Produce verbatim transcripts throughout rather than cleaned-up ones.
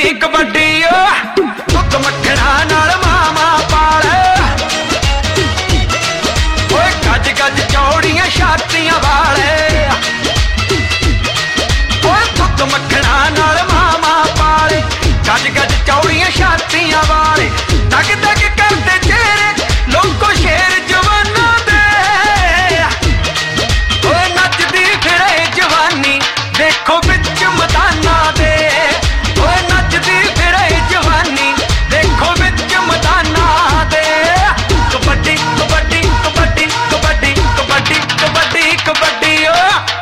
कबड्डी कबड्डी दुध मक्खना नाल मामा पाले ओए गज गज चौड़ियां छातियां वाले ओए दुध मक्खना नाल मामा पाले गज गज चौड़ियां छातियां वाले दग दग करते चेहरे लोको शेर जवाना दे ओए नचदी फिरे जवानी देखो बिच मदाना दे ओए नचदी फिरे जवानी देखो बिच मदाना दे कबड्डी कबड्डी कबड्डी कबड्डी कबड्डी कबड्डी कबड्डी ओ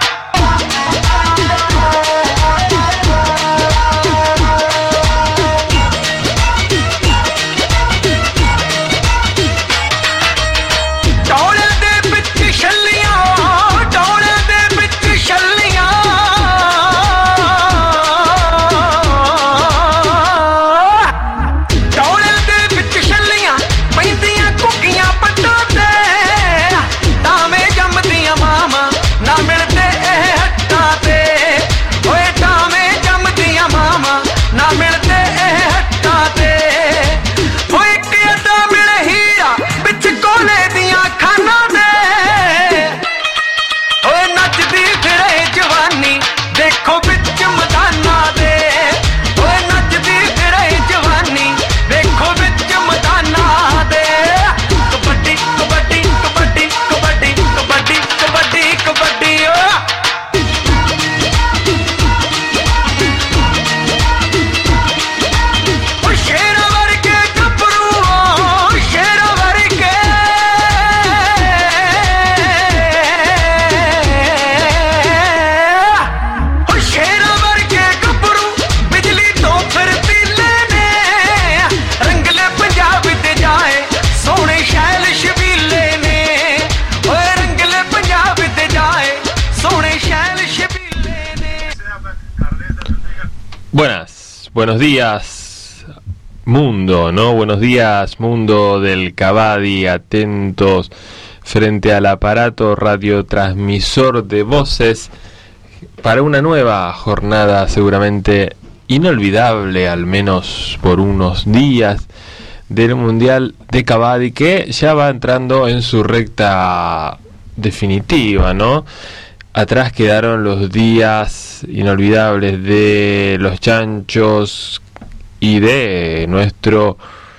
Buenas, buenos días mundo, ¿no? Buenos días mundo del Cavadi, atentos frente al aparato radiotransmisor de voces para una nueva jornada seguramente inolvidable, al menos por unos días, del Mundial de Cavadi, que ya va entrando en su recta definitiva, ¿no? Atrás quedaron los días inolvidables de los chanchos y de nuestro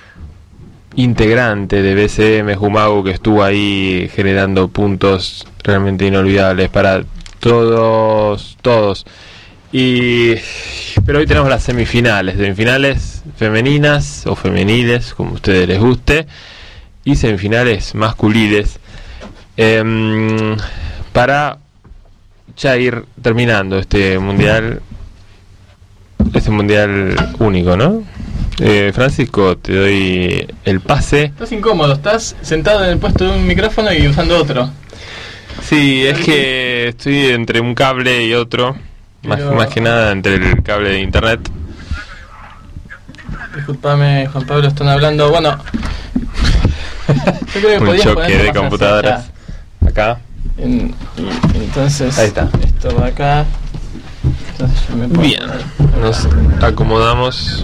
integrante de B C M, Jumagu, que estuvo ahí generando puntos realmente inolvidables para todos, todos. Y pero hoy tenemos las semifinales, semifinales femeninas o femeniles, como a ustedes les guste, y semifinales masculiles, eh, para ya ir terminando este mundial, este mundial único, ¿no? Eh, Francisco, te doy el pase. Estás incómodo, estás sentado en el puesto de un micrófono y usando otro. Sí, es que estoy entre un cable y otro, más, Pero... más que nada entre el cable de internet. Disculpame, Juan Pablo, están hablando, bueno, yo creo que un choque de computadoras acá. En, y, entonces ahí está. Esto va acá. Entonces yo me puedo bien, nos acomodamos.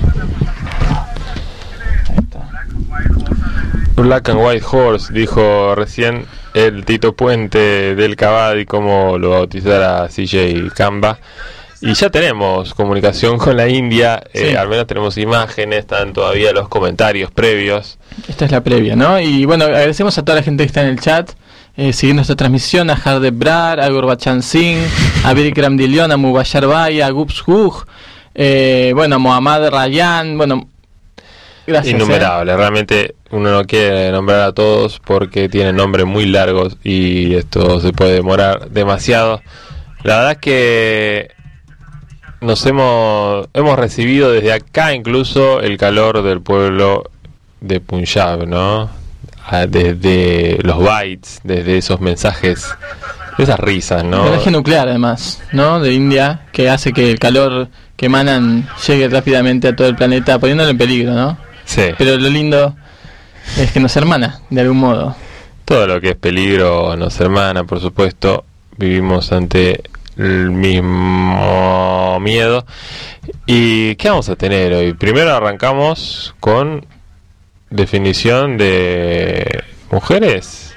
Ahí está. Black and White Horse, dijo recién el Tito Puente del Cavadi, como lo bautizara C J Camba. Y ya tenemos comunicación con la India, sí. eh, al menos tenemos imágenes, están todavía los comentarios previos. Esta es la previa, ¿no? Y bueno, agradecemos a toda la gente que está en el chat. Eh, siguiendo esta transmisión, a Hardev Brar, a Gurbachan Singh, a Vikram Dillon, a Mubashar Bhai, a Gups Hugh, eh, bueno, a Mohammad Rayan, bueno, gracias. Innumerable, eh. realmente uno no quiere nombrar a todos porque tienen nombres muy largos y esto se puede demorar demasiado. La verdad es que nos hemos, hemos recibido desde acá incluso el calor del pueblo de Punjab, ¿no? Desde los bytes, desde esos mensajes, esas risas, ¿no? La energía nuclear, además, ¿no? De India, que hace que el calor que emanan llegue rápidamente a todo el planeta, poniéndolo en peligro, ¿no? Sí. Pero lo lindo es que nos hermana, de algún modo. Todo lo que es peligro nos hermana, por supuesto. Vivimos ante el mismo miedo. ¿Y qué vamos a tener hoy? Primero arrancamos con definición de mujeres.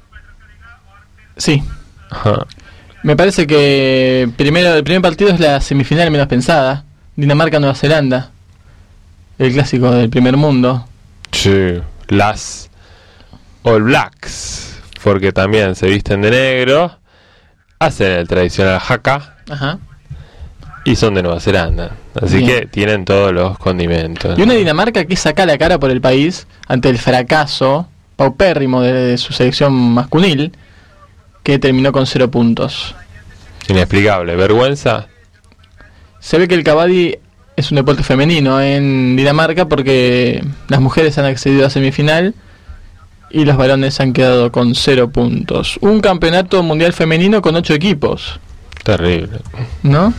Sí. Ajá. Me parece que primero el primer partido es la semifinal menos pensada. Dinamarca-Nueva Zelanda. El clásico del primer mundo. Sí, las All Blacks, porque también se visten de negro, hacen el tradicional haka. Ajá. Y son de Nueva Zelanda, así Bien. que tienen todos los condimentos. Y una Dinamarca que saca la cara por el país ante el fracaso paupérrimo de, de su selección masculil, que terminó con cero puntos. Inexplicable, vergüenza. Se ve que el kabaddi es un deporte femenino en Dinamarca porque las mujeres han accedido a semifinal y los varones han quedado con cero puntos. Un campeonato mundial femenino con ocho equipos, Terrible. ¿no?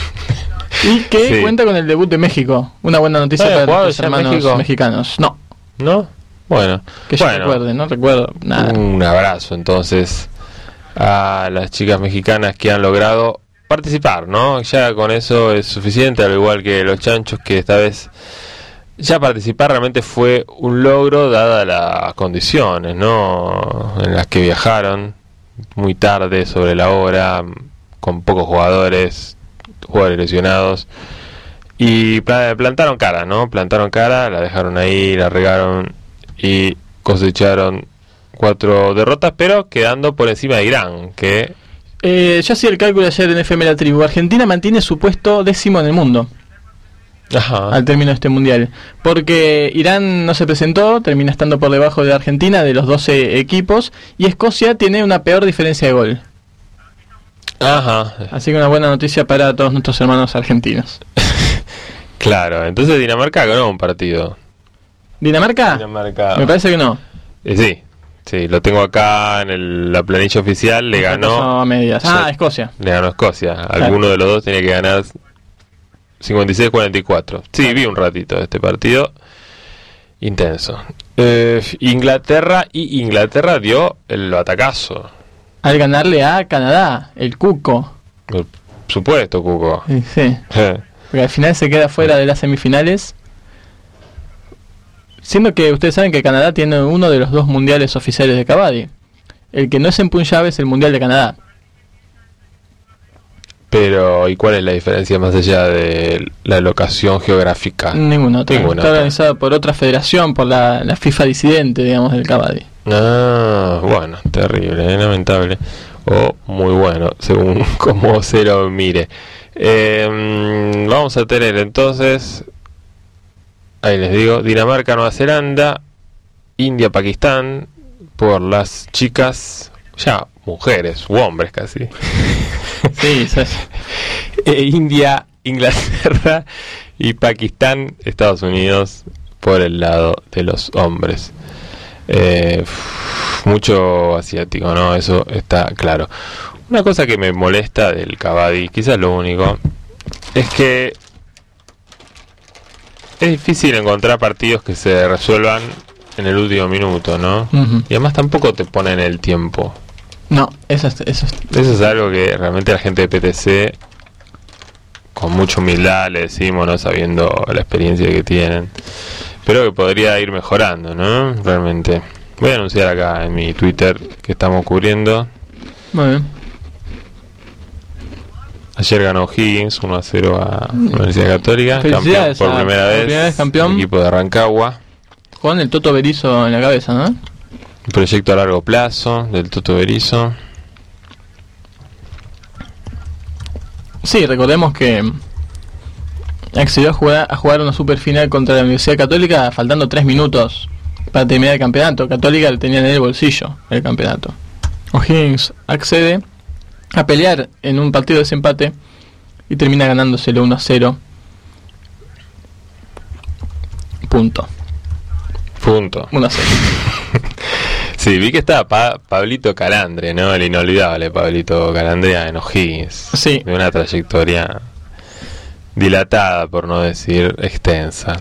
Y que Sí. cuenta con el debut de México. Una buena noticia ¿No había para jugado nuestros ya en hermanos México? mexicanos. No, ¿No? Bueno, que yo bueno, recuerde, no recuerdo nada. un abrazo entonces a las chicas mexicanas que han logrado participar, ¿no? Ya con eso es suficiente, al igual que los chanchos, que esta vez ya participar realmente fue un logro dadas las condiciones, ¿no? En las que viajaron muy tarde, sobre la hora, con pocos jugadores, jugadores lesionados, y pla- plantaron cara, ¿no? Plantaron cara, la dejaron ahí, la regaron y cosecharon cuatro derrotas, pero quedando por encima de Irán, que Eh, yo hacía el cálculo ayer en F M La Tribu. Argentina mantiene su puesto décimo en el mundo ajá, al término de este mundial, porque Irán no se presentó, termina estando por debajo de Argentina de los doce equipos, y Escocia tiene una peor diferencia de gol. ajá, Así que una buena noticia para todos nuestros hermanos argentinos. claro. Entonces Dinamarca ganó un partido. ¿Dinamarca? Dinamarca, Me parece que no. eh, sí, sí, lo tengo acá en el- la planilla oficial. Le ganó, Pasó a medias. Ah, Sí. Escocia. le ganó Escocia. Alguno de los dos tenía que ganar cincuenta y seis a cuarenta y cuatro. Sí, vi un ratito de este partido. Intenso. Eh, Inglaterra y Inglaterra dio el batacazo. Al ganarle a Canadá, el Cuco. Por supuesto, Cuco. Sí, sí. Porque al final se queda fuera de las semifinales. Siendo que ustedes saben que Canadá tiene uno de los dos mundiales oficiales de kabaddi. El que no es en Punjab es el mundial de Canadá. Pero, ¿y cuál es la diferencia más allá de la locación geográfica? Ninguna otra. Ninguna Está otra. organizado por otra federación, por la, la FIFA disidente, digamos, del kabaddi. Ah, bueno, terrible, eh, lamentable. O muy bueno, según cómo se lo mire. Eh, mm, vamos a tener entonces, ahí les digo, Dinamarca, Nueva Zelanda, India, Pakistán, por las chicas, ya mujeres u hombres casi. Sí, sí. Eh, India, Inglaterra y Pakistán, Estados Unidos, por el lado de los hombres. Eh, mucho asiático, ¿no? Eso está claro. Una cosa que me molesta del kabaddi, quizás lo único, es que es difícil encontrar partidos que se resuelvan en el último minuto, ¿no? Ujú. Y además tampoco te ponen el tiempo. No, eso es, eso es- Eso es algo que realmente la gente de P T C, con mucha humildad le decimos, ¿no? Sabiendo la experiencia que tienen, pero que podría ir mejorando, ¿no? Realmente. Voy a anunciar acá en mi Twitter que estamos cubriendo. Muy bien. Ayer ganó Higgins uno a cero a la Universidad Católica, campeón Felicidades por a- primera por vez, primera vez campeón. el equipo de Rancagua. Con el Toto Berizzo en la cabeza, ¿no? Un proyecto a largo plazo del Toto Berizzo. Sí, recordemos que accedió a jugar, a jugar una superfinal contra la Universidad Católica faltando tres minutos para terminar el campeonato. Católica lo tenía en el bolsillo el campeonato. O'Higgins accede a pelear en un partido de desempate y termina ganándoselo uno a cero. Punto. Punto. uno a cero. Sí, vi que estaba Pa- Pablito Calandre, ¿no? El inolvidable Pablito Calandre en O'Higgins. Sí. De una trayectoria dilatada, por no decir extensa.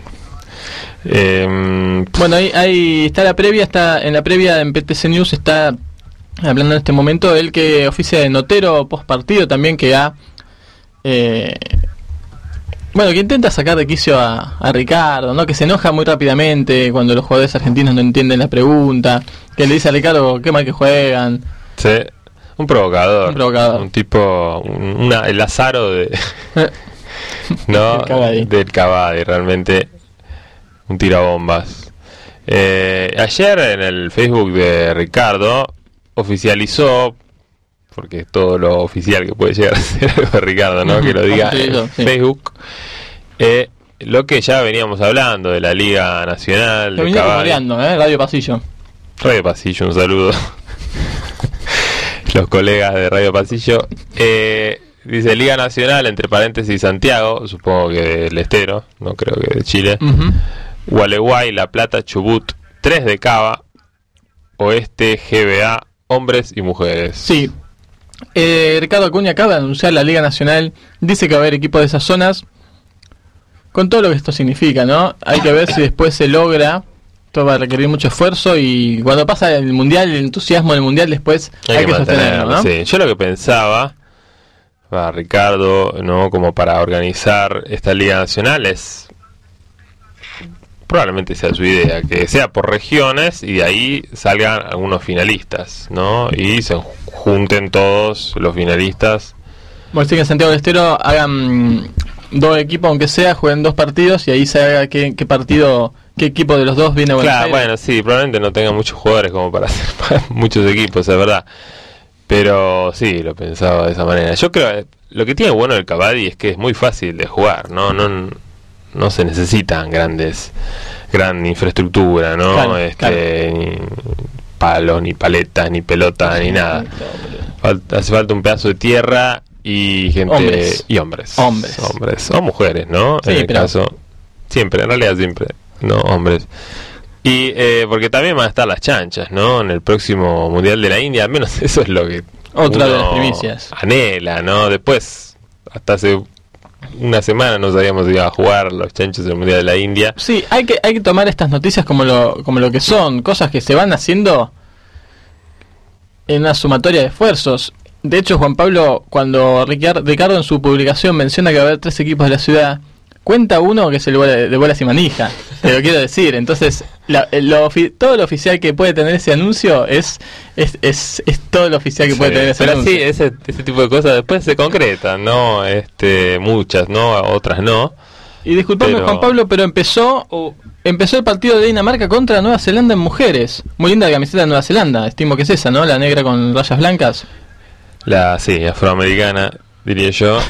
Eh, Bueno, ahí, ahí está la previa, está en la previa en P T C News está hablando en este momento, él que oficia de notero post partido también, que ha eh, bueno, que intenta sacar de quicio a, a Ricardo, ¿no? Que se enoja muy rápidamente cuando los jugadores argentinos no entienden la pregunta, que le dice a Ricardo qué mal que juegan. Sí, un provocador, un provocador, un tipo, un, una, el Lazaro de no, del Cavadi. del Cavadi, realmente un tirabombas. Eh, ayer en el Facebook de Ricardo oficializó, porque es todo lo oficial que puede llegar a ser algo de Ricardo, ¿no? Que lo diga en sí. Facebook, eh, lo que ya veníamos hablando de la Liga Nacional. Lo venía rumoreando, ¿eh? Radio Pasillo. Radio Pasillo, un saludo. Los colegas de Radio Pasillo. Eh, dice Liga Nacional, entre paréntesis Santiago, supongo que del Estero, no creo que de Chile. Uh-huh. Gualeguay, La Plata, Chubut, tres de Cava, Oeste, G B A, hombres y mujeres. Sí. Eh, Ricardo Acuña acaba de anunciar la Liga Nacional, dice que va a haber equipos de esas zonas, con todo lo que esto significa, ¿no? Hay que ver si después se logra. Esto va a requerir mucho esfuerzo y cuando pasa el mundial, el entusiasmo del mundial, después hay, hay que, que sostenerlo, ¿no? Sí. Yo lo que pensaba, va, Ricardo, ¿no? Como para organizar esta Liga Nacional es, probablemente sea su idea, que sea por regiones y de ahí salgan algunos finalistas, ¿no? Y se junten todos los finalistas. Bueno, sí, que en Santiago del Estero hagan dos equipos, aunque sea, jueguen dos partidos y ahí se haga qué, qué partido, qué equipo de los dos viene a Buenos Claro, Aires. Bueno, sí, probablemente no tenga muchos jugadores como para hacer muchos equipos, es verdad. Pero sí, lo pensaba de esa manera. Yo creo que lo que tiene bueno el Cavadi es que es muy fácil de jugar, ¿no? No, no se necesitan grandes, gran infraestructura, ¿no? Claro, este, claro. Ni palos, ni paletas, ni pelota, ni nada. Falta, hace falta un pedazo de tierra y gente hombres. y hombres. Hombres. Hombres. O mujeres, ¿no? Sí, en el pero... caso. Siempre, en realidad siempre. No, hombres. Y eh, porque también van a estar las chanchas, ¿no? En el próximo Mundial de la India, al menos eso es lo que otra uno de las primicias anhela, ¿no? Después, hasta hace una semana no sabíamos si iba a jugar los chanchos en el Mundial de la India. Sí, hay que hay que tomar estas noticias como lo como lo que son, cosas que se van haciendo en una sumatoria de esfuerzos. De hecho, Juan Pablo, cuando Ricardo en su publicación menciona que va a haber tres equipos de la ciudad, cuenta uno que es el de bolas y manija, te lo quiero decir. Entonces, la, lo, todo lo oficial que puede tener ese anuncio es es, es, es todo lo oficial que sí, puede tener ese pero anuncio. Sí, ese, ese tipo de cosas después se concretan, ¿no? Este, muchas, ¿no? Otras no. Y disculpame, pero... Juan Pablo, pero empezó uh, empezó el partido de Dinamarca contra Nueva Zelanda en mujeres. Muy linda la camiseta de Nueva Zelanda, estimo que es esa, ¿no? La negra con rayas blancas. La, sí, afroamericana, diría yo.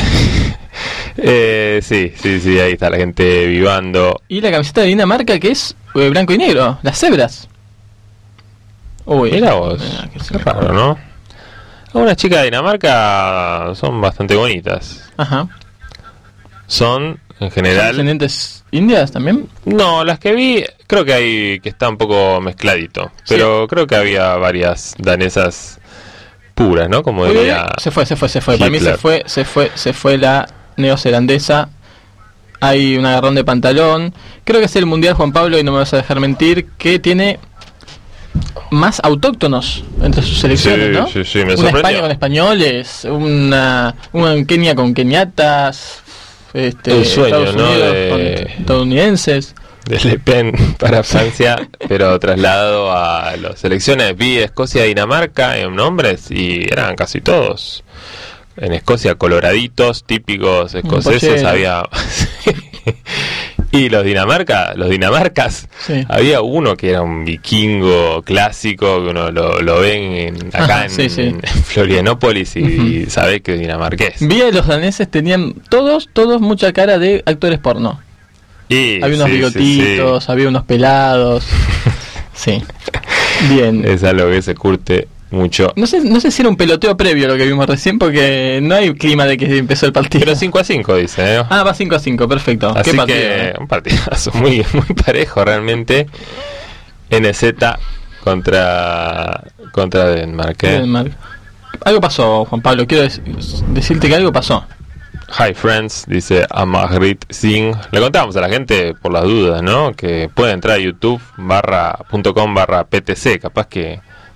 Eh, sí, sí, sí, ahí está la gente vivando. Y la camiseta de Dinamarca que es eh, blanco y negro, las cebras. Uy, mira vos, eh, qué raro, ¿no? Algunas chicas de Dinamarca son bastante bonitas. Ajá. Son, en general... ¿Son descendientes indias también? No, las que vi, creo que hay que está un poco mezcladito. Pero sí, creo que había varias danesas puras, ¿no? Como Uy, diría... Se fue, se fue, se fue. Hitler. Para mí se fue, se fue, se fue la neozelandesa. Hay un agarrón de pantalón. Creo que es el mundial, Juan Pablo, y no me vas a dejar mentir, que tiene más autóctonos entre sus selecciones, sí, ¿no? Sí, sí, me una España con españoles, una, una Kenia con keniatas, este, el sueño, Estados ¿no? Unidos de... con estadounidenses. De Le Pen para Francia, pero trasladado a las selecciones. Vi Escocia y Dinamarca en hombres y eran casi todos. En Escocia, coloraditos, típicos escoceses, había... Y los Dinamarca, los Dinamarcas, sí. Había uno que era un vikingo clásico, que uno lo, lo ven en, acá Ajá, en, sí, sí. en Florianópolis y, uh-huh. y sabe que es dinamarqués. Vi a los daneses, tenían todos, todos mucha cara de actores porno. Y, había unos sí, bigotitos, sí, sí. había unos pelados. Sí. Bien. Es algo que se curte mucho. No sé, no sé si era un peloteo previo lo que vimos recién, porque no hay clima de que empezó el partido. Pero cinco a cinco dice, ¿eh? Ah, va cinco a cinco, perfecto. Así ¿Qué partido, que eh? un partidazo muy, muy parejo realmente. N Z contra contra Denmark, ¿eh? Denmark. Algo pasó, Juan Pablo, quiero dec- decirte que algo pasó. Hi friends, dice Amagrit Singh. Le contamos a la gente por las dudas, ¿no? Que puede entrar a YouTube barra punto com barra ptc, capaz que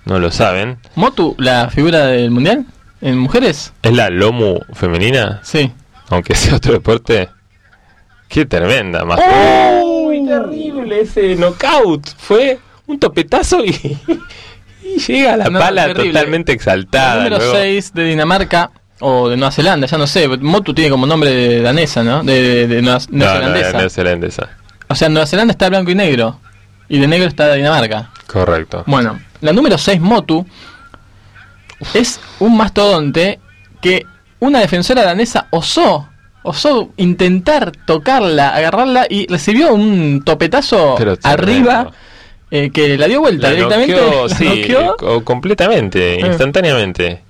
no lo saben. ¿Motu, la figura del mundial? ¿En mujeres? ¿Es la Lomu femenina? Sí. Aunque sea otro deporte. ¡Qué tremenda! Más ¡Uy, terrible ese knockout! Fue un topetazo y, y llega a la No, pala terrible. totalmente exaltada. El número luego. seis de Dinamarca, o de Nueva Zelanda, ya no sé. Motu tiene como nombre de danesa, ¿no? De, de, de nueva, No, no, neozelandesa. no, neozelandesa. O sea, en Nueva Zelanda está blanco y negro. Y de negro está Dinamarca. Correcto. Bueno, la número seis, Motu, es un mastodonte que una defensora danesa osó, osó intentar tocarla, agarrarla y recibió un topetazo Pero arriba eh, que la dio vuelta La directamente. noqueó, la sí, noqueó. o completamente, Eh. instantáneamente.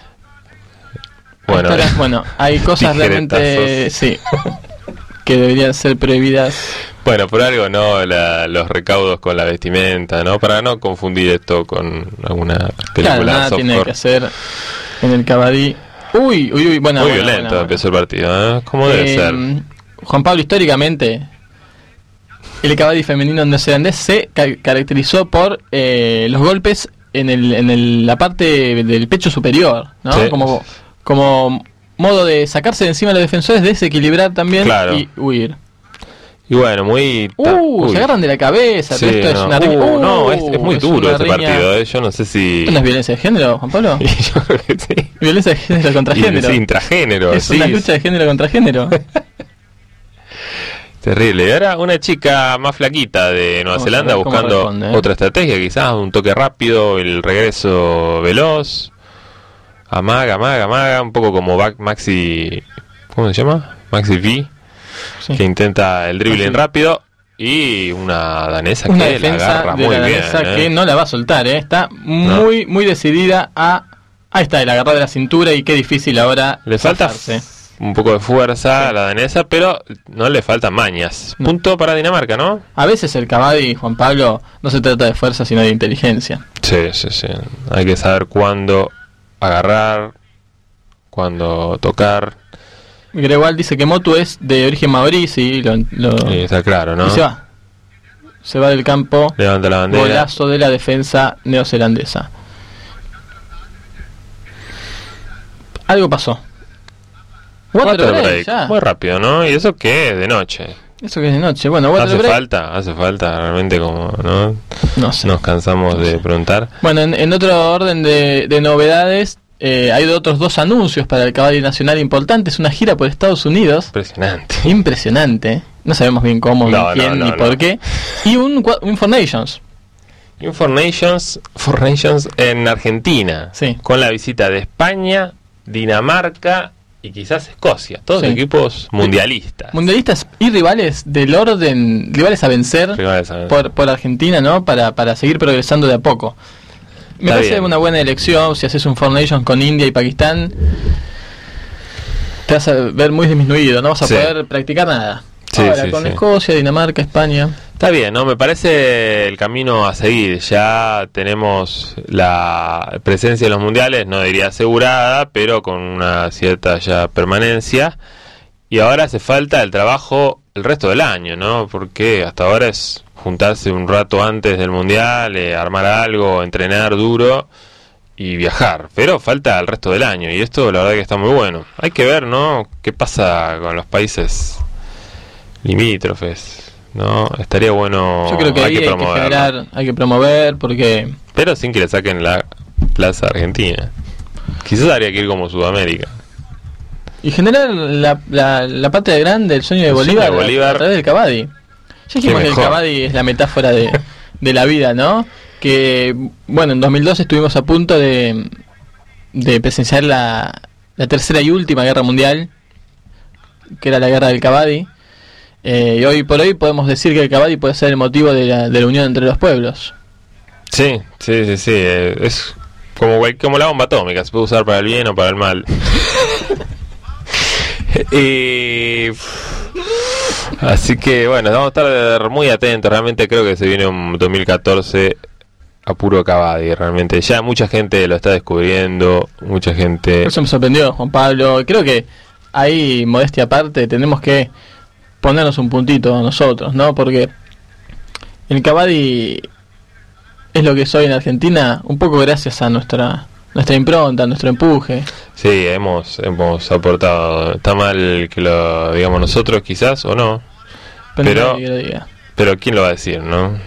Bueno, Bueno, bueno, hay cosas realmente, sí, que deberían ser prohibidas. bueno, por algo no la, los recaudos con la vestimenta, ¿no? Para no confundir esto con alguna película Claro, nada tiene softcore. que hacer en el Kabaddi. Uy, uy, uy, bueno, Muy bueno, violento bueno, empezó el partido, ¿eh? Como debe Eh, ser. Juan Pablo, históricamente, el Kabaddi femenino neozelandés se ca- caracterizó por eh, los golpes en, el, en el- la parte del pecho superior, ¿no? Sí. Como, como modo de sacarse de encima a los defensores, desequilibrar también Claro. y huir. Y bueno, muy... ta- Uh, uy. se agarran de la cabeza, Sí, pero esto no. es una riña. Uh, no, es, Uh, es muy es duro una este riña. partido, ¿eh? Yo no sé si... ¿Esto no es violencia de género, Juan Pablo? Yo creo que sí. Violencia de género contra Y- género. sí, intragénero, es sí. una lucha de género contra género. Terrible. Y ahora una chica más flaquita de Nueva Vamos a Zelanda ver cómo buscando responde, ¿eh? otra estrategia, quizás un toque rápido, el regreso veloz. Amaga, amaga, amaga, un poco como back Maxi... ¿Cómo se llama? Maxi V, Sí. que intenta el dribbling Maxi. rápido. Y una danesa Una que la defensa agarra de muy la bien. danesa ¿eh? que no la va a soltar, ¿eh? Está muy, muy decidida a... Ahí está, el agarrar de la cintura y qué difícil ahora Le falta zafarse. un poco de fuerza Sí. a la danesa, pero no le faltan mañas. No. Punto para Dinamarca, ¿no? A veces el Kabaddi, Juan Pablo, no se trata de fuerza sino de inteligencia. Sí, sí, sí. Hay que saber cuándo agarrar, cuándo tocar. Grewal dice que Motu es de origen maorí, sí, lo, lo- Y está claro, ¿no? y se va. Se va del campo. Levanta la bandera. Golazo de la defensa neozelandesa. Algo pasó. Water Water break, break. ya. Muy rápido, ¿no? ¿Y eso qué es? De noche. Eso que es de noche. Bueno, water Hace break. falta, hace falta realmente como, ¿no? No sé. Nos cansamos de preguntar. Bueno, en, en otro orden de, de novedades, eh, hay otros dos anuncios para el Kabaddi Nacional importantes. Una gira por Estados Unidos. Impresionante. Impresionante. No sabemos bien cómo, No, ni quién, no, ni no, por no. qué. Y un, cua- un Four Nations. Four Nations, Four Nations en Argentina. Sí. Con la visita de España, Dinamarca y quizás Escocia. Todos Sí. equipos mundialistas. Mundialistas y rivales del orden, rivales a vencer Rivales a- por, por Argentina, ¿no? Para, para seguir progresando de a poco. Me Está parece bien. una buena elección. Si haces un Four Nations con India y Pakistán, te vas a ver muy disminuido, no vas a Sí. poder practicar nada. Sí, Ahora, sí, con sí. Escocia, Dinamarca, España. Está bien, ¿no? Me parece el camino a seguir. Ya tenemos la presencia en los mundiales, no diría asegurada, pero con una cierta ya permanencia. Y ahora hace falta el trabajo el resto del año, ¿no? Porque hasta ahora es juntarse un rato antes del mundial, eh, armar algo, entrenar duro y viajar. Pero falta el resto del año y esto la verdad que está muy bueno. Hay que ver, ¿no? ¿Qué pasa con los países limítrofes? No, estaría bueno. Yo creo que ahí hay que promoverlo. generar, hay que promover, porque Pero sin que le saquen la plaza argentina. Quizás habría que ir como Sudamérica. y generar la, la, la patria grande, el sueño de El sueño Bolívar, de Bolívar. a través del Kabaddi. Ya dijimos Qué que el mejor. Kabaddi es la metáfora de, de la vida, ¿no? Que, bueno, en dos mil dos estuvimos a punto de, de presenciar la, la tercera y última guerra mundial, que era la guerra del Kabaddi. Eh, y hoy por hoy podemos decir que el Kabaddi puede ser el motivo de la, de la unión entre los pueblos. Sí, sí, sí, sí. eh, Es como, cual- como la bomba atómica. Se puede usar para el bien o para el mal. y... Así que bueno, vamos a estar muy atentos. Realmente creo que se viene un dos mil catorce a puro Kabaddi. Realmente ya mucha gente lo está descubriendo. Mucha gente... Eso me sorprendió, Juan Pablo. Creo que ahí, modestia aparte, tenemos que ponernos un puntito nosotros, ¿no? Porque el Kabaddi es lo que es hoy en Argentina, un poco gracias a nuestra nuestra impronta, nuestro empuje. Sí, hemos hemos aportado. Está mal que lo digamos nosotros, quizás, o no. Pero, nadie que lo diga. pero ¿quién lo va a decir, no?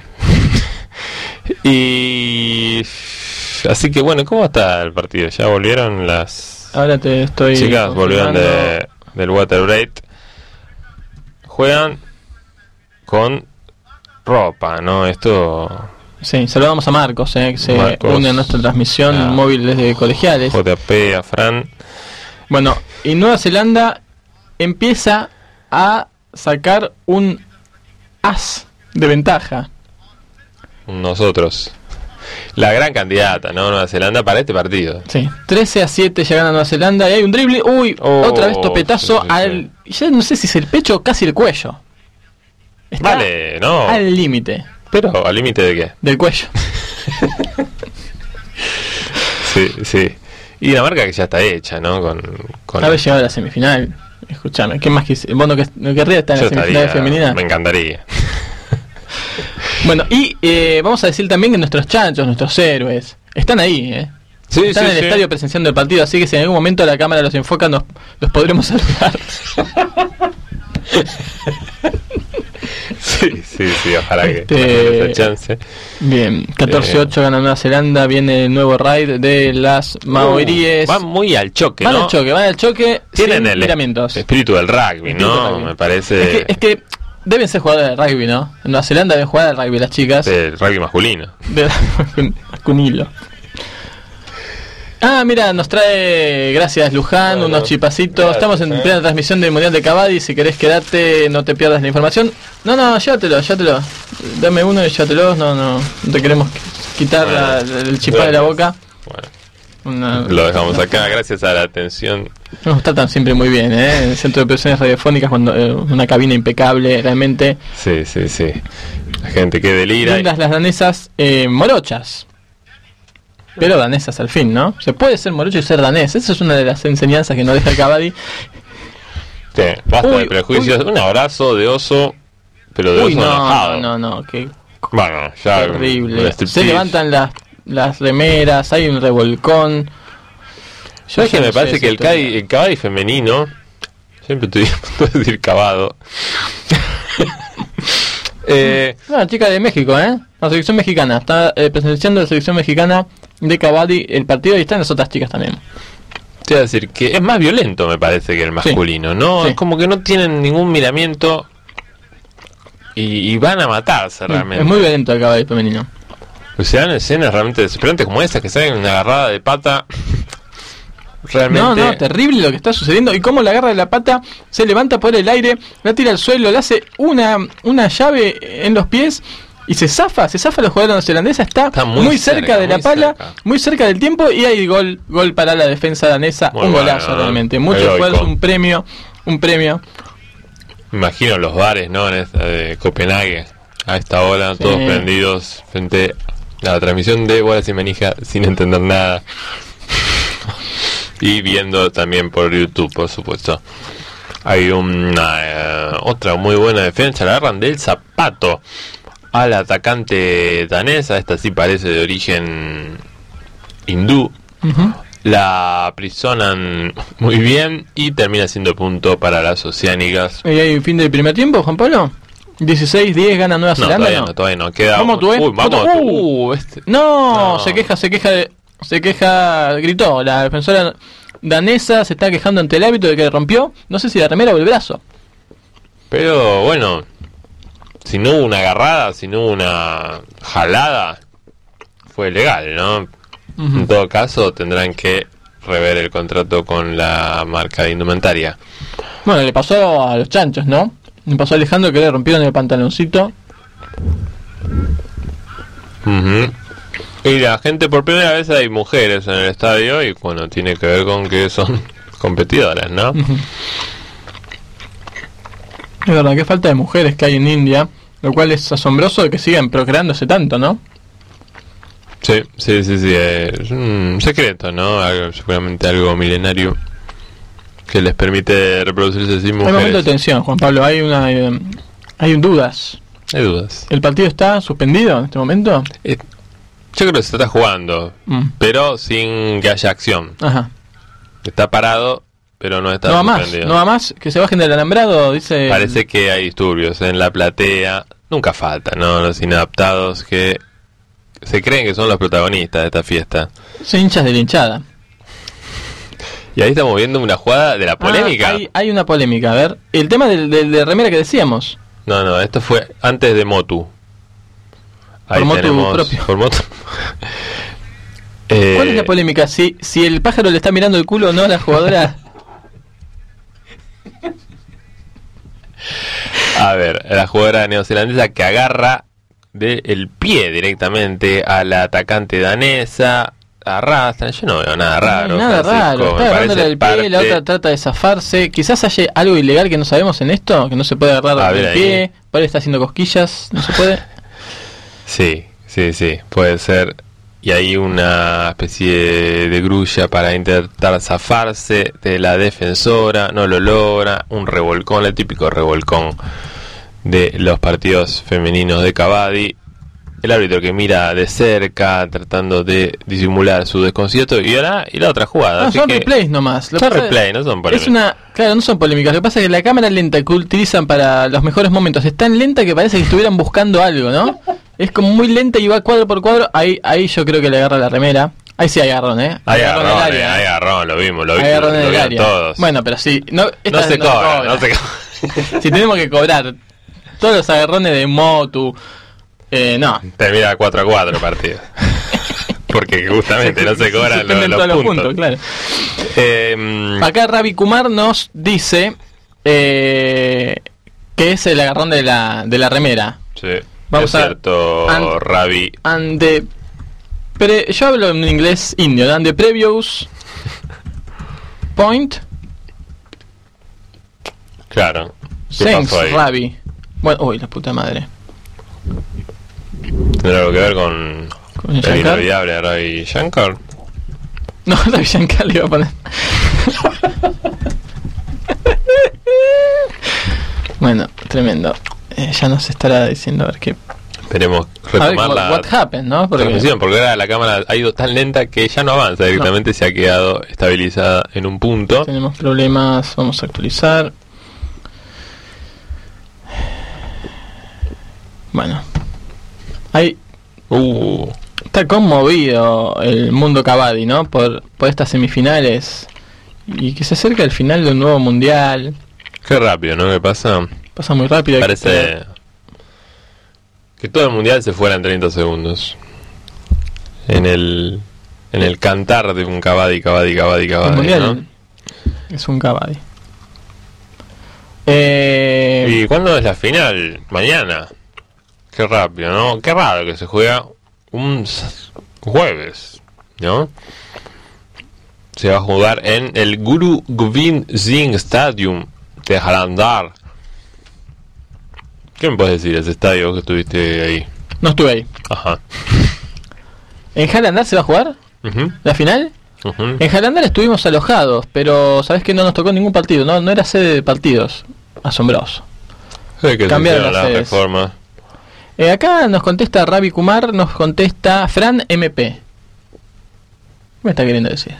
Y así que bueno, ¿cómo está el partido? ¿Ya volvieron las Ahora te estoy chicas? Volvieron de, del water break. Juegan con ropa, ¿no? Esto... Sí, saludamos a Marcos, eh, que se Marcos, une a nuestra transmisión ah, móvil desde Colegiales. J P, a Fran. Bueno, y Nueva Zelanda empieza a sacar un as de ventaja. Nosotros. La gran candidata, ¿no? Nueva Zelanda para este partido. Sí, trece a siete ya gana Nueva Zelanda y hay un drible. Uy, Oh, otra vez topetazo sí, sí, al... Ya no sé si es el pecho o casi el cuello. Está Vale, no. al límite Pero, ¿al límite de qué? del cuello. Sí, sí. Y una marca que ya está hecha, ¿no? Con, con Haber llegado a la semifinal. Escúchame, ¿qué más quis... Vos no, que- no querrías estar en Yo la semifinal estaría- femenina? Me encantaría. Bueno, y eh, vamos a decir también que nuestros chanchos, nuestros héroes, están ahí, ¿eh? Sí, Están sí, en el sí. estadio presenciando el partido, así que si en algún momento la cámara los enfoca, nos, los podremos saludar. Sí, sí, sí, ojalá que Este- tengamos esa chance. Bien, catorce ocho Eh. gana Nueva Zelanda, viene el nuevo raid de las maoríes. Uh, van muy al choque, Van ¿no? al choque, van al choque Tienen sin el miramientos. espíritu del rugby, Espíritu ¿no? del rugby. Me parece Es que, es que deben ser jugadores de rugby, ¿no? En Nueva Zelanda deben jugar al rugby las chicas. el rugby masculino. De con hilo. Ah, mira, nos trae, gracias Luján, Bueno, unos chipacitos. gracias, Estamos en eh. plena transmisión del Mundial de Cavadi. Si querés quedarte, no te pierdas la información. No, no, llévatelo, llévatelo. Dame uno y llévatelo. No, no, no te queremos quitar Bueno, la- el chipá de la boca. Bueno, Una- lo dejamos acá, gracias a la atención. Nos tratan siempre muy bien, ¿eh? El Centro de Operaciones Radiofónicas, cuando eh, una cabina impecable, realmente. Sí, sí, sí. La gente que delira. y- Lindas las danesas, eh, morochas. Pero danesas al fin, ¿no? Se puede ser morocho y ser danés. Esa es una de las enseñanzas que nos deja el Cavadi. Sí, basta Uy, de prejuicios. uy. Un abrazo de oso, pero de Uy, oso no, enojado. no, no, no, qué Bueno, ya. terrible. un Se striptease. levantan las, las remeras, hay un revolcón. Yo ¿Sabes ya que me no parece sé que si el esto- caballo, el caballo femenino, siempre estoy a punto de decir cavado. eh, Una chica de México, ¿eh? La selección mexicana. Está eh, presenciando la selección mexicana de Cavadi el partido y están las otras chicas también. te iba a decir que es más violento, me parece, que el masculino, ¿no? Sí. Es como que no tienen ningún miramiento y, y van a matarse realmente. Es muy violento el Cavadi femenino. Pues se dan escenas realmente desesperantes como esas que salen una agarrada de pata. Realmente. No, no, terrible lo que está sucediendo. Y cómo la agarra de la pata, se levanta por el aire, la tira al suelo, le hace una, una llave en los pies y se zafa, se zafa la jugadora neozelandesa, está, Está muy, muy cerca, cerca, de la muy pala, cerca. muy cerca del tiempo y hay gol, gol para la defensa danesa, Muy un bueno, golazo ¿no? realmente, mucho Heroico. esfuerzo, un premio, un premio. Me imagino los bares, ¿no? En esta de Copenhague. A esta hora, Sí. todos prendidos frente a la transmisión de Bolas y Manija sin entender nada. Y viendo también por YouTube, por supuesto. Hay una eh, otra muy buena defensa. La agarran del zapato al atacante danesa. Esta sí parece de origen hindú. Ujú. La aprisionan muy bien y termina siendo punto para las oceánicas. ¿Y hay fin del primer tiempo, Juan Pablo? dieciséis diez gana Nueva No, Zelanda. todavía No, no, todavía no. Queda. ¿Cómo tú, eh? Uy, vamos. ¿Cómo tú? Uh, este- No, No. se queja, se queja, de- se queja, gritó. La defensora danesa se está quejando ante el árbitro de que le rompió, no sé si la remera o el brazo. Pero bueno, si no hubo una agarrada, si no hubo una jalada, fue legal, ¿no? Ujú. En todo caso, tendrán que rever el contrato con la marca de indumentaria. Bueno, le pasó a los chanchos, ¿no? Le pasó a Alejandro que le rompieron el pantaloncito. Ujú. Y la gente, por primera vez hay mujeres en el estadio y bueno, tiene que ver con que son competidoras, ¿no? Ujú. Es verdad, qué falta de mujeres que hay en India, lo cual es asombroso de que sigan procreándose tanto, ¿no? Sí, sí, sí, sí, es un secreto, ¿no? Algo, seguramente algo milenario que les permite reproducirse sin Hay momento de mujeres. tensión, Juan Pablo, hay una eh, hay dudas. Hay dudas. ¿El partido está suspendido en este momento? Eh, Yo creo que se está jugando, Mm. pero sin que haya acción. Ajá. Está parado, pero no está No va más, suspendido. no va más, que se bajen del alambrado, dice... Parece que hay disturbios en la platea. Nunca falta, ¿no? Los inadaptados que se creen que son los protagonistas de esta fiesta. Son hinchas de la hinchada. Y ahí estamos viendo una jugada de la polémica. Ah, hay, hay una polémica, a ver. El tema del, del, de remera que decíamos. No, no, esto fue antes de Motu. Por Motu propio. Por Motu. eh, ¿Cuál es la polémica? Si, si el pájaro le está mirando el culo o no a la jugadora. A ver, la jugadora neozelandesa que agarra del pie directamente a la atacante danesa, arrastra. Yo no veo nada raro. No hay nada Francisco, raro, me está agarrándole parece el pie, parte- la otra trata de zafarse. Quizás haya algo ilegal que no sabemos en esto, que no se puede agarrar A ver del ahí. pie. Por ahí está haciendo cosquillas, no se puede. Sí, sí, sí, puede ser. Y hay una especie de grulla para intentar zafarse de la defensora, no lo logra. Un revolcón, el típico revolcón de los partidos femeninos de Kabaddi. El árbitro que mira de cerca, tratando de disimular su desconcierto. Y ahora, y la otra jugada. No, así son que- replays nomás. Lo Son que pasa- replay, no son polémicas. Es una, claro, no son polémicas. Lo que pasa es que la cámara lenta que utilizan para los mejores momentos es tan lenta que parece que estuvieran buscando algo, ¿no? Es como muy lenta y va cuadro por cuadro. Ahí, ahí yo creo que le agarra la remera. Ahí sí hay agarrón, ¿eh? Hay agarrón agarrón, en el eh, área. hay agarrón, lo vimos, lo Hay vimos, agarrón lo en el vieron área. todos. Bueno, pero sí. No, no esta se cobra, cobra. no se cobra. Si tenemos que cobrar todos los agarrones de Motu, eh, no. Termina cuatro a cuatro el partido. Porque justamente no se cobran los, Suspenden los todos los puntos. puntos, claro. Eh, Acá Ravi Kumar nos dice eh, que es el agarrón de la, de la remera. sí, Vamos es a- cierto, and- Ravi. And the pre- yo hablo en inglés indio, ¿no? And the previous point. Claro. ¿Qué Thanks, pasó ahí? Ravi. Bueno, uy, la puta madre. ¿Tiene algo que ver con ¿Con el Shankar? inolvidable Ravi Shankar? No, Ravi Shankar le iba a poner. Bueno, tremendo. Eh, ya nos estará diciendo a ver qué. Esperemos A ver, retomar what, la what happened, ¿no? Porque transmisión, porque ahora la cámara ha ido tan lenta que ya no avanza directamente, se ha quedado estabilizada en un punto. tenemos problemas. Vamos a actualizar. Bueno, hay Uh, está conmovido el mundo Kabaddi, ¿no? Por, por estas semifinales y que se acerca el final de un nuevo mundial. qué rápido, ¿no? ¿Qué pasa? Pasa muy rápido. hay que Parece esperar. que todo el mundial se fuera en treinta segundos. En el en el cantar de un Kabaddi, Kabaddi, Kabaddi, El Kabaddi, mundial ¿no? es un Kabaddi. Eh, ¿Y cuándo es la final? Mañana. Qué rápido, ¿no? Qué raro que se juega un s- jueves, ¿no? Se va a jugar en el Guru Gobind Singh Stadium de Jalandhar. ¿Qué me puedes decir de ese estadio que estuviste ahí? no estuve ahí. Ajá. ¿En Jalandhar se va a jugar Ujú, la final? ujú. En Jalandhar estuvimos alojados, pero sabes que no nos tocó ningún partido, no, no era sede de partidos. Asombroso. Sé que se Cambiaron hicieron las las sedes. reformas. Eh, acá nos contesta Ravi Kumar, nos contesta Fran M P. ¿Qué me está queriendo decir?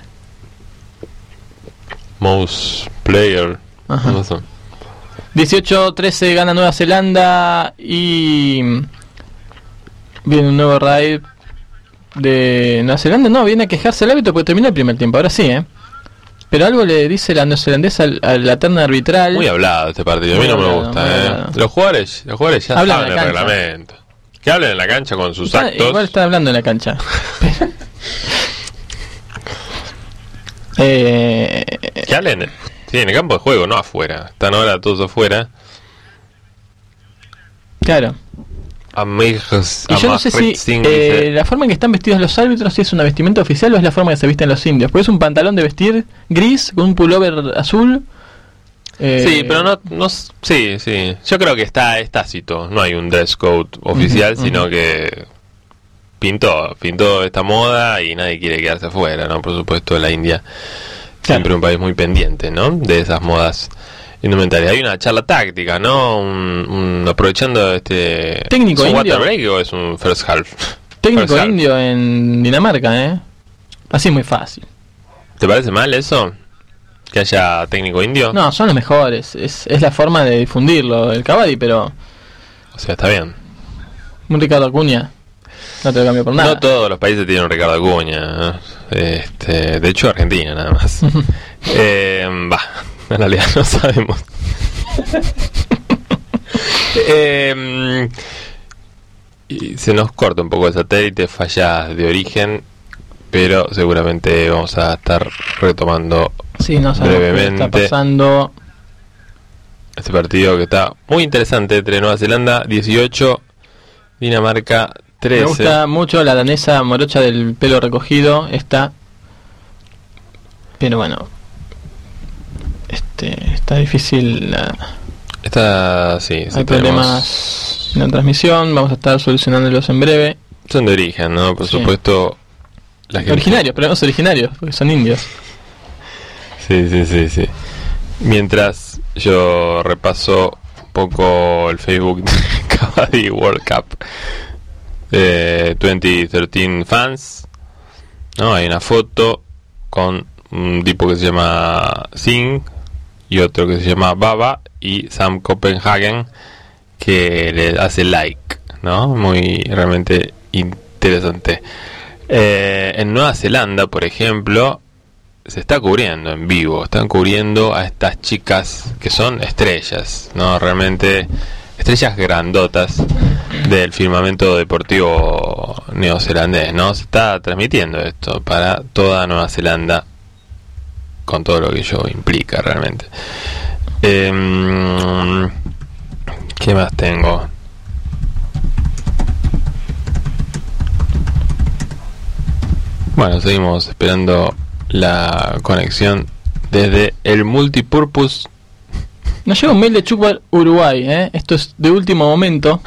Most player. Ajá. No sé. dieciocho trece gana Nueva Zelanda y viene un nuevo raid de Nueva Zelanda. No, viene a quejarse el árbitro porque terminó el primer tiempo, ahora sí, ¿eh? Pero algo le dice la neozelandesa al- a la terna arbitral. Muy hablado este partido, a Muy mí no me hablado, gusta, muy eh. hablado. Los jugadores, los jugadores ya Hablan saben en el la cancha. reglamento. Que hablen en la cancha con sus Está- actos. igual está hablando en la cancha. eh, Que hablen, sí, en el campo de juego, no afuera. Están ahora todos afuera. claro. Amigos, Y yo no sé si eh, la forma en que están vestidos los árbitros, si es una vestimenta oficial o es la forma en que se visten los indios. Porque es un pantalón de vestir gris con un pullover azul. Eh, Sí, pero no, no, sí, sí. Yo creo que está es tácito. No hay un dress code oficial, Ujú, sino ujú. que pintó, pintó esta moda y nadie quiere quedarse afuera, ¿no? Por supuesto, la India siempre un país muy pendiente, ¿no? De esas modas indumentarias. Hay una charla táctica, ¿no? Un, un- aprovechando este. Técnico ¿es un indio. water break o es un first half? Técnico Parcial. indio en Dinamarca, ¿eh? Así es muy fácil. ¿Te parece mal eso? ¿Que haya técnico indio? No, son los mejores. Es, es la forma de difundirlo, el Cavadi, pero O sea, está bien. un Ricardo Acuña no te lo cambio por nada. No todos los países tienen un Ricardo Acuña, ¿no? Este, de hecho Argentina nada más. eh, va, en realidad no sabemos. eh, y se nos corta un poco el satélite, fallas de origen, pero seguramente vamos a estar retomando Sí, no sabemos qué brevemente está pasando. este partido que está muy interesante entre Nueva Zelanda dieciocho, Dinamarca trece. Me gusta mucho la danesa morocha del pelo recogido, esta. Pero bueno, este está difícil. La... Está, sí, sí Hay tenemos- problemas en la transmisión, vamos a estar solucionándolos en breve. son de origen, ¿no? Por Sí. supuesto. La gente- Originarios, problemas originarios, porque son indios. Sí, sí, sí, sí. Mientras yo repaso un poco el Facebook de Kabaddi World Cup eh, veinte trece fans, ¿no? Hay una foto con un tipo que se llama Singh y otro que se llama Baba y Sam Copenhagen que le hace like, ¿no? Muy realmente interesante. Eh, en Nueva Zelanda, por ejemplo, se está cubriendo en vivo, están cubriendo a estas chicas que son estrellas, ¿no? Realmente estrellas grandotas del firmamento deportivo neozelandés, ¿no? Se está transmitiendo esto para toda Nueva Zelanda, con todo lo que ello implica realmente. Eh, ¿Qué más tengo? Bueno, seguimos esperando la conexión desde el Multipurpose. Nos llega un mail de Chukbal Uruguay, ¿eh? Esto es de último momento.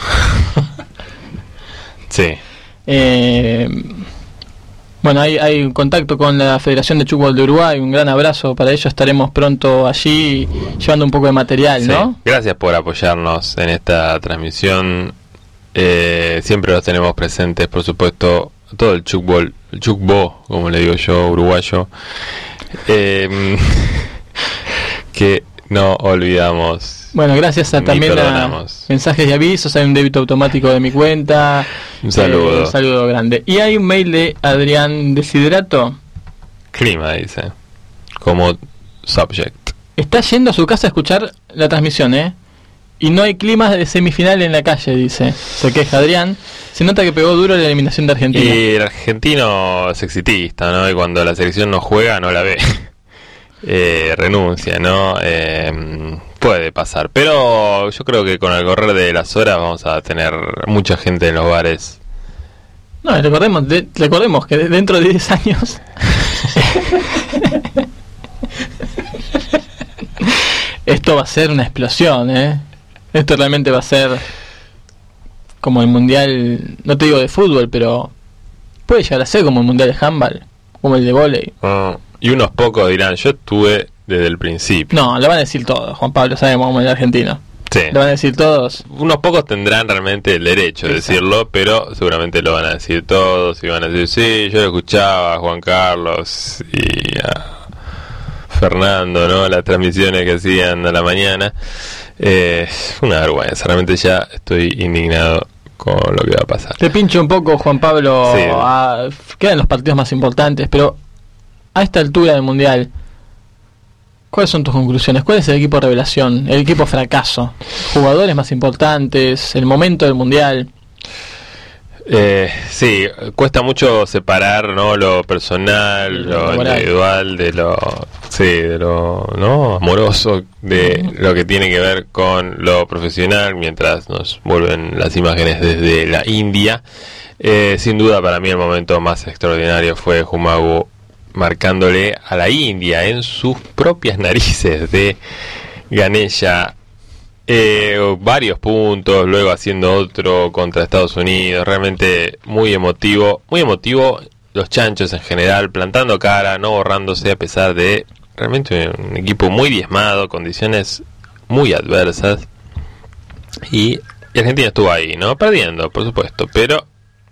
Sí, Eh, bueno, hay, hay un contacto con la Federación de Chukbal de Uruguay. Un gran abrazo para ellos. Estaremos pronto allí llevando un poco de material, sí. ¿no? Gracias por apoyarnos en esta transmisión. Eh, siempre los tenemos presentes, por supuesto, todo el Chukbol, el Chukbo, como le digo yo, uruguayo. Eh, que no olvidamos. Bueno, gracias a Ni también a perdonamos. mensajes y avisos. Hay un débito automático de mi cuenta. Un saludo. Eh, un saludo grande. Y hay un mail de Adrián Desiderato. Clima, dice, como subject. Está yendo a su casa a escuchar la transmisión, ¿eh? Y no hay clima de semifinal en la calle, dice. Se queja Adrián. Se nota que pegó duro la eliminación de Argentina. Y el argentino es exitista, ¿no? Y cuando la selección no juega, no la ve. eh, renuncia, ¿no? Eh, puede pasar. Pero yo creo que con el correr de las horas vamos a tener mucha gente en los bares. No, recordemos, de- recordemos que de- dentro de diez años... Esto va a ser una explosión, ¿eh? Esto realmente va a ser como el mundial, no te digo de fútbol, pero puede llegar a ser como el mundial de handball, como el de vóley. ¿No? Y unos pocos dirán, yo estuve desde el principio. No, lo van a decir todos, Juan Pablo, sabemos cómo es el argentino. Sí. Lo van a decir todos. Unos pocos tendrán realmente el derecho de Exacto. decirlo, pero seguramente lo van a decir todos y van a decir, sí, yo lo escuchaba a Juan Carlos y a Fernando, ¿no? Las transmisiones que hacían a la mañana. Eh, una vergüenza, realmente ya estoy indignado con lo que va a pasar. Te pincho un poco, Juan Pablo, Sí. a- quedan los partidos más importantes, pero a esta altura del mundial, ¿cuáles son tus conclusiones? ¿Cuál es el equipo revelación? ¿El equipo fracaso? ¿Jugadores más importantes? ¿El momento del mundial? Eh, sí, cuesta mucho separar, ¿no? Lo personal, Lo lo laboral. individual de lo, sí, de lo, ¿no? Amoroso, de lo que tiene que ver con lo profesional, mientras nos vuelven las imágenes desde la India. Eh, sin duda para mí el momento más extraordinario fue Jumagu marcándole a la India en sus propias narices de Ganesha. Eh, varios puntos, luego haciendo otro contra Estados Unidos, realmente muy emotivo, muy emotivo los chanchos en general, plantando cara, no borrándose a pesar de realmente un equipo muy diezmado, condiciones muy adversas y, y Argentina estuvo ahí, ¿no? Perdiendo, por supuesto, pero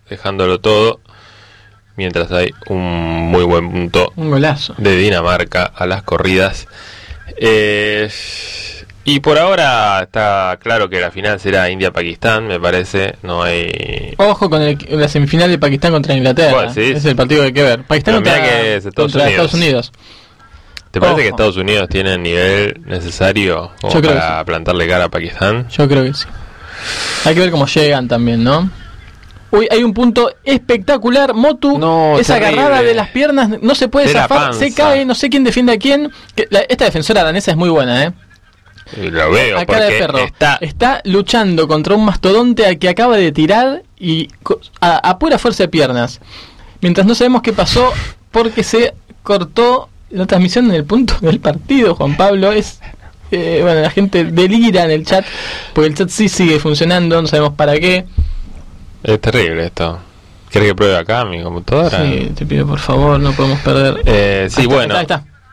dejándolo todo, mientras hay un muy buen punto Un golazo. de Dinamarca a las corridas. Eh, y por ahora está claro que la final será India-Pakistán, me parece. No hay... Ojo con el, la semifinal de Pakistán contra Inglaterra. ¿Vos decís? Ese es el partido que hay que ver. Pakistán Pero mirá contra, que es Estados contra Unidos. Estados Unidos. ¿Te parece Ojo. que Estados Unidos tiene el nivel necesario como Yo creo para que plantarle cara a Pakistán? Yo creo que sí. Hay que ver cómo llegan también, ¿no? Uy, hay un punto espectacular. Motu, No, esa terrible. agarrada de las piernas, no se puede De la zafar, se panza. cae, no sé quién defiende a quién. Que la- esta defensora danesa es muy buena, ¿eh? Y lo veo, A cara de porque perro. está... Está luchando contra un mastodonte al que acaba de tirar y co- a, a pura fuerza de piernas. Mientras no sabemos qué pasó porque se cortó la transmisión en el punto del partido, Juan Pablo. Es eh, bueno, la gente delira en el chat porque el chat sí sigue funcionando, no sabemos para qué. Es terrible esto. ¿Querés que pruebe acá mi computadora? Sí, te pido por favor, no podemos perder. Eh, sí, Ahí está, bueno. ahí está, ahí está.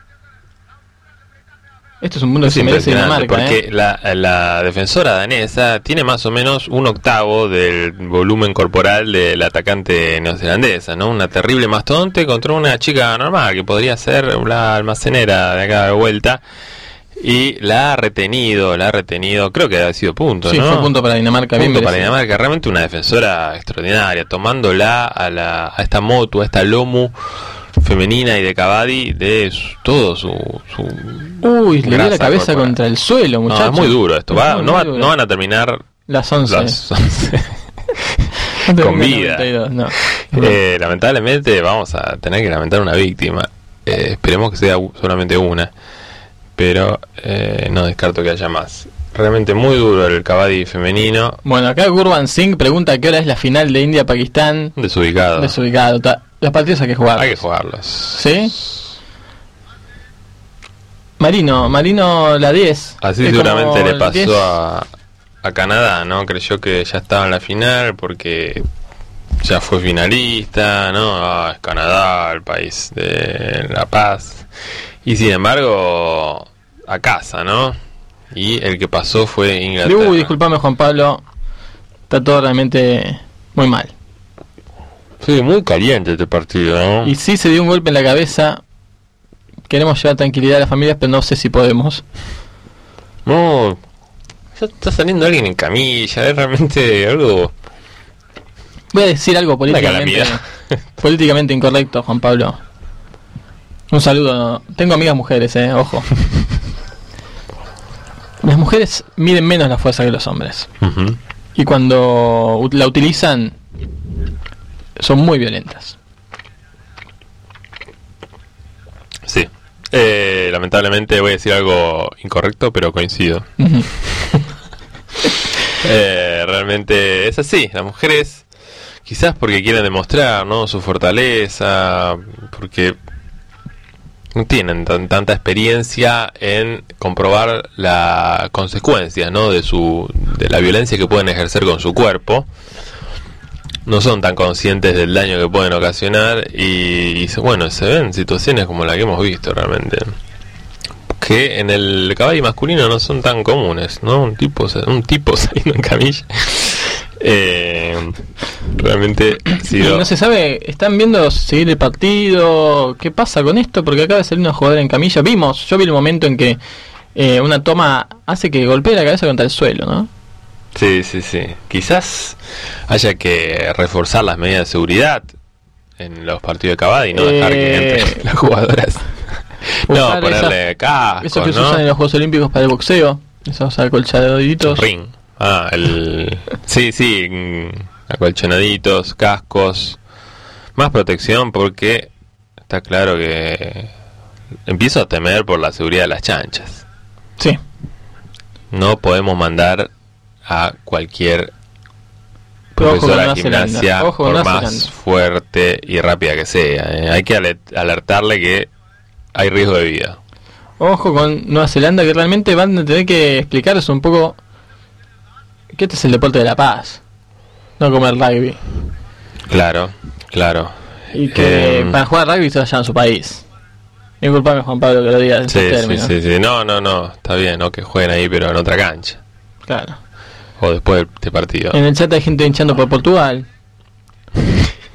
Esto es un mundo que Es se merece impresionante Dinamarca, porque ¿eh? la, la defensora danesa tiene más o menos un octavo del volumen corporal de la atacante neozelandesa, ¿no? Una terrible mastodonte contra una chica normal que podría ser la almacenera de acá de vuelta, y la ha retenido, la ha retenido, creo que ha sido punto, Sí, ¿no? fue punto para Dinamarca. bien Punto para merecido. Dinamarca, realmente una defensora extraordinaria, tomándola a, la, a esta Motu, a esta Lomu femenina y de Cavadi, de su- todo su, su Uy, le dio la grasa cabeza corporal. contra el suelo, No, muchachos. es muy duro esto. Va- Muy, no, muy va- duro. no van a terminar Las once. las once. No te con vengan vida. noventa y dos, no. Eh, lamentablemente vamos a tener que lamentar una víctima. Eh, esperemos que sea u- solamente una, pero eh, no descarto que haya más. Realmente muy duro el Cavadi femenino, Bueno, acá Gurban Singh pregunta a qué hora es la final de India-Pakistán. desubicado. Desubicado. ta- Los partidos hay que jugar. Hay que jugarlos. ¿Sí? Marino, Marino la diez. Así Es seguramente como le el pasó diez. a, a Canadá, ¿no? Creyó que ya estaba en la final porque ya fue finalista, ¿no? Ah, es Canadá, el país de la paz. Y sin embargo, a casa, ¿no? Y el que pasó fue Inglaterra. Uy, disculpame Juan Pablo. Está todo realmente muy mal. Sí, muy caliente este partido, ¿no? Y sí se dio un golpe en la cabeza. Queremos llevar tranquilidad a las familias, pero no sé si podemos. No, ya está saliendo alguien en camilla, es realmente algo... Voy a decir algo políticamente, calamidad. políticamente incorrecto, Juan Pablo. Un saludo. Tengo amigas mujeres, eh, ojo. Las mujeres miden menos la fuerza que los hombres. Ujú. Y cuando ut- la utilizan, son muy violentas. Sí. Eh, lamentablemente voy a decir algo incorrecto, pero coincido. Ujú. Eh, realmente es así. Las mujeres, quizás porque quieren demostrar, ¿no?, su fortaleza, porque no tienen tan, tanta experiencia en comprobar la consecuencia, ¿no?, de su de la violencia que pueden ejercer con su cuerpo. No son tan conscientes del daño que pueden ocasionar y, y se- bueno, se ven situaciones como la que hemos visto realmente, que en el caballo masculino no son tan comunes, ¿no? Un tipo, un tipo saliendo en camilla. Eh, realmente sí, Y lo- no se sabe, ¿están viendo seguir el partido? ¿Qué pasa con esto? Porque acaba de salir una jugadora en camilla. Vimos, yo vi el momento en que eh, una toma hace que golpee la cabeza contra el suelo, ¿no? Sí, sí, sí. Quizás haya que reforzar las medidas de seguridad en los partidos de Cavadi y no dejar que Eh, entren las jugadoras. No, usar ponerle cascos, Eso que se ¿no? usan en los Juegos Olímpicos para el boxeo, esos acolchaditos. Ring. Ah, el... Sí, sí, mm, acolchonaditos, cascos, más protección porque está claro que empiezo a temer por la seguridad de las chanchas. Sí. No podemos mandar a cualquier Pero ojo con profesora de Nueva Zelanda. gimnasia, Ojo con por Nueva más Zelanda. fuerte y rápida que sea. ¿eh? Hay que ale- alertarle que hay riesgo de vida. Ojo con Nueva Zelanda, que realmente van a tener que explicarles un poco que este es el deporte de la paz, no como el rugby. Claro, claro. Y que Eh, para jugar rugby se vayan a su país. Disculpame Juan Pablo que lo diga en Sí, estos sí, términos. sí, sí. No, no, no. Está bien, ¿no? Que jueguen ahí, pero en otra cancha. Claro. O después de este partido. En el chat hay gente hinchando por Portugal.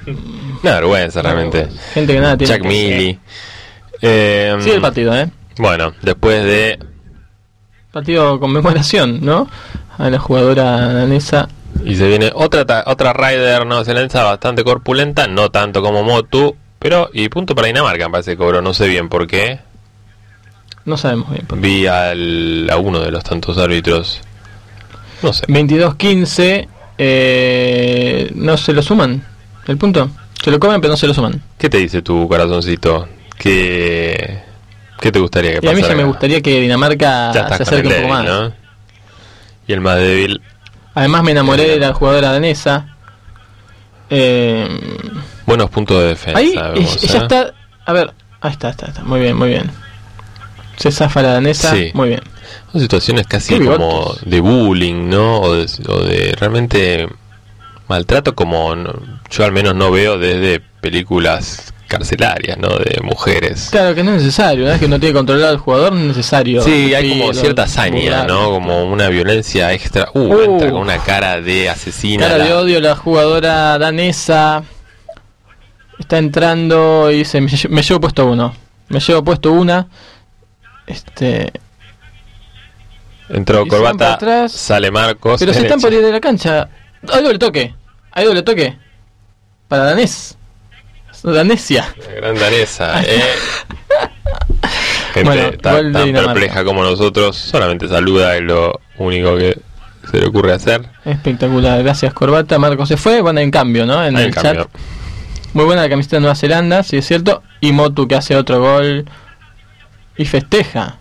Una vergüenza realmente. Gente que nada tiene. Jack que Milley. Eh, Sigue el partido, ¿eh? Bueno, después de... Partido conmemoración, ¿no? A la jugadora danesa. Y se viene otra ta- otra rider neozelandesa bastante corpulenta, no tanto como Motu, pero y punto para Dinamarca me parece que cobró, no sé bien por qué. No sabemos bien por qué. Vi al, a uno de los tantos árbitros, no sé. veintidós quince, eh, no se lo suman el punto. Se lo comen pero no se lo suman. ¿Qué te dice tu corazoncito? ¿Qué, qué te gustaría que Y a pasara? mí ya me gustaría que Dinamarca Ya estás se con acerque el un poco débil, más. ¿no? Y el más débil. Además me enamoré de la jugadora danesa. Eh, Buenos puntos de defensa. ahí vemos, ella ¿eh? está. A ver, ahí está, está, está. Muy bien, muy bien. Se zafa la danesa. Sí. Muy bien. Son situaciones casi Qué bigotes. como de bullying, ¿no? O de, o de realmente maltrato como no- yo al menos no veo desde películas carcelarias, ¿no? De mujeres. Claro que no es necesario, una vez que no tiene controlado al jugador, no es necesario. Sí, hay como Sí, cierta lo- hazaña, burlar. ¿no? Como una violencia extra. Uh, Uh. entra con una cara de asesina. Cara la- de odio, la jugadora danesa está entrando y dice: me, lle- me llevo puesto uno. Me llevo puesto una. Este. Entró Y se van Corbata, para atrás. sale Marcos. Pero se están derecha. por ir de la cancha. Hay doble toque. Hay doble toque. Para danés. Danesia. La gran danesa, ¿eh? Gente Bueno, tan, gol de tan Dinamarca. perpleja como nosotros, solamente saluda, es lo único que se le ocurre hacer. Espectacular. Gracias, Corbata. Marcos se fue. Bueno, en cambio, ¿no? En Ahí el en chat. cambio. Muy buena la camiseta de Nueva Zelanda, sí es cierto. Y Motu que hace otro gol. Y festeja.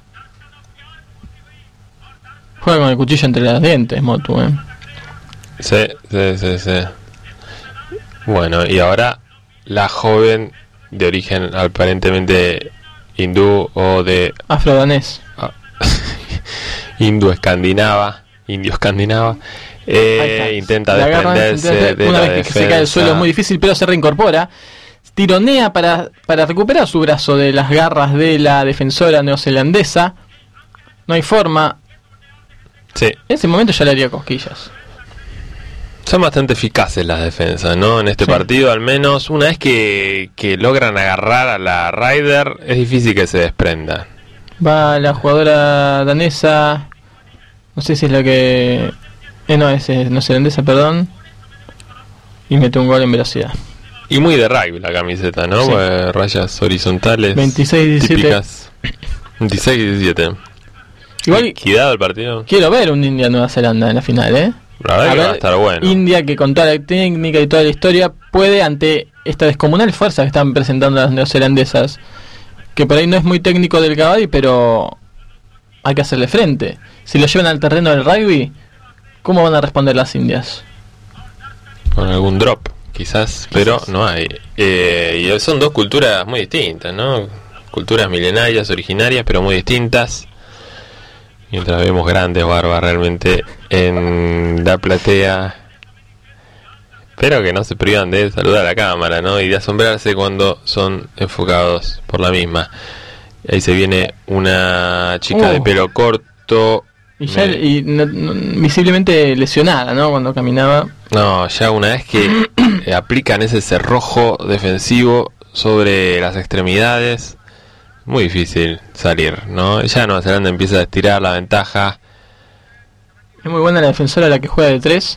Juega con el cuchillo entre los dientes, Motu, ¿eh? Sí, sí, sí, sí. Bueno, y ahora la joven de origen aparentemente hindú o de Afrodanés. ah, hindú escandinava, indio escandinava, eh, Ahí está. intenta La agarran, desprenderse intenta- de una la vez que se cae al suelo es muy defensa. difícil, pero se reincorpora. Tironea para, para recuperar su brazo de las garras de la defensora neozelandesa. No hay forma. Sí, En ese momento ya le haría cosquillas. son bastante eficaces las defensas, ¿no? En este Sí. partido, al menos, una vez que, que logran agarrar a la Ryder, es difícil que se desprenda. Va la jugadora danesa. No sé si es la que. Eh, no, es eh, neozelandesa, perdón. Y mete un gol en velocidad. Y muy de rugby la camiseta, ¿no? Sí. Eh, rayas horizontales. veintiséis diecisiete. Típicas. veintiséis diecisiete. Igual Liquidado el partido. quiero ver un India-Nueva Zelanda en la final, ¿eh? La verdad que va a estar bueno. India, que con toda la técnica y toda la historia puede, ante esta descomunal fuerza que están presentando las neozelandesas, que por ahí no es muy técnico del Kabaddi, pero hay que hacerle frente. Si lo llevan al terreno del rugby, ¿cómo van a responder las indias? Con algún drop, quizás, pero no hay. Eh, y son dos culturas muy distintas, ¿no? Culturas milenarias, originarias, pero muy distintas. Mientras vemos grandes barbas realmente en la platea. Pero que no se privan de saludar a la cámara, ¿no? Y de asombrarse cuando son enfocados por la misma. Ahí se viene una chica Uh. de pelo corto. Y ya Me- y no- no- visiblemente lesionada, ¿no? Cuando caminaba. No, ya una vez que eh, aplican ese cerrojo defensivo sobre las extremidades, muy difícil salir, ¿no? Ya Nueva Zelanda empieza a estirar la ventaja. Es muy buena la defensora, la que juega de tres.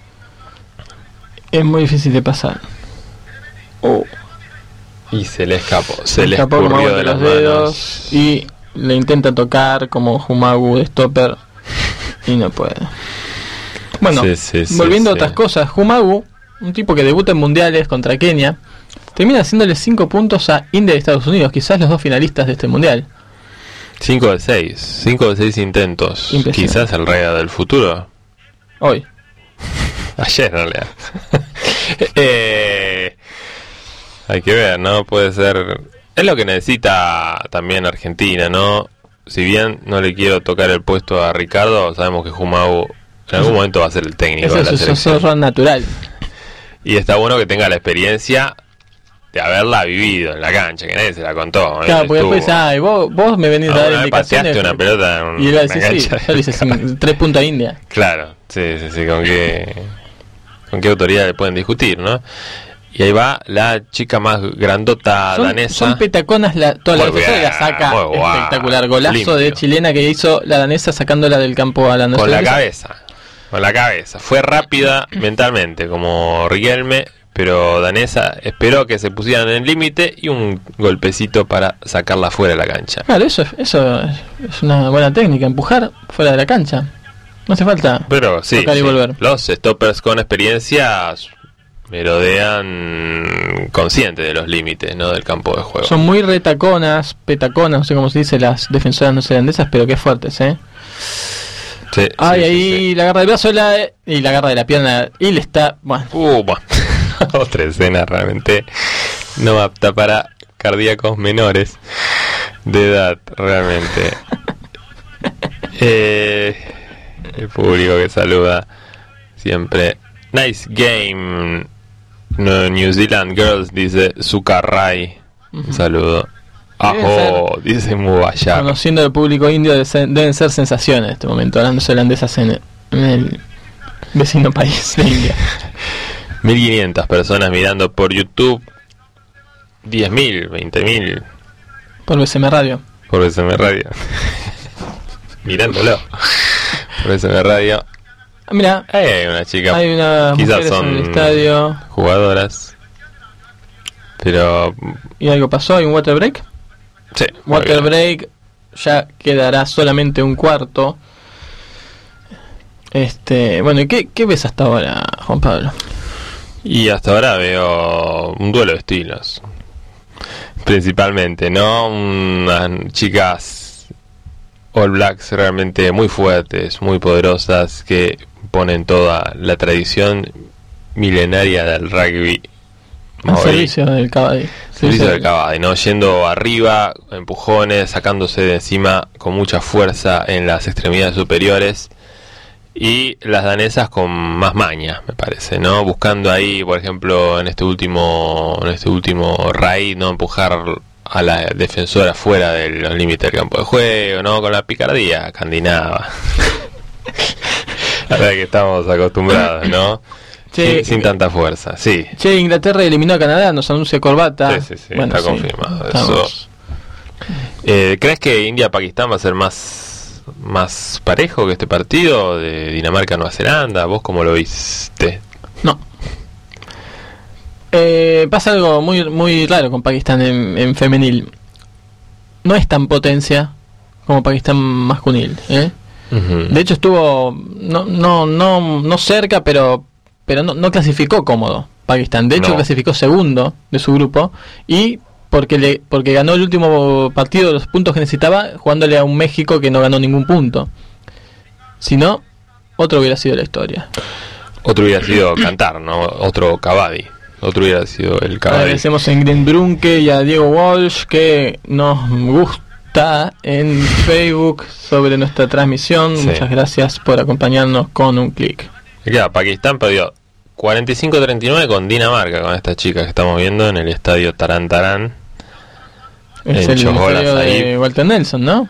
Es muy difícil de pasar. Oh. Y se le escapó, se, le escapó como escurrió agua de entre las los manos. dedos y le intenta tocar como Humagu de stopper y no puede. Bueno, Sí, sí, sí, volviendo sí. a otras cosas, Humagu, un tipo que debuta en mundiales contra Kenia, termina haciéndole cinco puntos a India y Estados Unidos, quizás los dos finalistas de este mundial. cinco de seis, cinco de seis intentos. Impresionante. Quizás el rey del futuro. Hoy. Ayer en realidad. eh, hay que ver, ¿no? Puede ser... Es lo que necesita también Argentina, ¿no? Si bien no le quiero tocar el puesto a Ricardo, sabemos que Jumau en algún momento va a ser el técnico Ese de la es su selección. zorro natural. Y está bueno que tenga la experiencia de haberla vivido en la cancha, que nadie se la contó. ¿eh? Claro, porque Estuvo. después, ay, vos, vos me venís a dar Alguna vez indicaciones. pateaste una pelota en Y él va a una decir, sí, cancha yo le hice cinco- tres puntos a India. Claro, sí, sí, sí, con qué, con qué autoridad le pueden discutir, ¿no? Y ahí va la chica más grandota son, danesa. Son petaconas, la, toda la Muy defensa bien, la saca muy guau, espectacular. Golazo limpio. de chilena que hizo la danesa sacándola del campo a la Con la nacional. cabeza. Con la cabeza. Fue rápida mentalmente, como Riquelme, pero danesa esperó que se pusieran en el límite y un golpecito para sacarla fuera de la cancha. Claro, eso, es- eso es es una buena técnica, empujar fuera de la cancha. No hace falta Pero sí, tocar y sí, volver. los stoppers con experiencia merodean conscientes de los límites, ¿no?, del campo de juego. Son muy retaconas, petaconas, no sé cómo se dice, las defensoras neozelandesas, pero qué fuertes, ¿eh? Sí, Ay, sí, ahí sí, sí. la garra del brazo la, y la garra de la pierna y le está... Bueno, Uh, bueno. Otra escena realmente no apta para cardíacos menores de edad, realmente. Eh, el público que saluda siempre. Nice game. No, New Zealand Girls, dice Sukarrai. Un saludo. Ajo, dice Mubayar. conociendo al público indio de ser- deben ser sensaciones en este momento, hablando holandesas en, en el vecino país de India. mil quinientas personas mirando por YouTube. diez mil, veinte mil Por B C M Radio. por B S M Radio. Mirándolo. Por B S M Radio. Ah, mira, Hay una chica. hay unas Quizás mujeres son en el estadio jugadoras. Pero. y algo pasó, hay un water break. Sí. Water muy bien. break, ya quedará solamente un cuarto. Este, bueno, ¿y qué, qué ves hasta ahora, Juan Pablo? Y hasta ahora veo un duelo de estilos. Principalmente, ¿no? Unas chicas All Blacks realmente muy fuertes, muy poderosas, que ponen toda la tradición milenaria del rugby Al maorí. servicio del caballo. Servicio del Cavadi, ¿no? Yendo arriba, empujones, sacándose de encima con mucha fuerza en las extremidades superiores. Y las danesas con más maña, me parece, ¿no? Buscando ahí, por ejemplo, en este último en este último raid, ¿no? Empujar a la defensora fuera de los límites del campo de juego, ¿no? Con la picardía escandinava. La verdad que estamos acostumbrados, ¿no? Che, sin, sin tanta fuerza, sí. Che, Inglaterra eliminó a Canadá, nos anuncia Corbata. Sí, sí, sí, está confirmado eso. estamos- Eh, ¿Crees que India-Pakistán va a ser más más parejo que este partido de Dinamarca-Nueva Zelanda? ¿Vos cómo lo viste? No. Eh, pasa algo muy muy raro con Pakistán en, en femenil. No es tan potencia como Pakistán masculil, ¿eh? Ujú. De hecho estuvo no no no no cerca, pero pero no, no clasificó cómodo Pakistán. De hecho No. clasificó segundo de su grupo y porque le porque ganó el último partido de los puntos que necesitaba jugándole a un México que no ganó ningún punto. Si no, otro hubiera sido la historia. Otro hubiera sido cantar, ¿no? Otro Cavadi. Otro hubiera sido el Cavadi. Agradecemos a Ingrid Brunke y a Diego Walsh que nos gusta en Facebook sobre nuestra transmisión. Sí. Muchas gracias por acompañarnos con un clic. Y queda, Pakistán perdió cuarenta y cinco a treinta y nueve con Dinamarca, con esta chica que estamos viendo en el estadio Taran Taran. Es En el Chojolas estadio de ahí. Walter Nelson, ¿no?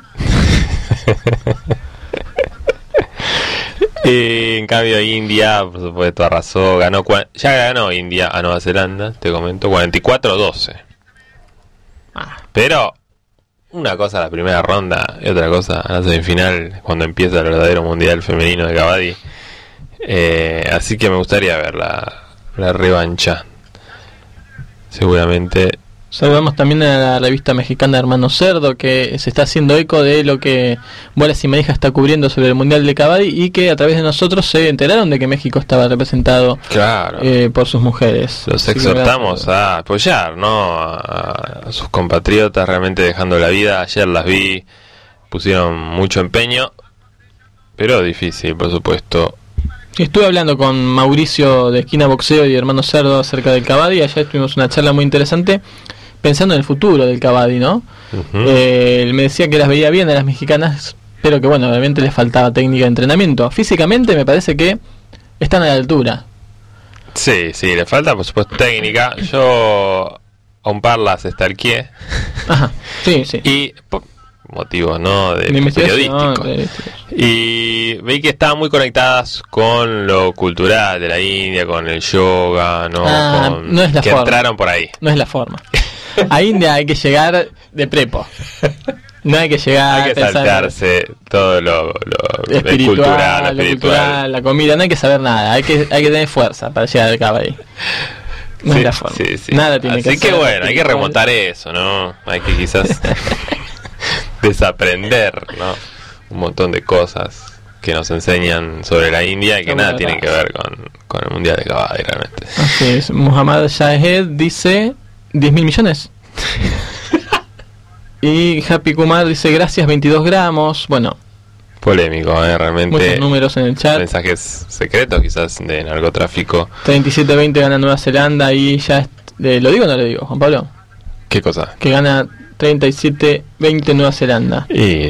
Y en cambio India, por supuesto, arrasó, ganó, cua- ya ganó India a Nueva Zelanda, te comento, cuarenta y cuatro a doce. Ah. Pero una cosa la primera ronda y otra cosa a la semifinal, cuando empieza el verdadero mundial femenino de Cavadi. Eh, así que me gustaría ver la, la revancha. Seguramente. Saludamos también a la revista mexicana Hermano Cerdo, que se está haciendo eco de lo que Bolas y Manija está cubriendo sobre el Mundial de Cavadi y que a través de nosotros se enteraron de que México estaba representado Claro. eh, por sus mujeres. Los Así que exhortamos gracias. a apoyar, ¿no? A, a sus compatriotas realmente dejando la vida. Ayer las vi, pusieron mucho empeño, pero difícil, por supuesto. Estuve hablando con Mauricio de Esquina Boxeo y Hermano Cerdo acerca del Cavadi. Ayer tuvimos una charla muy interesante pensando en el futuro del Cavadi, ¿no? Ujú. Eh, él me decía que las veía bien a las mexicanas, pero que bueno, obviamente les faltaba técnica de entrenamiento. Físicamente me parece que están a la altura. Sí, sí, le falta por supuesto técnica. Yo a un par las stalkeé Ajá, sí, sí. y por motivos, ¿no? De De investigación, periodísticos. periodísticos. Y vi que estaban muy conectadas con lo cultural de la India, con el yoga, ¿no? Ah, con, no es la que forma. entraron por ahí. No es la forma. A India hay que llegar de prepo. No hay que llegar Hay que a pensar saltearse todo lo, lo espiritual, cultural, lo lo espiritual. cultural, la comida, no hay que saber nada, hay que hay que tener fuerza para llegar al cabo ahí. No Sí, es la forma. sí, sí. Nada tiene Así que que ser bueno, hay que espiritual. remontar eso, ¿no? Hay que quizás desaprender, ¿no? Un montón de cosas que nos enseñan sobre la India y que Son nada verdad. tienen que ver con, con el Mundial de Kabaddi realmente. Así es. Muhammad Shahed dice diez mil millones. Y Happy Kumar dice gracias veintidós gramos. Bueno, Polémico, ¿eh? Realmente. muchos números en el chat. Mensajes secretos quizás de narcotráfico. treinta y siete veinte gana Nueva Zelanda y ya... es- eh, ¿Lo digo o no lo digo, Juan Pablo? ¿Qué cosa? Que gana treinta y siete veinte Nueva Zelanda. Y...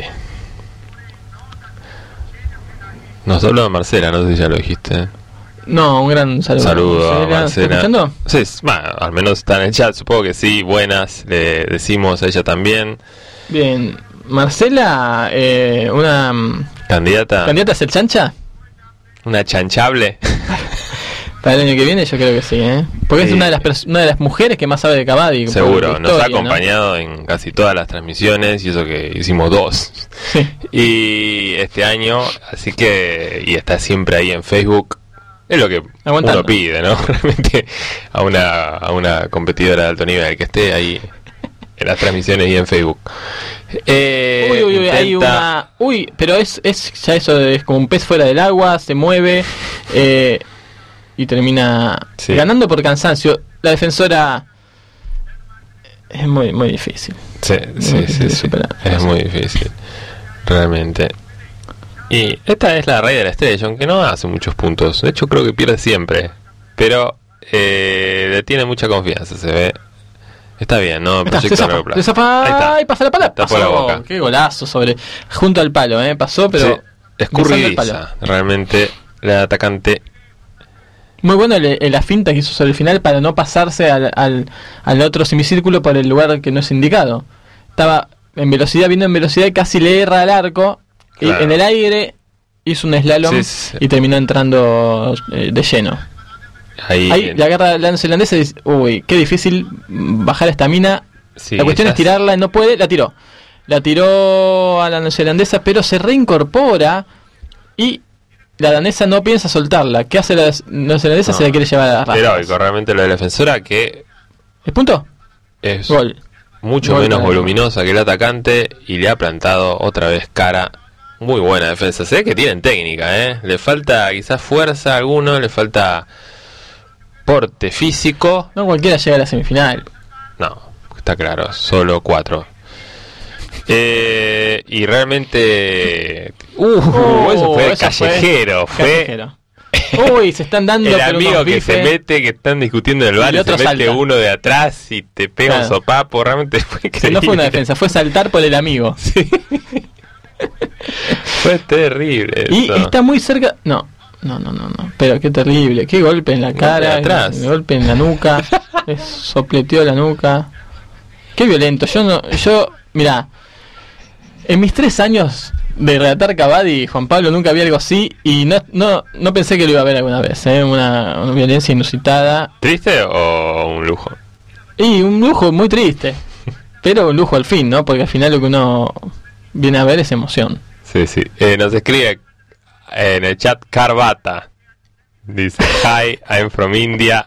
Nos habló Marcela, no sé si ya lo dijiste. No, un gran saludo. Saludo a ¿Estás Marcela. escuchando? Sí, es- bueno, al menos está en el chat, supongo que sí. Buenas, le decimos a ella también. Bien. Marcela, eh, una mm, Candidata, candidata a ser chancha una chanchable. para el año que viene, yo creo que sí, ¿eh? Porque Sí. es una de las pers- una de las mujeres que más sabe de Kabaddi. por Seguro, la nos ha historia, ¿no? acompañado en casi todas las transmisiones y eso que hicimos dos. Sí. Y este año, así que, y está siempre ahí en Facebook. Es lo que Aguantando. uno pide, ¿no? Realmente a una, a una competidora de alto nivel que esté ahí en las transmisiones y en Facebook. Eh, Uy, uy, uy, hay intenta- una... Uy, pero es, es ya eso, es como un pez fuera del agua, se mueve eh, y termina Sí. ganando por cansancio. La defensora es muy muy difícil. Sí, sí, Muy sí, difícil sí. superar. Es muy difícil, realmente. Y esta es la Rey de la Estrella, aunque no hace muchos puntos. De hecho, creo que pierde siempre. Pero eh, le tiene mucha confianza, se ve. Está bien, ¿no? Ahí está, se Proyecto a zafa, largo plazo. se zafa, Ahí está. y pasa la pala, Tapó pasó. la boca. Qué golazo sobre junto al palo, eh, pasó, pero Sí, besando el palo. escurridiza. Realmente, la atacante. Muy bueno el- el- la finta que hizo sobre el final para no pasarse al, al, al otro semicírculo por el lugar que no es indicado. Estaba en velocidad, vino en velocidad y casi le erra al arco. Y Claro. en el aire hizo un slalom Sí, sí. y terminó entrando eh, de lleno. Ahí, Ahí le agarra la neozelandesa y dice, uy, qué difícil bajar esta mina. sí, La cuestión ya es tirarla, no puede, la tiró. La tiró a la neozelandesa, pero se reincorpora y la danesa no piensa soltarla. ¿Qué hace la neozelandesa? No, Se la quiere llevar a la raja. heroico, realmente lo de la defensora que ¿Es punto? es Gol. mucho Gol menos para- voluminosa que el atacante y le ha plantado otra vez cara. Muy buena defensa. Se ve que tienen técnica, ¿eh? Le falta quizás fuerza a alguno, le falta porte físico. No cualquiera llega a la semifinal. No, está claro, solo cuatro. Eh, y realmente... Uh, Oh, eso fue eso fue callejero. Fue, Callejero. Uy, se están dando el pero amigo unos que se bifes. mete, que están discutiendo en el Y bar el y se otro mete salta. uno de atrás y te pega un Claro. sopapo. Realmente fue Que increíble. no fue una defensa, fue saltar por el amigo. Fue terrible Y eso. está muy cerca. No, no, no, no, no. Pero qué terrible. Qué golpe en la Golpe cara. de atrás. Qué golpe en la nuca. Le sopleteó la nuca. Qué violento. Yo no. Yo. Mirá. En mis tres años de relatar Kabaddi, Juan Pablo, nunca vi algo así. Y no, no, no pensé que lo iba a ver alguna vez. ¿eh? Una, una violencia inusitada. ¿Triste o un lujo? Y un lujo muy triste. Pero un lujo al fin, ¿no? Porque al final lo que uno viene a ver es emoción. Sí, sí. Eh, nos escribe en el chat Carvata. Dice, hi, I'm from India.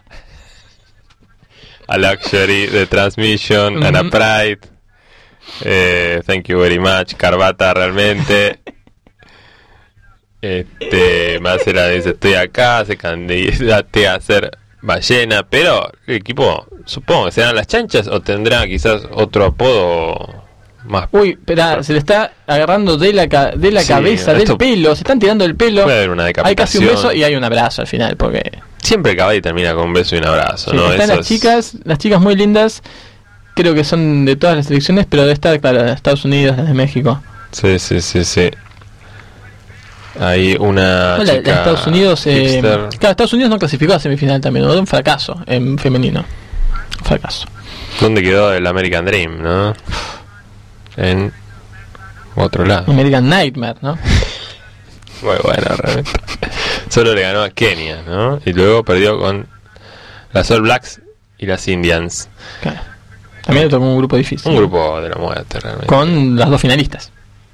A luxury, the transmission, and a Ujú. pride. Eh, thank you very much, Carvata, realmente. Este, Marcela dice, estoy acá, se candidate a ser ballena, pero el equipo, supongo que serán las chanchas o tendrá quizás otro apodo más. Uy, espera, se le está agarrando de la, ca- de la Sí, cabeza, del esto- pelo, se están tirando el pelo. Puede haber una Hay casi decapitación. un beso y hay un abrazo al final, porque Siempre el Kabaddi termina con un beso y un abrazo, sí, ¿no? están Eso las es- chicas, las chicas muy lindas, creo que son de todas las selecciones, pero de estar, claro, de Estados Unidos, de México. Sí, sí, sí, sí. Hay una No, la- la chica Estados Unidos, eh, hipster. claro, Estados Unidos no clasificó a semifinal también, ¿no? Un fracaso en femenino. Un fracaso. ¿Dónde quedó el American Dream, no? En otro lado. American Nightmare, ¿no? Muy bueno, realmente. Solo le ganó a Kenia, ¿no? Y luego perdió con las All Blacks y las Indians. Claro. También le tocó un grupo difícil. Un grupo de la muerte, realmente. Con las dos finalistas.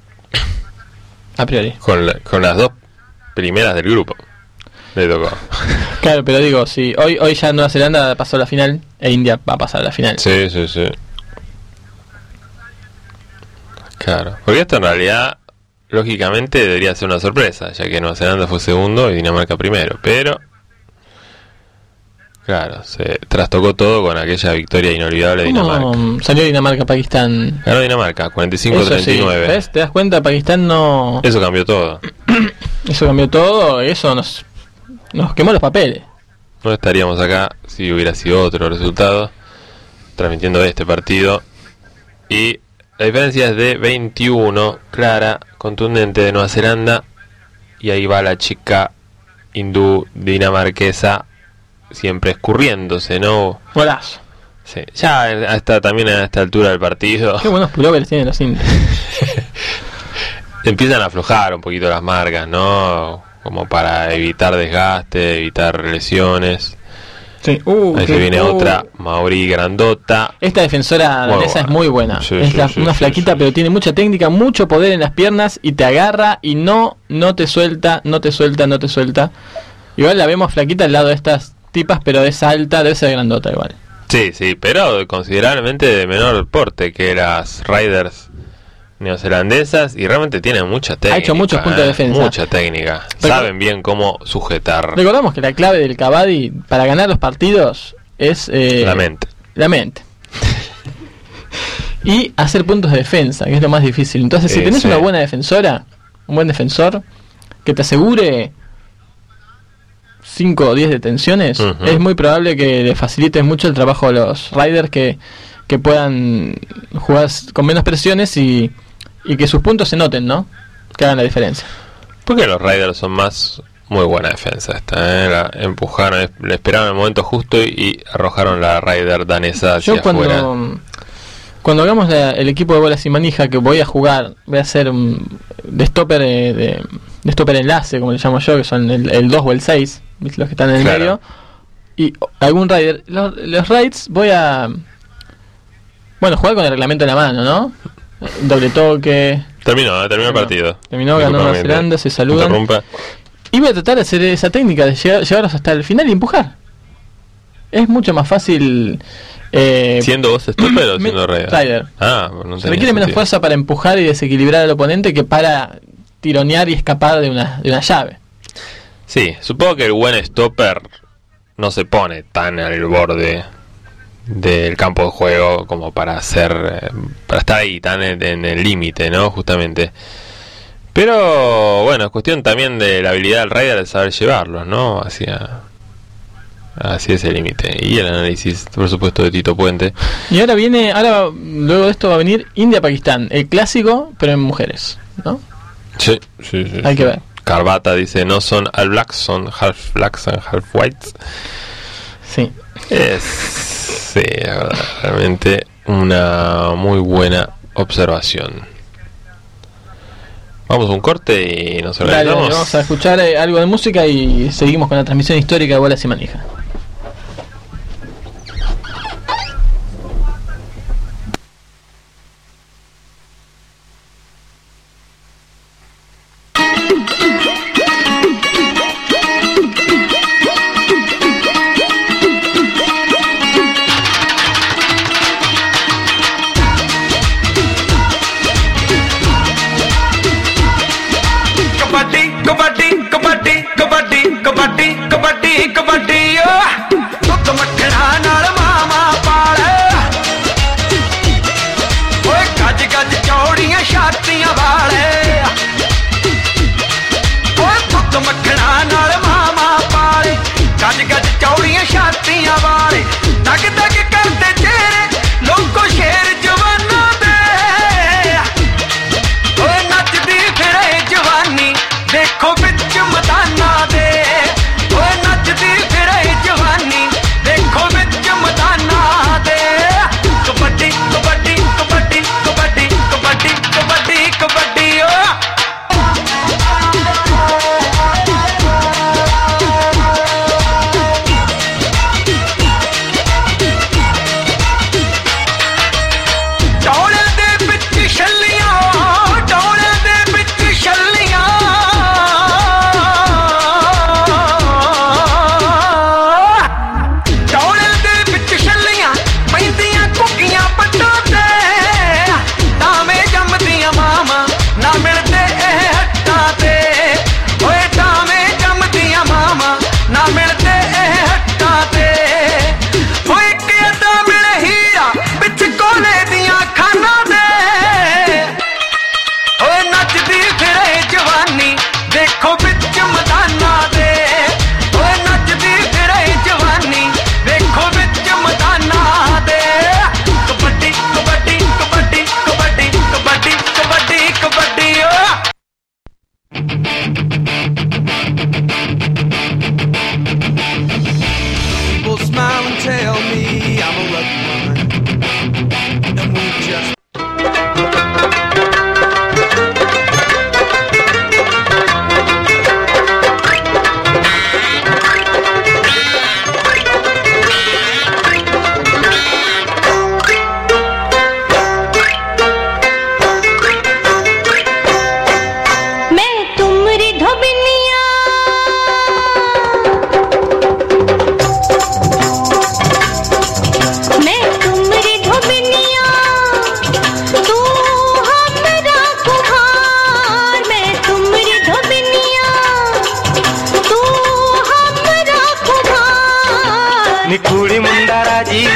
A priori. Con, la, con las dos primeras del grupo. Le tocó. Claro, pero digo, si hoy hoy ya Nueva Zelanda pasó a la final, e India va a pasar a la final. Sí, sí, sí. Claro. Porque esto en realidad, lógicamente, debería ser una sorpresa, ya que Nueva Zelanda fue segundo y Dinamarca primero. Pero, claro, se trastocó todo con aquella victoria inolvidable de Dinamarca. ¿Cómo salió Dinamarca-Pakistán? Ganó Dinamarca, cuarenta y cinco a treinta y nueve. Sí, ¿ves? ¿Te das cuenta? Pakistán no... Eso cambió todo. Eso cambió todo, eso nos, nos quemó los papeles. No estaríamos acá si hubiera sido otro resultado, transmitiendo este partido. Y la diferencia es de veintiuno, clara, contundente, de Nueva Zelanda. Y ahí va la chica hindú dinamarquesa, siempre escurriéndose, ¿no? Golazo. Sí, ya hasta también a esta altura del partido Qué buenos pullovers tienen los indios. empiezan a aflojar un poquito las marcas, ¿no? Como para evitar desgaste, evitar lesiones. Sí. Uh, Ahí se qué- viene uh. otra, Mauri Grandota. Esta defensora Muy danesa buena. es muy buena. Sí, es sí, la- sí, una sí, flaquita, sí. pero tiene mucha técnica, mucho poder en las piernas y te agarra y no, no te suelta, no te suelta, no te suelta. Igual la vemos flaquita al lado de estas tipas, pero es alta, debe ser grandota igual. Sí, sí, pero considerablemente de menor porte que las Riders neozelandesas, y realmente tienen mucha técnica. Ha hecho muchos puntos de eh, defensa. Mucha técnica. Recor- Saben bien cómo sujetar Recordamos que la clave del Kabaddi para ganar los partidos es eh, la mente. la mente. Y hacer puntos de defensa, que es lo más difícil. Entonces, si Sí, tenés sí. una buena defensora, un buen defensor, que te asegure cinco o diez detenciones, Ujú. es muy probable que le facilites mucho el trabajo a los riders que, que puedan jugar s- con menos presiones y, y que sus puntos se noten, ¿no? Que hagan la diferencia. Porque los Riders son más muy buena defensa esta, ¿eh? La empujaron, es- le esperaron el momento justo y, y arrojaron la Rider danesa hacia Yo cuando afuera. cuando hagamos la- el equipo de bolas y manija que voy a jugar, voy a hacer un de stopper eh, de, de stopper enlace, como le llamo yo, que son el, el dos o el seis, ¿viste? Los que están en el Claro. medio, y o- algún rider. Los, los raids voy a bueno, jugar con el reglamento en la mano, ¿no? Eh, Doble toque. Terminó, ¿eh? terminó el partido. Terminó, ganó Nueva Disculpame, Zelanda, se te saludan. interrumpa. Y voy a tratar de hacer esa técnica de llegar- llevarlos hasta el final y empujar. Es mucho más fácil. Eh, ¿Siendo vos stopper o me- siendo Rider? Rider. Ah, pues no se tenía requiere menos sentido. fuerza para empujar y desequilibrar al oponente que para tironear y escapar de una, de una llave. Sí, supongo que el buen stopper no se pone tan al borde del campo de juego como para hacer eh, para estar ahí tan en, en el límite, ¿no? Justamente. Pero bueno, es cuestión también de la habilidad del Rider de saber llevarlos, ¿no? Hacia hacia ese límite. Y el análisis, por supuesto, de Tito Puente. Y ahora viene, ahora luego de esto va a venir India-Pakistán, el clásico, pero en mujeres, ¿no? Sí, sí, sí. Hay sí. que ver. Carbata dice, no son all blacks, son half blacks and half whites. Sí. Es, sí, la verdad, realmente una muy buena observación. Vamos a un corte y nos Dale, dale, organizamos. vamos a escuchar eh, algo de música y seguimos con la transmisión histórica de bolas y manija. Kabaddi कबड्डी कबड्डी कबड्डी कबड्डी कबड्डी कबड्डी दुੱਧ ਮੱਖਣਾ ਨਾਲ ਮਾਮਾ ਪਾਲੇ ਓਏ ਗੱਜ ਗੱਜ ਚੌੜੀਆਂ ਛਾਤੀਆਂ ਵਾਲੇ ਓਏ ਦੁੱਧ ਮੱਖਣਾ ਨਾਲ ਮਾਮਾ ਪਾਲੇ ਗੱਜ ਗੱਜ ਚੌੜੀਆਂ ਛਾਤੀਆਂ ਵਾਲੇ ਤੱਕ ਤੱਕ ਕਰਦੇ ਤੇਰੇ ਲੋਕੋ ਸ਼ੇਰ ਜਵਾਨਾਂ ਦੇ ਓਏ ਨੱਚਦੀ ਫਿਰੇ ਜਵਾਨੀ ਦੇਖੋ ਵਿੱਚ ਮਦਾਨਾ ਦੇ ਓਏ ਨੱਚਦੀ ਫਿਰੇ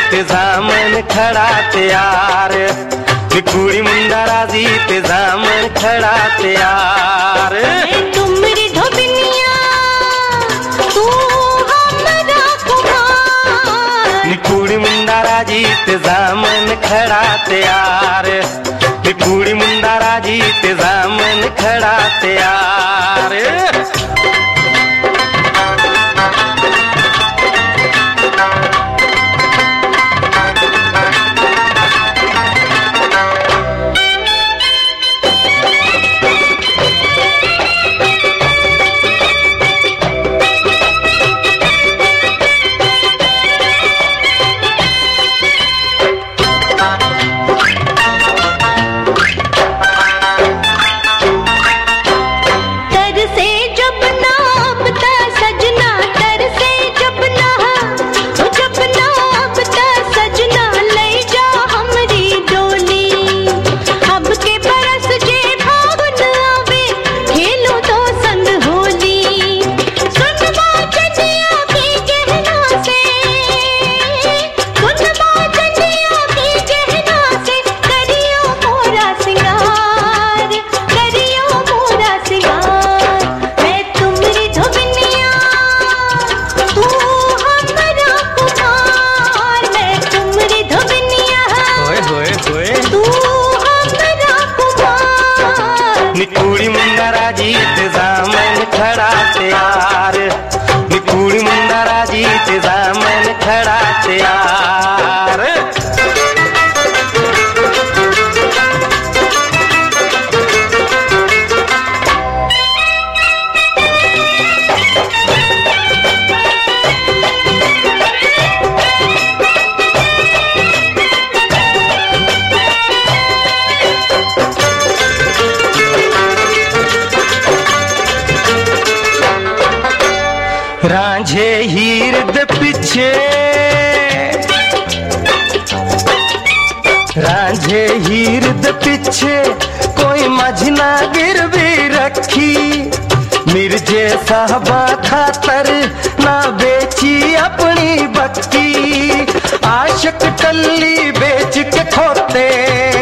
ते जामन खड़ा तैयार, नी कुड़ी मुंडा राजी ते जामन खड़ा तैयार। तुमरी धोबिनिया तू हमरा कुमार, नी कुड़ी मुंडा राजी ते जामन खड़ा तैयार, नी कुड़ी मुंडा राजी ते जामन खड़ा तैयार। रांझे हीर दे पीछे, रांझे हीर दे पीछे कोई मझना गिरवी रखी, मिर्जे साहबा खातर ना बेची अपनी बक्की। आशिक टल्ली बेच के खोते,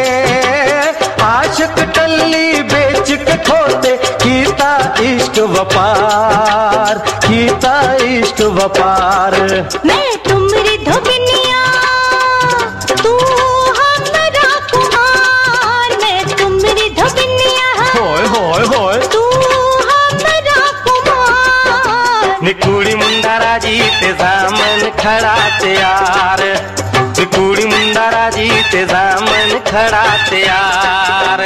आशिक टल्ली बेच के खोते, कीता इश्क व्यापार, कीता इश्क व्यापार। मैं तुमरी धोबिनिया तू हमरा कुमार, मैं तुमरी धोबिनिया होय होय होय तू हमरा कुमार। नी कुड़ी मुंडा राजी ते जामन खड़ा तैयार, नी कुड़ी मुंडा राजी ते जामन खड़ा तैयार।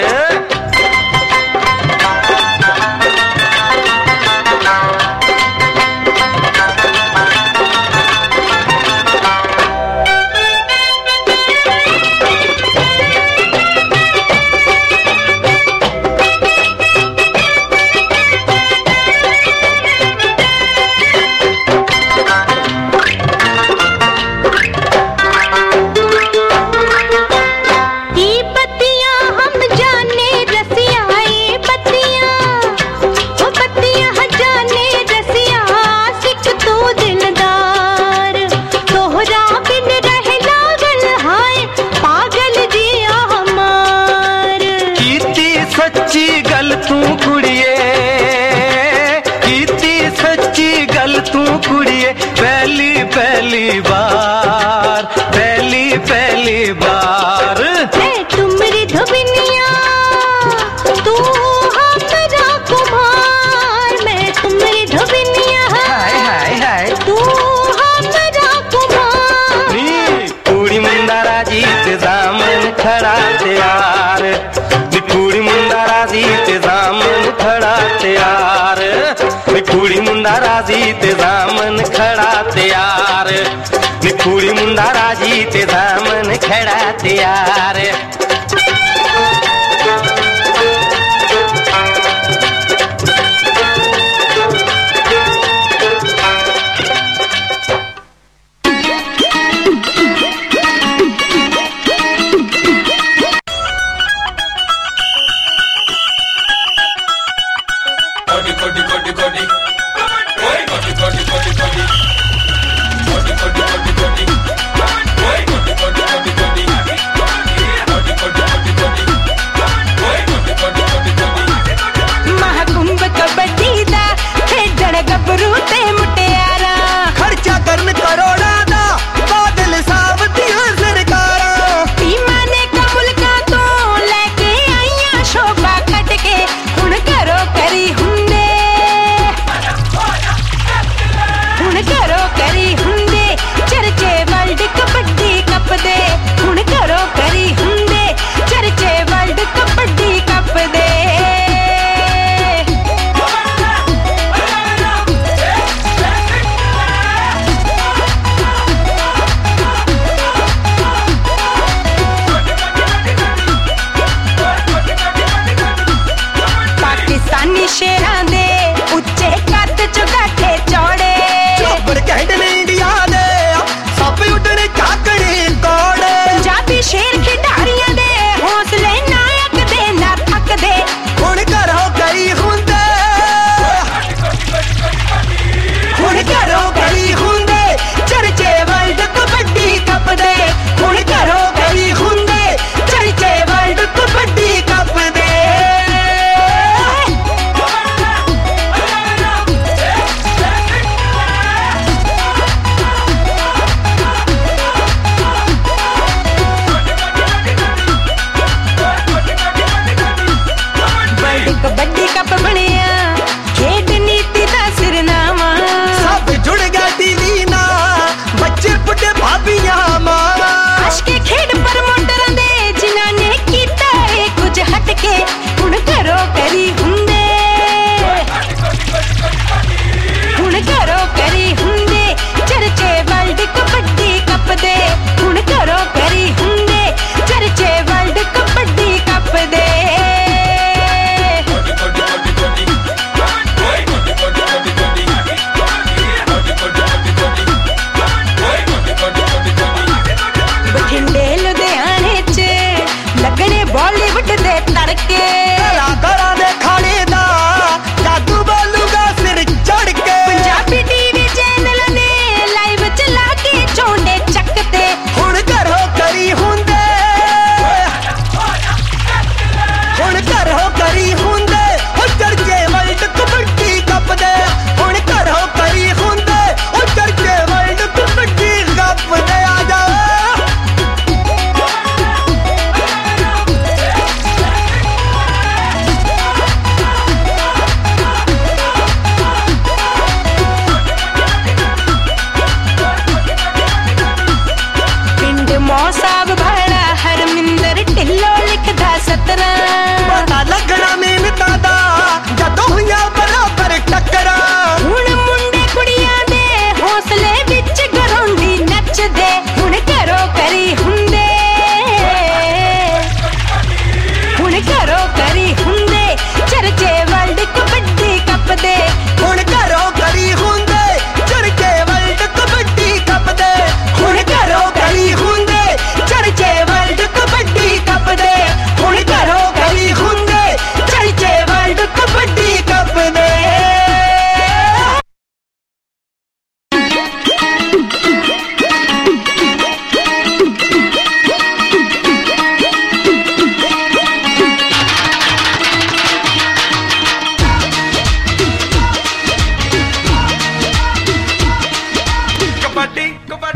पहली पहली बार, पहली पहली बार। मैं तुमरी धोबिनिया तू हमरा कुमार, मैं तुमरी धोबिनिया हाय हाय हाय तू हमरा कुमार। नी कुड़ी मुंडा राजी ते जामन खड़ा तैयार, नी कुड़ी मुंडा राजी ते जामन खड़ा तैयार, नी कुड़ी मुंडा राजी ते जामन खड़ा तैयार, नी कुड़ी मुंडा राजी ते जामन खड़ा तैयार। What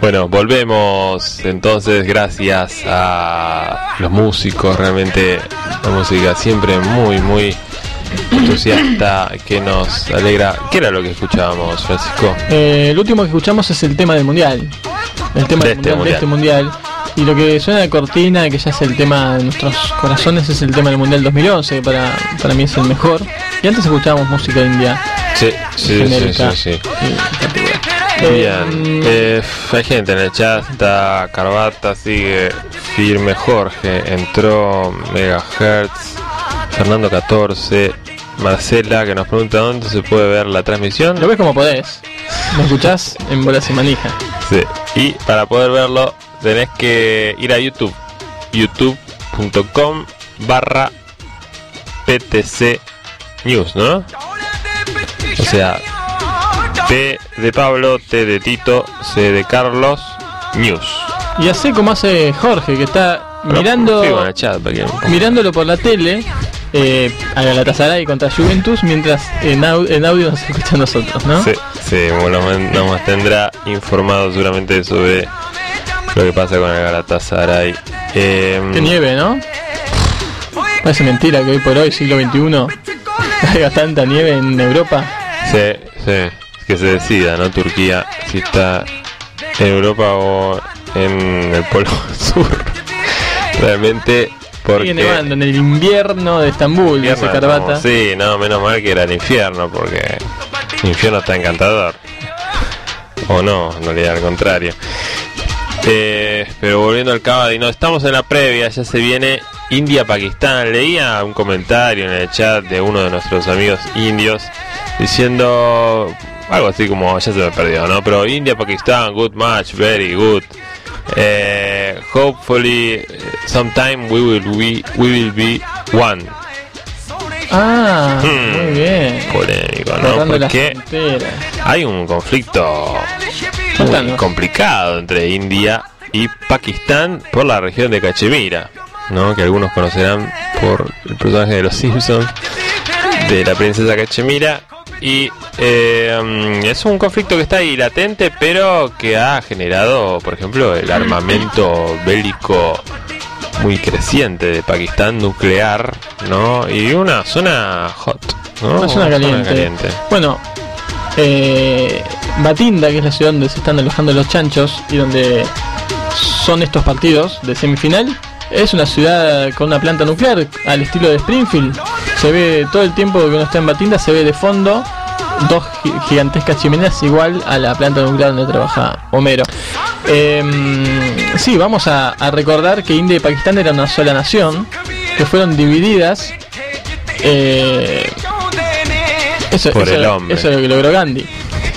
Bueno, volvemos entonces, gracias a los músicos, realmente la música siempre muy, muy entusiasta, que nos alegra. ¿Qué era lo que escuchábamos, Francisco? Eh, el último que escuchamos es el tema del mundial, el tema De del este mundial, de este mundial. Y lo que suena de cortina, que ya es el tema de nuestros corazones, es el tema del mundial dos mil once, que para, para mí es el mejor. Y antes escuchábamos música india. Sí, sí, genérica sí, sí, sí. y particular. Bien, eh, hay gente en el chat, está Carvata, sigue firme, Jorge, entró, Megahertz, Fernando catorce, Marcela, que nos pregunta dónde se puede ver la transmisión. Lo ves como podés, me escuchás en Bolas y Manija. Sí, y para poder verlo tenés que ir a YouTube, youtube.com barra PTC News, ¿no? O sea, P de Pablo, T de Tito, C de Carlos, News. Y así como hace Jorge, que está Pero mirando escribo en el chat, porque- mirándolo por la tele, eh, a Galatasaray contra Juventus, mientras en, au- en audio nos escucha a nosotros, ¿no? Sí, sí, bueno, nos mantendrá informado seguramente sobre lo que pasa con el Galatasaray. Eh, Qué nieve, ¿no? Parece mentira que hoy por hoy, siglo veintiuno, haya tanta nieve en Europa. Sí, sí, que se decida, ¿no? Turquía, si está en Europa o en el Polo Sur. Realmente, porque... Sigue nevando en el invierno de Estambul, dice Infierno, Carvata. no, sí, no, menos mal que era el infierno, porque el infierno está encantador. O no, en realidad al contrario. Eh, pero volviendo al Kabaddi, no, estamos en la previa, ya se viene India-Pakistán. Leía un comentario en el chat de uno de nuestros amigos indios diciendo algo así como, ya se me perdió, ¿no? Pero India-Pakistán, good match, very good. Eh, hopefully sometime we will we, we will be one. Ah, Hmm. muy bien. Polémico, ¿no? Borrando las Porque fronteras. hay un conflicto muy Contanos. complicado entre India y Pakistán por la región de Cachemira, ¿no? Que algunos conocerán por el personaje de los Simpsons, de la princesa Cachemira. Y eh, um, es un conflicto que está ahí latente, pero que ha generado, por ejemplo, el armamento bélico muy creciente de Pakistán, nuclear, ¿no? Y una zona hot, ¿no? Una zona caliente. caliente. Bueno, eh, Batinda, que es la ciudad donde se están alojando los chanchos y donde son estos partidos de semifinal, es una ciudad con una planta nuclear al estilo de Springfield. Se ve todo el tiempo que uno está en Batinda, se ve de fondo dos gi- gigantescas chimeneas igual a la planta nuclear donde trabaja Homero. Eh, sí, vamos a, a recordar que India y Pakistán eran una sola nación, que fueron divididas. Eh, eso, Por eso- el hombre. eso es lo que logró Gandhi.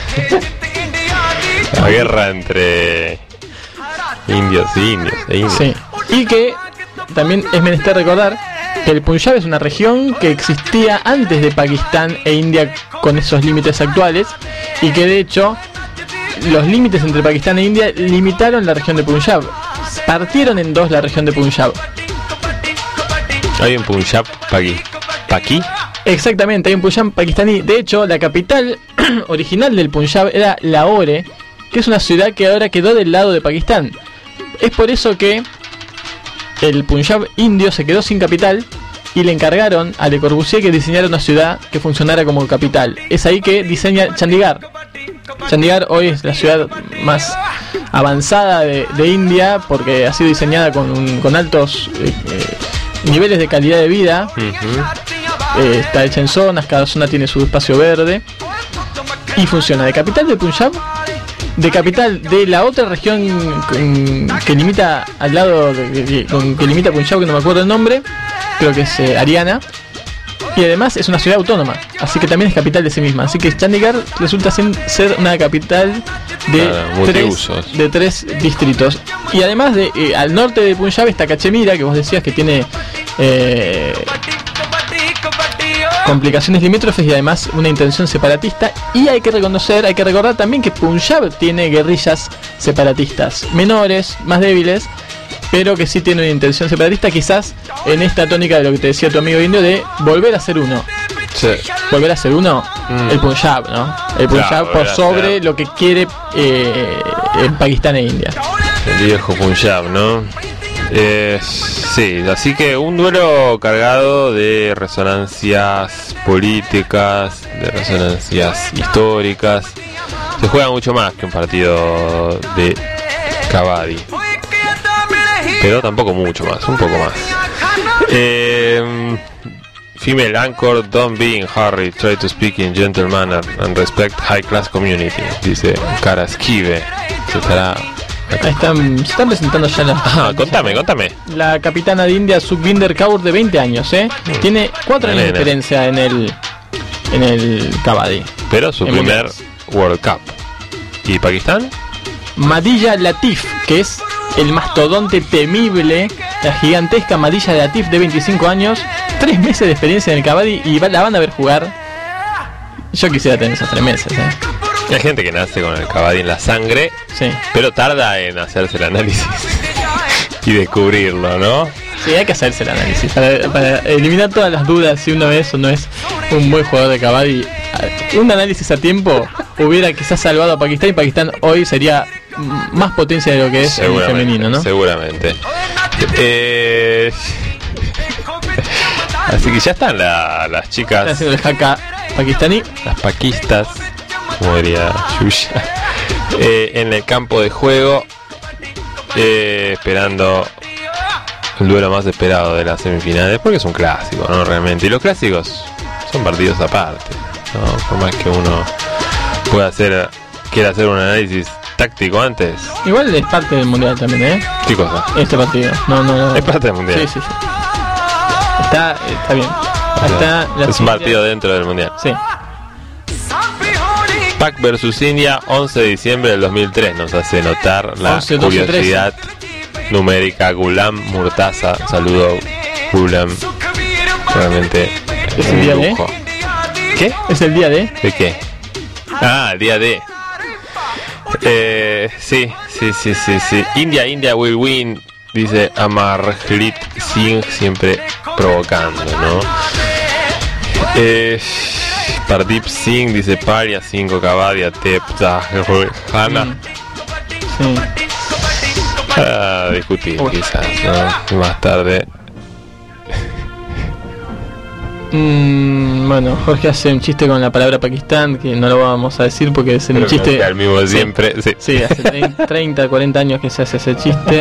La guerra entre indios y indios e indios. Sí. Y que también es menester recordar que el Punjab es una región que existía antes de Pakistán e India con esos límites actuales, y que de hecho los límites entre Pakistán e India limitaron la región de Punjab. Partieron en dos la región de Punjab. Hay un Punjab Paqui. ¿Paqui? Exactamente, hay un Punjab pakistaní. De hecho, la capital original del Punjab era Lahore, que es una ciudad que ahora quedó del lado de Pakistán. Es por eso que el Punjab indio se quedó sin capital y le encargaron a Le Corbusier que diseñara una ciudad que funcionara como capital. Es ahí que diseña Chandigarh. Chandigarh hoy es la ciudad más avanzada de, de India, porque ha sido diseñada con, un- con altos eh, eh, niveles de calidad de vida. Ujú. Eh, está hecha en zonas, cada zona tiene su espacio verde y funciona de capital de Punjab, de capital de la otra región con- que limita al lado de- de- con- que limita a Punjab, que no me acuerdo el nombre, creo que es eh, Haryana, y además es una ciudad autónoma, así que también es capital de sí misma. Así que Chandigarh resulta sin- ser una capital de, Claro, tres, multiusos. de tres distritos. Y además de eh, al norte de Punjab está Cachemira, que vos decías que tiene eh, complicaciones limítrofes y además una intención separatista. Y hay que reconocer, hay que recordar también que Punjab tiene guerrillas separatistas menores, más débiles, pero que sí tiene una intención separatista, quizás en esta tónica de lo que te decía tu amigo indio, de volver a ser uno. Sí. Volver a ser uno, Mm. el Punjab, ¿no? El Punjab Claro, por volver a sobre ser. lo que quiere eh, en Pakistán e India. El viejo Punjab, ¿no? Eh, sí, así que un duelo cargado de resonancias políticas, de resonancias históricas. Se juega mucho más que un partido de kabaddi, pero tampoco mucho más, un poco más. Eh, female anchor, don't be in hurry, try to speak in gentle manner and respect high class community, dice Cara Esquive. Se estará... Ahí están, se están presentando ya las... Ah, contame, contame. La capitana de India, Sukhvinder Kaur, de veinte años, ¿eh? Tiene cuatro años de Nena. experiencia en el en el kabaddi. Pero su En primer mundiales. World Cup. ¿Y Pakistán? Madilla Latif, que es el mastodonte temible, la gigantesca Madilla Latif, de veinticinco años, tres meses de experiencia en el kabaddi, y va- la van a ver jugar. Yo quisiera tener esos tres meses, ¿eh? Hay gente que nace con el kabaddi en la sangre, Sí. pero tarda en hacerse el análisis y descubrirlo, ¿no? Sí, hay que hacerse el análisis para, para eliminar todas las dudas si uno es o no es un buen jugador de kabaddi. Un análisis a tiempo hubiera quizás salvado a Pakistán, y Pakistán hoy sería mm, más potencia de lo que es el femenino, ¿no? Seguramente. Eh, así que ya están la- las Está chicas, haciendo el haka pakistaní. las paquistas, como diría Yuya, eh, en el campo de juego, eh, esperando el duelo más esperado de las semifinales, porque es un clásico, ¿no? Realmente. Y los clásicos son partidos aparte, ¿no? Por más que uno pueda hacer, quiera hacer un análisis táctico antes. Igual es parte del mundial también, ¿eh? ¿Qué cosa? Este partido. No, no, no. Es parte del mundial. Sí, sí, sí. Está, está bien. Hasta la Es un siguiente- partido dentro del mundial. Sí. Pac versus India, once de diciembre del dos mil tres, nos hace notar la once, doce, curiosidad numérica. Gulam Murtaza, saludo Gulam, realmente ¿Es el un día de? lujo. ¿Qué? Es el día de... ¿De qué? Ah, el día de. Eh, sí, sí, sí, sí, sí. India, India will win, dice Amarjit Singh, siempre provocando, ¿no? Eh, Pardeep Singh dice Paria cinco Kabadia Tepta Hana. Mm. Sí. Ah, discutir Uy. quizás, ¿no? Más tarde. Mm, bueno, Jorge hace un chiste con la palabra Pakistán, que no lo vamos a decir porque es un Creo que chiste... al mismo Sí. siempre. Sí. Sí, hace treinta, treinta, cuarenta años que se hace ese chiste.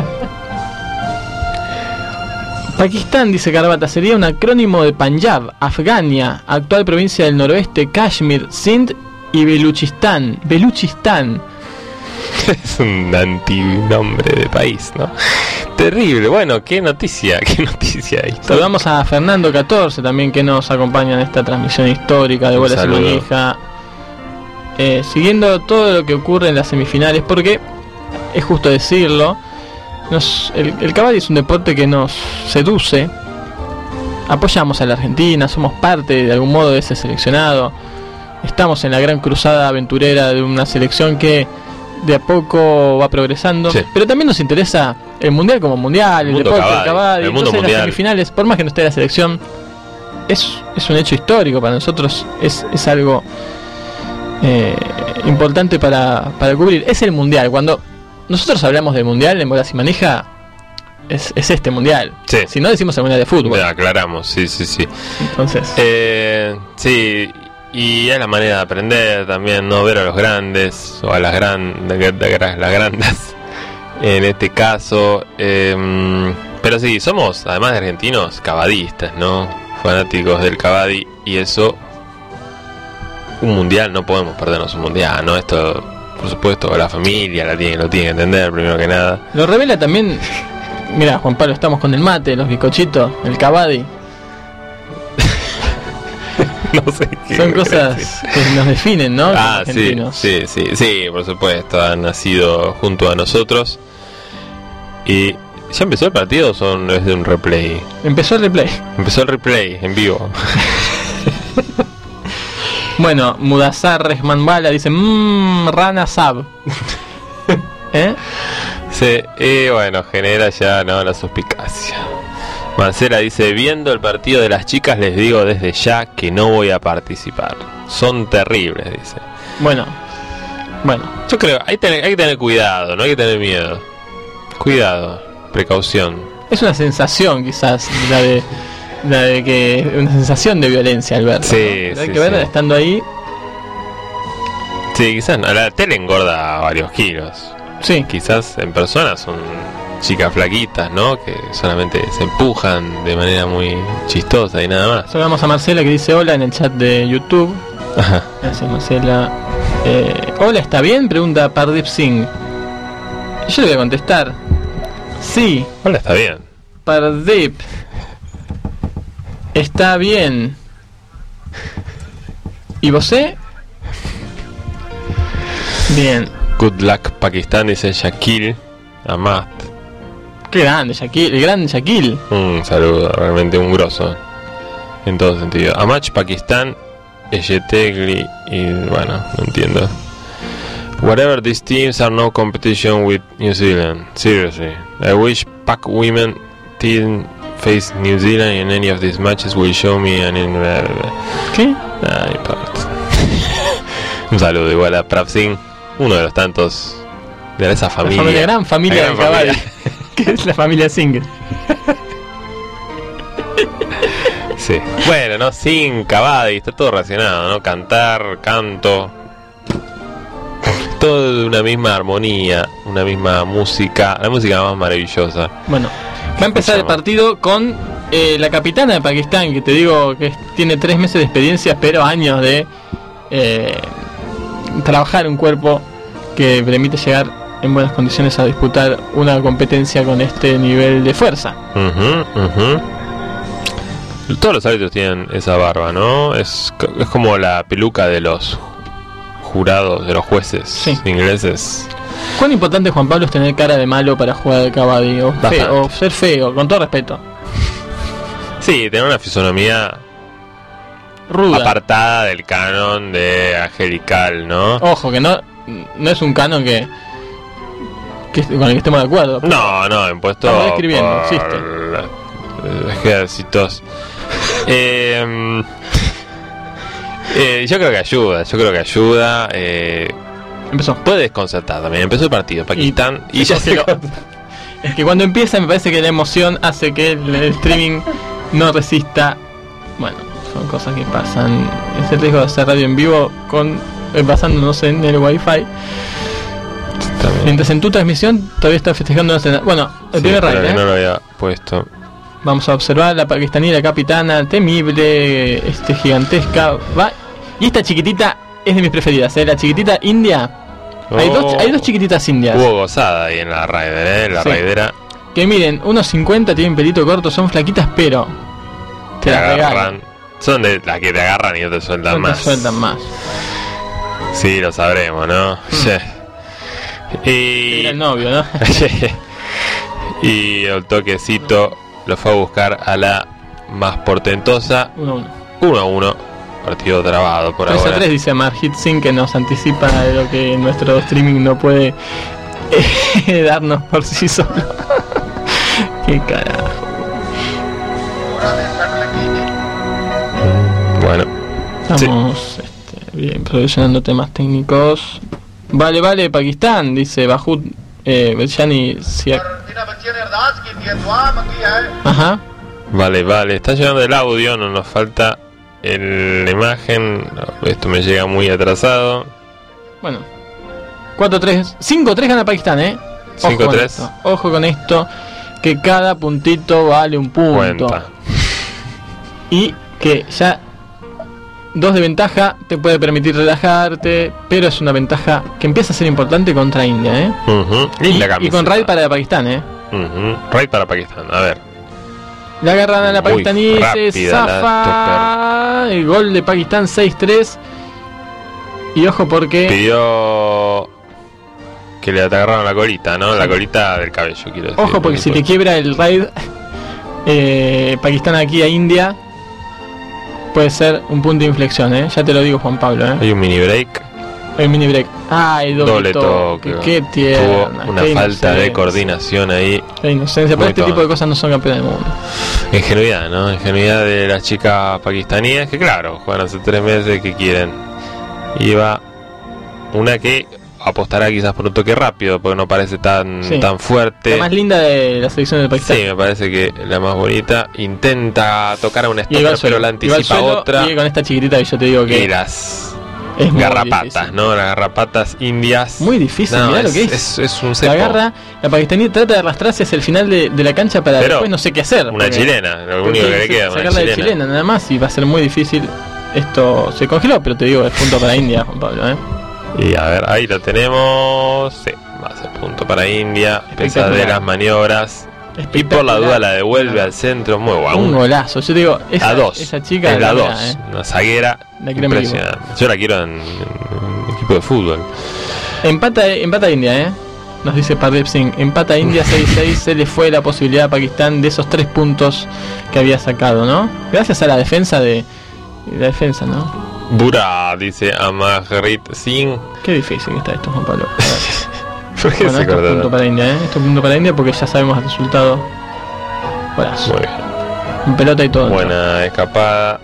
Pakistán, dice Carbata, sería un acrónimo de Punjab, Afgania, actual provincia del noroeste, Kashmir, Sindh y Beluchistán. Beluchistán. Es un antinombre de país, ¿no? Terrible. Bueno, qué noticia, qué noticia histórica. Saludamos a Fernando catorce también, que nos acompaña en esta transmisión histórica de Un Bola Sin saludo. Manija. Eh, siguiendo todo lo que ocurre en las semifinales, porque es justo decirlo, nos, el, el kabaddi es un deporte que nos seduce. Apoyamos a la Argentina, somos parte de algún modo de ese seleccionado. Estamos en la gran cruzada aventurera de una selección que de a poco va progresando, Sí. pero también nos interesa el mundial como mundial, el, El mundo deporte, el kabaddi, kabaddi. el mundo Entonces, mundial. las semifinales, por más que no esté la selección, es, es un hecho histórico para nosotros, es, es algo eh, importante para, para cubrir. Es el mundial. Cuando nosotros hablamos del mundial en Bola Sin Manija, es, es este mundial. Sí. Si no, decimos el mundial de fútbol. Ya, aclaramos, sí, sí, sí. Entonces, Eh, sí, y es la manera de aprender también, no ver a los grandes o a las, gran, de- de- de- las grandes en este caso. Eh, pero sí, somos, además de argentinos, kabadistas, ¿no? Fanáticos del kabaddi, y eso, un mundial, no podemos perdernos un mundial, ¿no? Esto, por supuesto, la familia la tiene, lo tiene que entender primero que nada. lo revela también. Mira, Juan Pablo, estamos con el mate, los bizcochitos, el kabaddi. No sé qué Son quiere cosas decir. que nos definen, ¿no? Como Ah, sí, argentinos. sí, sí, sí, por supuesto, han nacido junto a nosotros. ¿Y ya empezó el partido o son, es de un replay? Empezó el replay. Empezó el replay en vivo. Bueno, Mudassar Rehman Bala dice: Mmm, Rana Sab. ¿Eh? Sí, y bueno, genera ya, ¿no?, la suspicacia. Marcela dice: viendo el partido de las chicas les digo desde ya que no voy a participar. Son terribles, dice. Bueno, Bueno, Yo creo, hay, tener, hay que tener cuidado, no hay que tener miedo. Cuidado, precaución. es una sensación quizás la de la de que una sensación de violencia al verlo. Sí, ¿no? Hay sí, que verlo sí. estando ahí. Sí, quizás no, la tele engorda varios kilos. Sí, Quizás en persona son chicas flaquitas, ¿no? Que solamente se empujan de manera muy chistosa y nada más. saludamos a Marcela que dice hola en el chat de YouTube. Ajá. Gracias, Marcela. Eh, hola, ¿está bien? Pregunta Pardip Singh. Y yo le voy a contestar. Sí, Hola, está bien. Pardip. Está bien. ¿Y vos? Bien. Good luck Pakistán, dice Shakil Ahmad. Qué grande, Shaquille. El gran Shaquille. Un saludo, realmente un grosso. En todo sentido. Amach Pakistán, Ejetegli y bueno, no entiendo. Whatever, these teams are no competition with New Zealand. Seriously. I wish Pak women team face New Zealand in any of these matches will show me an in... ¿Qué? Ah, no importa. Un saludo igual a Prav Singh, uno de los tantos de esa La familia. familia, gran familia La de gran Caballo. familia. Que es la familia Singer. Sí. Bueno, no, sin Cavadi, está todo relacionado, ¿no? Cantar, canto. Todo de una misma armonía, una misma música, la música más maravillosa. Bueno, va a empezar el partido con eh, la capitana de Pakistán, que te digo que es- tiene tres meses de experiencia, pero años de eh, trabajar un cuerpo que permite llegar en buenas condiciones a disputar una competencia con este nivel de fuerza. Ujú, ujú. Todos los árbitros tienen esa barba, ¿no? Es, co- es como la peluca de los jurados, de los jueces Sí. ingleses. ¿Cuán importante, Juan Pablo, es tener cara de malo para jugar al Kabaddi? O, Bastante. feo, o ser feo, con todo respeto. Sí, tener una fisonomía Ruda. apartada del canon de angelical, ¿no? Ojo, que no, no es un canon que, que con el que estemos de acuerdo. No, no, impuesto Estamos describiendo, por existe. los ejércitos. eh, eh, yo creo que ayuda, yo creo que ayuda. Eh, Empezó. puede desconcertar también. Empezó el partido, Pakistán, y, y ya se se... lo- Es que cuando empieza me parece que la emoción hace que el, el streaming no resista. Bueno, son cosas que pasan. Es el riesgo de hacer radio en vivo con eh, basándonos en el wifi. Mientras en tu transmisión todavía está festejando una cena. Bueno, el Sí, primer pero raid, que ¿eh? no lo había puesto. Vamos a observar la pakistaní, la capitana, temible, este gigantesca. Va. Y esta chiquitita es de mis preferidas, ¿eh? La chiquitita india. Hay, Oh. dos, hay dos chiquititas indias. Hubo gozada ahí en la raider, ¿eh? La Sí. raidera Que miren, unos cincuenta, tienen pelito corto, son flaquitas, pero te te las regalan. agarran. Son de las que te agarran y no te sueltan No te más. sueltan más. Sí, lo sabremos, ¿no? Sí. Y... Era el novio, ¿no? y el toquecito lo fue a buscar a la más portentosa. uno a uno. uno a uno. Partido trabado por tres a ahora. tres dice Marhit Singh, que nos anticipa de lo que nuestro streaming no puede eh, darnos por sí solo. Qué carajo. Bueno, Estamos este, bien solucionando temas técnicos. Vale, vale, Pakistán, dice Bajut eh, Berjani Siak. Ajá. vale, vale. Está llegando el audio, no nos falta el- la imagen. No, esto me llega muy atrasado. Bueno. cuatro tres. cinco tres gana Pakistán, ¿eh? Ojo cinco con tres. esto, Ojo con esto. Que cada puntito vale un punto. Cuenta. Y que ya dos de ventaja te puede permitir relajarte, pero es una ventaja que empieza a ser importante contra India, ¿eh? Ujú. Y, Linda y camiseta. con raid para Pakistán, ¿eh? Ujú. Raid para Pakistán. A ver. La agarran a la Muy pakistaní, se rápida la zafa. El gol de Pakistán seis tres. Y ojo porque Pidió que le agarraron la colita, ¿no? La colita del cabello, quiero decir. ojo porque por si te supuesto. quiebra el raid eh, Pakistán aquí a India, puede ser un punto de inflexión, ¿eh? Ya te lo digo, Juan Pablo, ¿eh? Hay un mini break. El mini break. Ay, doble, Doble toque. toque. Qué tierna. Tuvo una qué falta de inocencia. coordinación ahí. Qué inocencia. Pero Muy este todo. tipo de cosas no son campeones del mundo. Ingenuidad, ¿no? Ingenuidad de las chicas pakistaníes que, claro, juegan hace tres meses que quieren. Iba una que apostará quizás por un toque rápido, porque no parece tan, Sí. tan fuerte. La más linda de la selección de Pakistán. Sí, me parece que la más bonita. Intenta tocar a una Y iba al stopper, suelo, pero la iba al anticipa suelo, otra. Y con esta chiquitita que yo te digo que Y las es muy garrapatas, difícil. ¿no? Las garrapatas indias. Muy difícil, No, mirá es, lo que es. es. es un La cepo. agarra, la pakistaní trata de arrastrarse hacia el final de, de la cancha para Pero después no sé qué hacer. Una porque- chilena, lo porque único que le se- queda, una sacarla de chilena. chilena nada más y va a ser muy difícil. Esto se congeló, pero te digo, es punto para India, Juan Pablo, ¿eh? Y a ver, ahí lo tenemos. Sí, va a ser punto para India. Espectacular. Pesaderas maniobras. Y por la Espectacular. duda la devuelve al centro. Muy Un guau. golazo, yo te digo, esa, A dos. esa chica es la verdad, dos. ¿eh? Una zaguera La quiero en mi impresionante. Yo la quiero en, en equipo de fútbol. Empata, empata India, ¿eh? Nos dice Pardeep Singh. Empata India seis seis. Se le fue la posibilidad a Pakistán de esos tres puntos que había sacado, ¿no? Gracias a la defensa de. La defensa, ¿no? Bura, dice Amagrit Singh. Qué difícil está esto, Juan Pablo. A ver. ¿Por qué Bueno, se esto es cortó? punto para India, ¿eh? Esto es punto para India porque ya sabemos el resultado. Golazo. Muy bien. En pelota y todo. Buena escapada.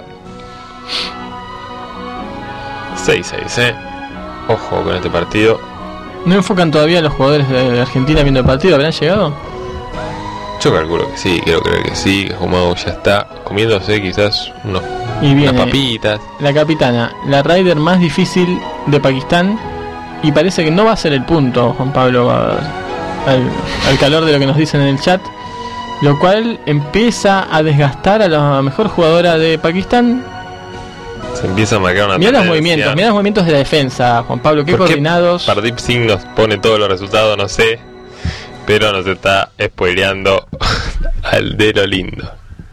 seis seis, eh. Ojo con este partido. ¿No enfocan todavía a los jugadores de Argentina viendo el partido? ¿Habrán llegado? Yo calculo que sí, quiero creer que sí. Que Jumado ya está comiéndose quizás unos, Y unas viene papitas. la capitana, la rider más difícil de Pakistán. Y parece que no va a ser el punto, Juan Pablo, a- al, al calor de lo que nos dicen en el chat. Lo cual empieza a desgastar a la mejor jugadora de Pakistán. Se empieza a marcar una Mirá los tendencia. movimientos, mirá los movimientos de la defensa, Juan Pablo, qué ¿Por qué coordinados. Pardeep Singh nos pone todos los resultados, no sé. Pero nos está spoileando al de lo lindo.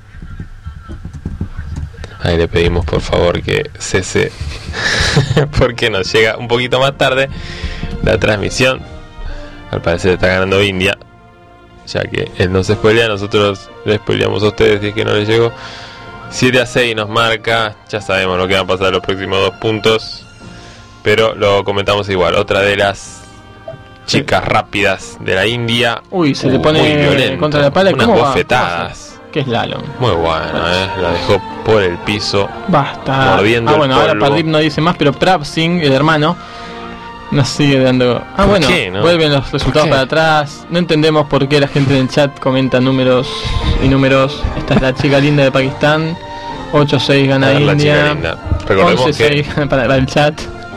Ahí le pedimos por favor que cese. Porque nos llega un poquito más tarde la transmisión. Al parecer está ganando India. Ya que él nos spoilea, nosotros le spoileamos a ustedes si es que no les llegó. siete a seis nos marca. Ya sabemos lo que va a pasar en los próximos dos puntos. Pero lo comentamos igual. Otra de las chicas rápidas de la India. Uy, se le Uh, pone muy violento. contra la pala. Unas ¿Cómo va? bofetadas. ¿Qué slalom? Muy bueno, eh. La dejó por el piso. Basta. Mordiendo Ah, el bueno, ahora polvo. Pardeep no dice más, pero Prab Singh, el hermano, nos sigue dando. Ah, ¿Por bueno, qué, no? vuelven los resultados qué? para atrás. No entendemos por qué la gente en el chat comenta números y números. Esta es la chica linda de Pakistán. ocho seis gana A ver, la chica India. linda. Recordemos once seis que. para, para el chat.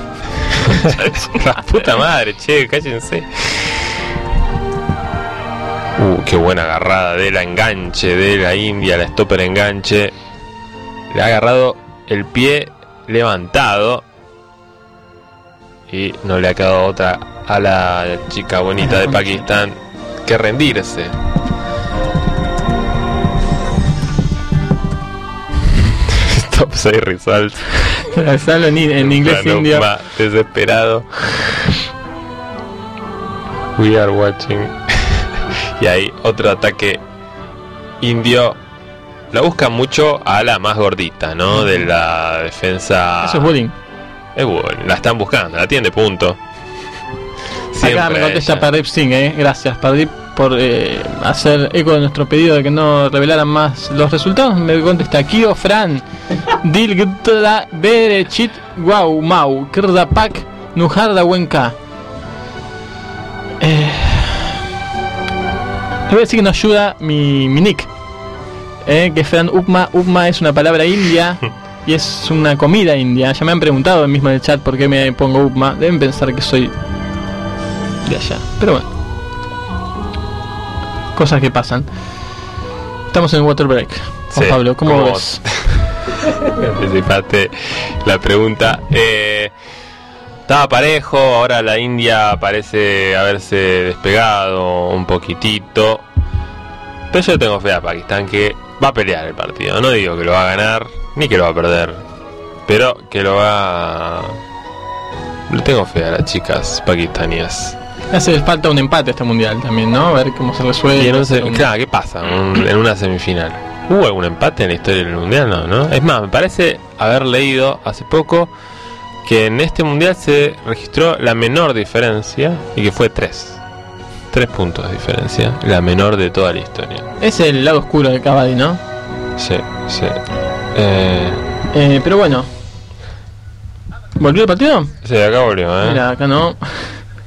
La puta madre, che, cállense. Uh, qué buena agarrada de la enganche de la India, la stopper enganche. Le ha agarrado el pie levantado. Y no le ha quedado otra a la chica bonita de Pakistán que rendirse. Top seis results. Salo en, en inglés Bueno, indio. va desesperado. We are watching. Y ahí otro ataque indio. La busca mucho a la más gordita, ¿no? De la defensa. Eso es bullying. Es bullying. La están buscando, la tienen de punto. Acá me contesta ella. Pardeep Singh, eh. Gracias Pardeep por eh, hacer eco de nuestro pedido de que no revelaran más los resultados. Me contesta Kio Fran Dil Gtla Berechit Wow Mau Krdapak Nujarda Wenka. Eh, le voy a decir que nos ayuda mi, mi nick, eh, que Fran Upma. Upma es una palabra india y es una comida india. Ya me han preguntado mismo en el chat por qué me pongo Upma. Deben pensar que soy de allá, pero bueno, cosas que pasan. Estamos en water break. Juan Sí, Pablo, ¿cómo ¿cómo? ves? Anticipaste la pregunta. Eh, estaba parejo, ahora la India parece haberse despegado un poquitito. Pero yo tengo fe a Pakistán que va a pelear el partido. No digo que lo va a ganar, ni que lo va a perder. Pero que lo va... Le tengo fe a las chicas pakistaníes. Hace falta un empate a este mundial también, ¿no? A ver cómo se resuelve. Y en un se- Un- claro, ¿qué pasa Un- en una semifinal? ¿Hubo algún empate en la historia del mundial? No, ¿no? Es más, me parece haber leído hace poco que en este mundial se registró la menor diferencia y que fue tres. Tres puntos de diferencia, la menor de toda la historia. Es el lado oscuro de Kabaddi, ¿no? Sí, sí. Eh, Eh, pero bueno. ¿Volvió el partido? sí, acá volvió, ¿eh? Mira, acá no.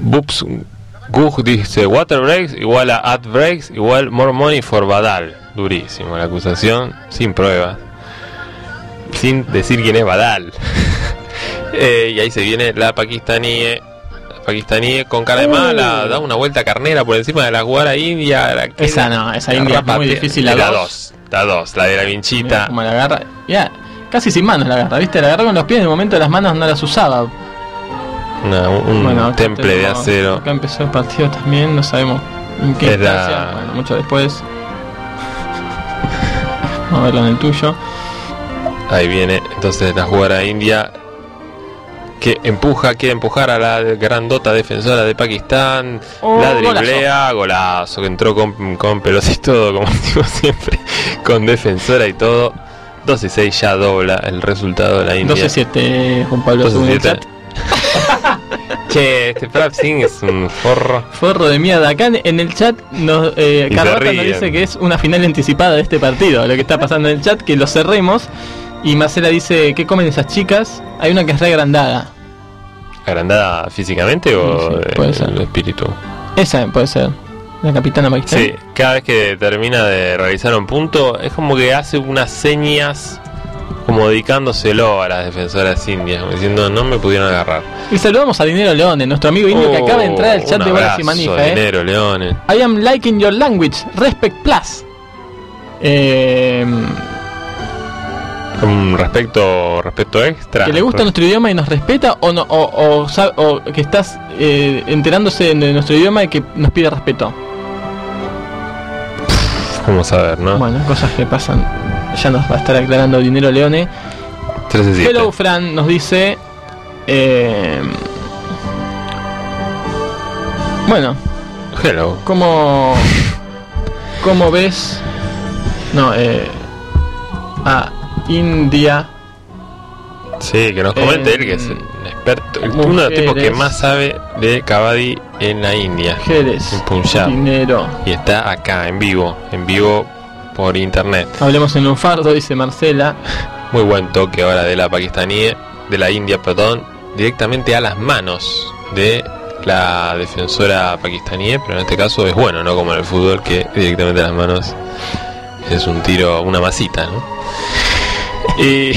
Bups Gug dice water breaks igual a ad breaks igual more money for Badal. Durísimo la acusación, sin pruebas, sin decir quién es Badal. eh, y ahí se viene la pakistaní, pakistaní con cara de mala, da una vuelta carnera por encima de la jugadora india. La que Esa no, esa india es muy difícil. La, la dos. dos, la dos, la de la vinchita. Como la agarra, ya, casi sin manos la agarra, ¿viste? La agarró con los pies, en el momento de las manos no las usaba. Una, un bueno, temple tenemos, de acero. Acá empezó el partido también, no sabemos en qué Era... instancia, bueno, mucho después. Vamos a verlo en el tuyo. Ahí viene entonces la jugadora india que empuja, quiere empujar a la grandota defensora de Pakistán. Oh, la driblea, golazo. golazo, que entró con, con pelos y todo, como digo siempre, con defensora y todo. doce seis ya dobla el resultado de la India. doce siete, Juan Pablo, según el chat. Che, este Prab Singh es un forro. Forro de mierda. Acá en el chat nos, eh, Carlota nos dice que es una final anticipada de este partido. Lo que está pasando en el chat, que lo cerremos. Y Marcela dice, ¿qué comen esas chicas? Hay una que es re agrandada. ¿Agrandada físicamente o Sí, sí, puede ser. el espíritu? Esa puede ser. La capitana pakistaní. Sí, cada vez que termina de realizar un punto, es como que hace unas señas como dedicándoselo a las defensoras indias, como diciendo no me pudieron agarrar. Y saludamos a Dinero Leone, nuestro amigo indio, Oh, que acaba de entrar al chat un de Bolas y abrazo, Manija. eh. Dinero Leone. I am liking your language, respect plus. Eh, Un respecto, respecto extra. que le gusta nuestro idioma y nos respeta, o no, o, o, sab- o que estás eh, enterándose de nuestro idioma y que nos pide respeto. ¿Cómo saber, no? Bueno, cosas que pasan. Ya nos va a estar aclarando Dinero Leone. trece siete. Hello Fran nos dice. Eh, bueno, Hello. ¿cómo, cómo ves? No, eh, a India. Sí, que nos comente Eh, él, que es un experto, el- uno de los tipos que mujeres. más sabe de Kabaddi en la India, Mujeres, en Punjab. dinero. Y está acá, en vivo, en vivo por internet. Hablemos en lunfardo, dice Marcela. Muy buen toque ahora de la pakistaní, de la India, perdón, directamente a las manos de la defensora pakistaní, pero en este caso es bueno, no como en el fútbol, que directamente a las manos es un tiro, una masita, ¿no? Y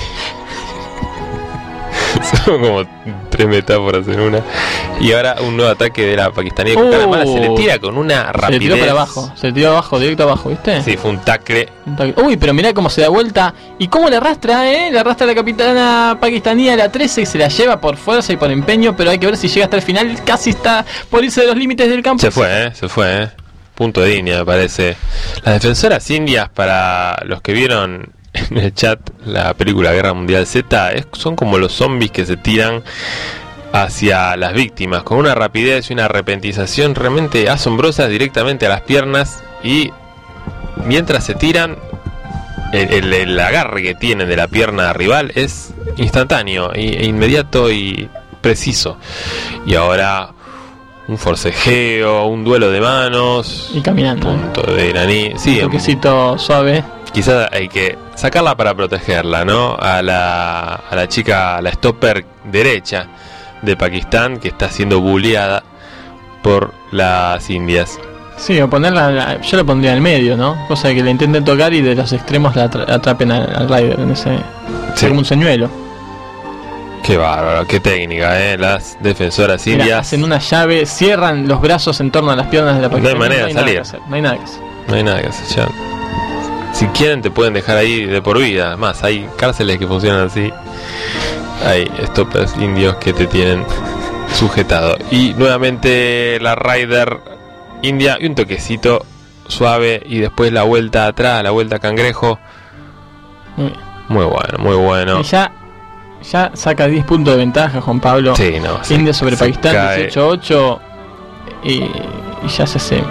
son como tres metáforas en una. Y ahora un nuevo ataque de la pakistaní con cara mala, se le tira con una Se rapidez. le tiró para abajo, se le tiró abajo, directo abajo, ¿viste? Sí, fue un tackle. Un taque- Uy, pero mirá cómo se da vuelta. ¿Y cómo le arrastra, eh? Le arrastra a la capitana pakistaní a la trece y se la lleva por fuerza y por empeño, pero hay que ver si llega hasta el final. Casi está por irse de los límites del campo. Se fue, ¿eh? Se fue, ¿eh? Punto de línea, me parece. Las defensoras indias, para los que vieron en el chat la película Guerra Mundial Z, es- son como los zombies que se tiran hacia las víctimas, con una rapidez y una repentización realmente asombrosas directamente a las piernas, y mientras se tiran, el, el- el agarre que tienen de la pierna rival es instantáneo, e inmediato y preciso. Y ahora un forcejeo, un duelo de manos, Y caminando. punto de iraní. Sí, Un toquecito suave. quizás hay que sacarla para protegerla, ¿no? A la, a la chica, a la stopper derecha de Pakistán, que está siendo bulleada por las indias. Sí, o ponerla, la- yo la pondría en el medio, ¿no? Cosa de que la intenten tocar y de los extremos la atra- atrapen al, al rider en ese. Sí. Como un señuelo. Qué bárbaro, qué técnica, ¿eh? Las defensoras Mira, indias. hacen una llave, cierran los brazos en torno a las piernas de la No hay pakistaní. manera de nada salir. que hacer, no hay nada que hacer. No hay nada que hacer ya. Si quieren te pueden dejar ahí de por vida. Más, hay cárceles que funcionan así. Hay stoppers indios que te tienen sujetado. Y nuevamente la rider india y un toquecito suave y después la vuelta atrás, la vuelta cangrejo. Muy bien. Muy bueno, muy bueno. Y ya, ya saca diez puntos de ventaja Juan Pablo. Sí, no. se- India sobre se Pakistán, cae. dieciocho ocho. Y, y ya se hace.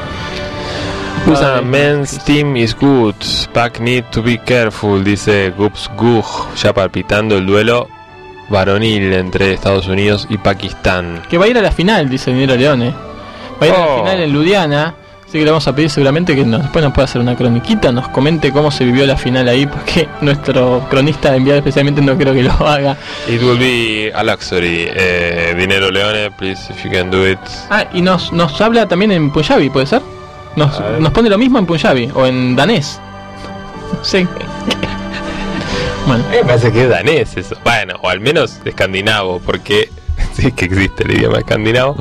Usa Ay, men's team is good. Pack need to be careful, dice Gups Gug, ya palpitando el duelo varonil entre Estados Unidos y Pakistán. Que va a ir a la final, dice Dinero Leone. Va a ir a la Oh. final en Ludhiana. Así que le vamos a pedir seguramente que nos, después nos pueda hacer una croniquita, nos comente cómo se vivió la final ahí, porque nuestro cronista enviado especialmente no creo que lo haga. It will be a luxury. Eh, Dinero Leone, please, if you can do it. Ah, y nos, nos habla también en Punjabi, ¿puede ser? Nos, nos pone lo mismo en Punjabi o en danés. No sé. Bueno. Me parece que es danés eso. Bueno, o al menos escandinavo, porque sí que existe el idioma escandinavo,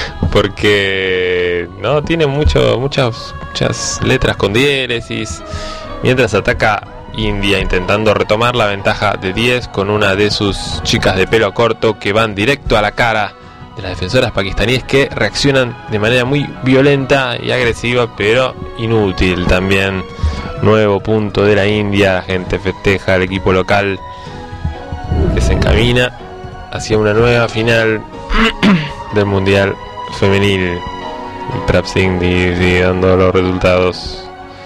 porque no tiene mucho, muchas, muchas letras con diéresis. Mientras ataca India intentando retomar la ventaja de diez con una de sus chicas de pelo corto que van directo a la cara de las defensoras pakistaníes, que reaccionan de manera muy violenta y agresiva, pero inútil también. Nuevo punto de la India, la gente festeja, el equipo local que se encamina hacia una nueva final del Mundial Femenil. Y Prap Singh sigue dando los resultados.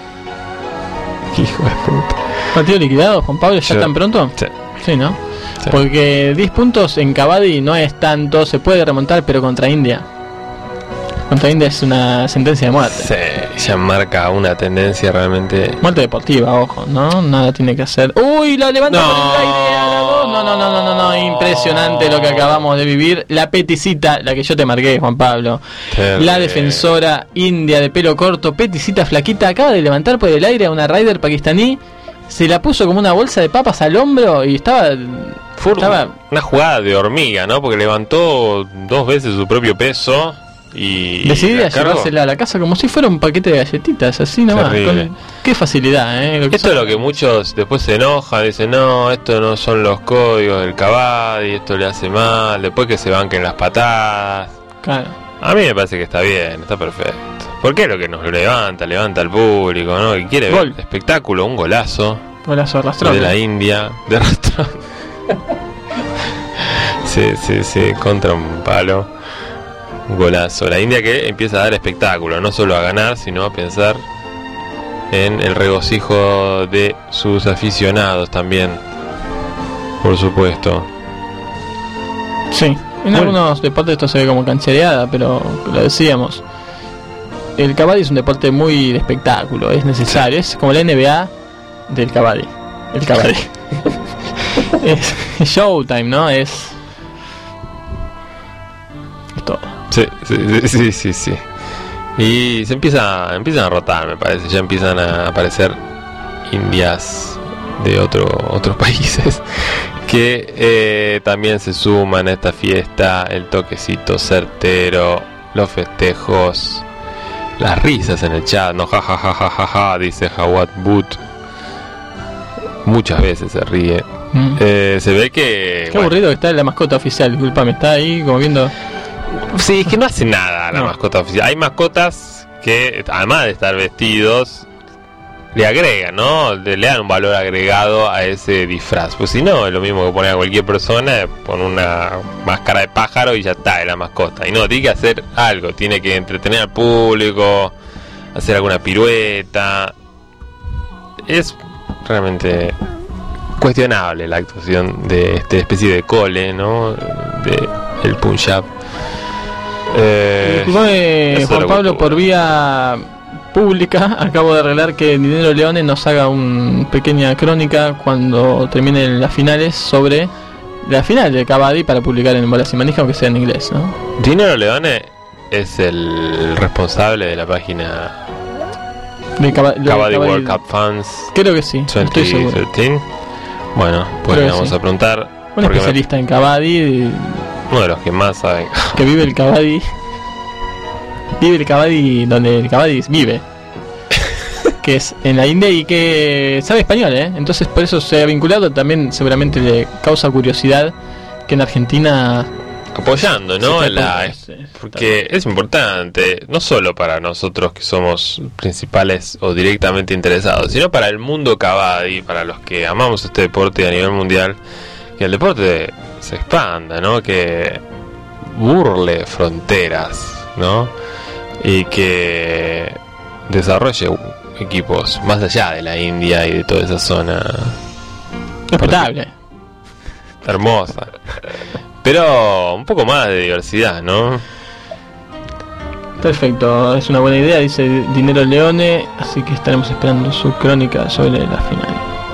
Hijo de puta. ¿Partido liquidado, Juan Pablo, ya Yo- tan pronto? Sí. Sí, ¿no? Sí. Porque diez puntos en Kabaddi no es tanto, se puede remontar, pero contra India. Contra India es una sentencia de muerte. Sí, ya marca una tendencia realmente. Muerte deportiva, ojo, ¿no? Nada tiene que hacer. ¡Uy! La levanta No. por el aire a la dos. No, no, no, no, no, no. Impresionante lo que acabamos de vivir. La peticita, la que yo te marqué, Juan Pablo. Terrible. La defensora india de pelo corto, peticita flaquita, acaba de levantar por el aire a una rider pakistaní. Se la puso como una bolsa de papas al hombro y estaba. Fue estaba una jugada de hormiga, ¿no? Porque levantó dos veces su propio peso y decidida la a cargó. llevársela a la casa como si fuera un paquete de galletitas, así nomás. Terrible. Con- qué facilidad, ¿eh? Lo que Esto es son- lo que muchos después se enojan, dicen, no, esto no son los códigos del Kabaddi, esto le hace mal, después que se banquen las patadas. Claro. A mí me parece que está bien, está perfecto. Porque es lo que nos levanta, levanta al público, ¿no? Que quiere Gol. ver espectáculo, un golazo Golazo arrastrado. de la India, de arrastrón. Sí, sí, sí, contra un palo. Un golazo. La India que empieza a dar espectáculo, no solo a ganar, sino a pensar en el regocijo de sus aficionados también. Por supuesto. Sí, en Bueno. algunos deportes esto se ve como canchereada, pero lo decíamos. El Kabaddi es un deporte muy de espectáculo, es necesario, es como la N B A del Kabaddi. El Kabaddi. es, es Showtime, ¿no? Es. Es todo. Sí, sí, sí, sí, sí, sí. Y se empieza, empiezan a rotar, me parece. Ya empiezan a aparecer indias de otro, otros países que eh, también se suman a esta fiesta. El toquecito certero, los festejos, las risas en el chat, no, ja ja ja ja ja, ja dice Jawad But. Muchas veces se ríe. Mm. Eh, se ve que Qué bueno, aburrido que está la mascota oficial, disculpame, está ahí como viendo. sí, es que no hace nada la No. mascota oficial. Hay mascotas que, además de estar vestidos, le agregan, ¿no? Le, le dan un valor agregado a ese disfraz. Pues si no, es lo mismo que poner a cualquier persona, pon una máscara de pájaro y ya está, es la mascota. Y no, tiene que hacer algo, tiene que entretener al público, hacer alguna pirueta. Es realmente cuestionable la actuación de esta especie de cole, ¿no? De el Punjab. Eh, Disculpame, eso Juan era Pablo, cultura. por vía pública, acabo de arreglar que Dinero Leone nos haga una pequeña crónica cuando terminen las finales sobre la final de Kabaddi para publicar en Bolas y Manija, aunque sea en inglés, ¿no? Dinero Leone es el responsable de la página De Kaba- de Kabaddi Kabaddi- World Cup Fans Creo que sí, estoy seguro. veinte trece. Bueno, pues Creo le que vamos sí. a preguntar. Un porque me- especialista en Kabaddi, uno de los que más saben. que vive el Kabaddi. Vive el Kabaddi donde el Kabaddi vive. Que es en la India y que sabe español, ¿eh? Entonces por eso se ha vinculado. También seguramente le causa curiosidad que en Argentina Apoyando, ¿no? se En la- está- sí, está- porque es importante, no solo para nosotros que somos principales o directamente interesados, sino para el mundo Kabaddi, para los que amamos este deporte a nivel mundial, que el deporte se expanda, ¿no? Que burle fronteras, ¿no? Y que desarrolle equipos más allá de la India y de toda esa zona respetable. hermosa. Pero un poco más de diversidad, ¿no? Perfecto, es una buena idea, dice Dinero Leone, así que estaremos esperando su crónica sobre la final.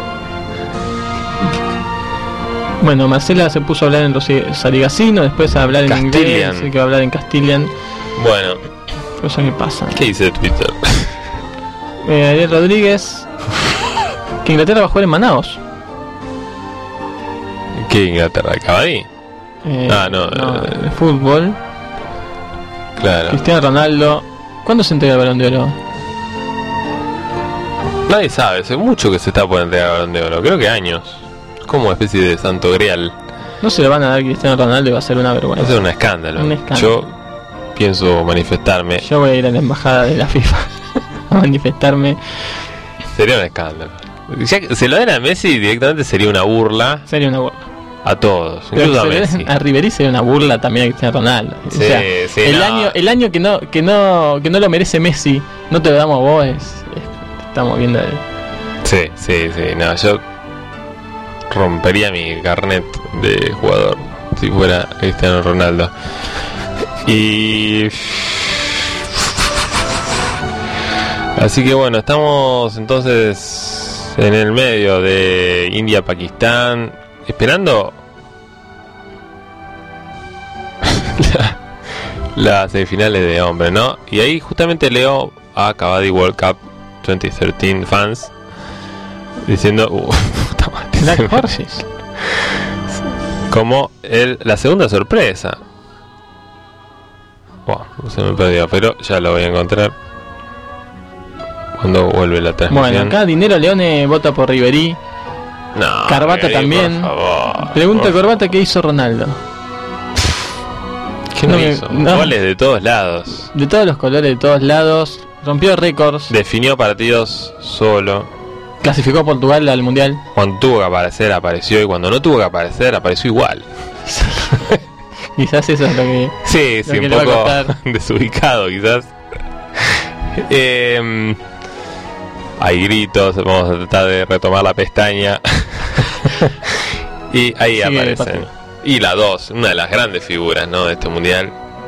Bueno, Marcela se puso a hablar en los sarigacino, después a hablar en Castilian. inglés, así que va a hablar en Castilian, Bueno, cosa que pasa. ¿qué dice Twitter? Eh, Ariel Rodríguez, que Inglaterra va a jugar en Manaos. ¿Qué Inglaterra? ¿Cavani? Eh, Ah, no, eh. de fútbol. Claro. Cristiano Ronaldo. ¿Cuándo se entrega el Balón de Oro? Nadie sabe, hace mucho que se está por entregar el Balón de Oro, creo que años. Como una especie de santo grial. No se lo van a dar a Cristiano Ronaldo y va a ser una Va a vergüenza. ser un escándalo. Un escándalo. Yo pienso manifestarme. Yo voy a ir a la embajada de la FIFA a manifestarme. Sería un escándalo. Ya que se lo den a Messi directamente sería una burla Sería una burla. a todos, Pero incluso a que se Messi. le den a Ribery sería una burla también a Cristiano Ronaldo. O Sí, sea, sí, el no. año, el año que no, que no, que no lo merece Messi, no te lo damos a vos, es, es- estamos viendo el- Sí, sí, sí. No, yo rompería mi carnet de jugador si fuera Cristiano Ronaldo. Y así que bueno, estamos entonces en el medio de India-Pakistán, esperando la- las semifinales de hombre, ¿no? Y ahí justamente leo a Kabaddi World Cup veinte trece fans diciendo uh, puta madre, se Black me- Horses. como el, la segunda sorpresa. Wow, se me perdió, pero ya lo voy a encontrar cuando vuelve la transmisión. Bueno, acá Dinero Leone vota por Ribery. No, Carbata Ribery, también. por favor, Pregunta por- Corbata qué hizo Ronaldo. ¿Qué no no me- hizo? no. Goles de todos lados. De todos los colores, de todos lados. Rompió récords. Definió partidos solo. Clasificó a Portugal al Mundial. Cuando tuvo que aparecer, apareció. Y cuando no tuvo que aparecer, apareció igual. Quizás eso es lo que... Sí, sí, que un le va a poco costar. desubicado quizás. Eh, hay gritos, vamos a tratar de retomar la pestaña. Y ahí Sigue el aparecen. partido. Y la dos, una de las grandes figuras, ¿no?, de este mundial.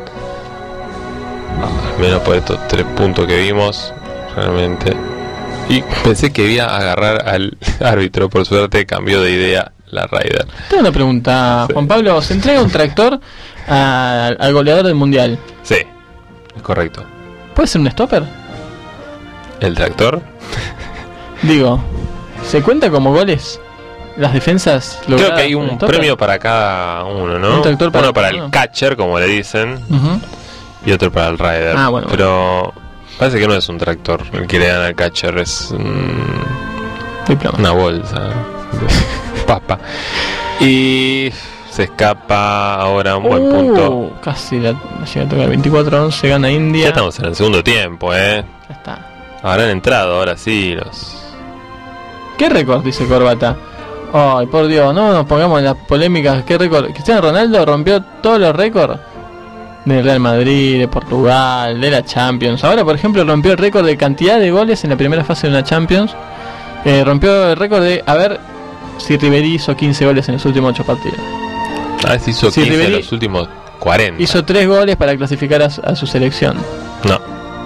Al menos por estos tres puntos que vimos, realmente. Y pensé que iba a agarrar al árbitro, por suerte cambió de idea la Ryder. Tengo una pregunta, Sí. Juan Pablo. ¿Se entrega un tractor a- al goleador del Mundial? Sí, es correcto. ¿Puede ser un stopper? El tractor. Digo, ¿se cuenta como goles las defensas logradas Creo que hay por el un stopper? premio para cada uno, ¿no? Un tractor para uno para cada el uno. catcher, como le dicen, Ujú. y otro para el rider. Ah, bueno, Pero parece que no es un tractor el que le dan al catcher, es mm, Diploma. una bolsa de papa. Y se escapa ahora un buen Uh, punto. Casi la, la llega a tocar. veinticuatro a once, gana India. Ya estamos en el segundo tiempo, ¿eh? Ya está. Habrán entrado ahora sí los... ¿Qué récord? Dice Corbata. Ay, por Dios, no nos pongamos en las polémicas. ¿Qué récord? Cristiano Ronaldo rompió todos los récords del Real Madrid, de Portugal, de la Champions. Ahora, por ejemplo, rompió el récord de cantidad de goles en la primera fase de una Champions. Eh, rompió el récord de, a ver, si Ribery hizo quince goles en los últimos ocho partidos. A ver si hizo Sí, quince en Ribery los últimos cuarenta. Hizo tres goles para clasificar a, su- a su selección. No.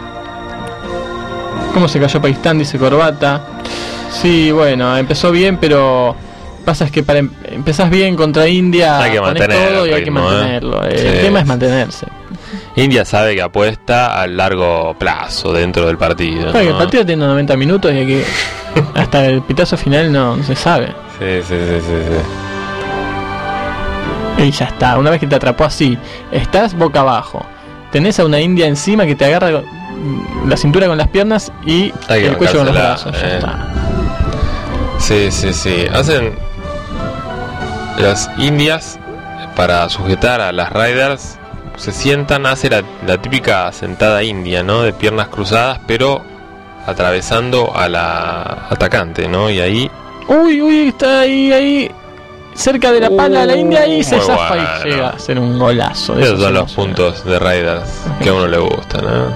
¿Cómo se cayó Pakistán? Dice Corbata. Sí, bueno, empezó bien, pero pasa es que para em- empezás bien contra India, Hay que ponés mantener todo el y hay que ritmo, ¿eh? mantenerlo. El Sí. tema es mantenerse. India sabe que apuesta a largo plazo dentro del partido. Claro que ¿no? el partido tiene noventa minutos y hay que hasta el pitazo final no, no se sabe. Sí, sí, sí, sí, sí. Y ya está, una vez que te atrapó así, estás boca abajo. Tenés a una India encima que te agarra mm, la cintura con las piernas y Hay que el cuello con los bancársela, brazos. Ya eh. está. Sí, sí, sí. Hacen las indias para sujetar a las riders. Se sientan, hace la, la típica sentada india, ¿no? De piernas cruzadas, pero atravesando a la atacante, ¿no? Y ahí Uy, uy, está ahí, ahí, cerca de la pala de la India y se Muy zafa bueno. y llega a hacer un golazo. de esos esos son los emocionantes. puntos de riders que a uno le gustan, ¿no?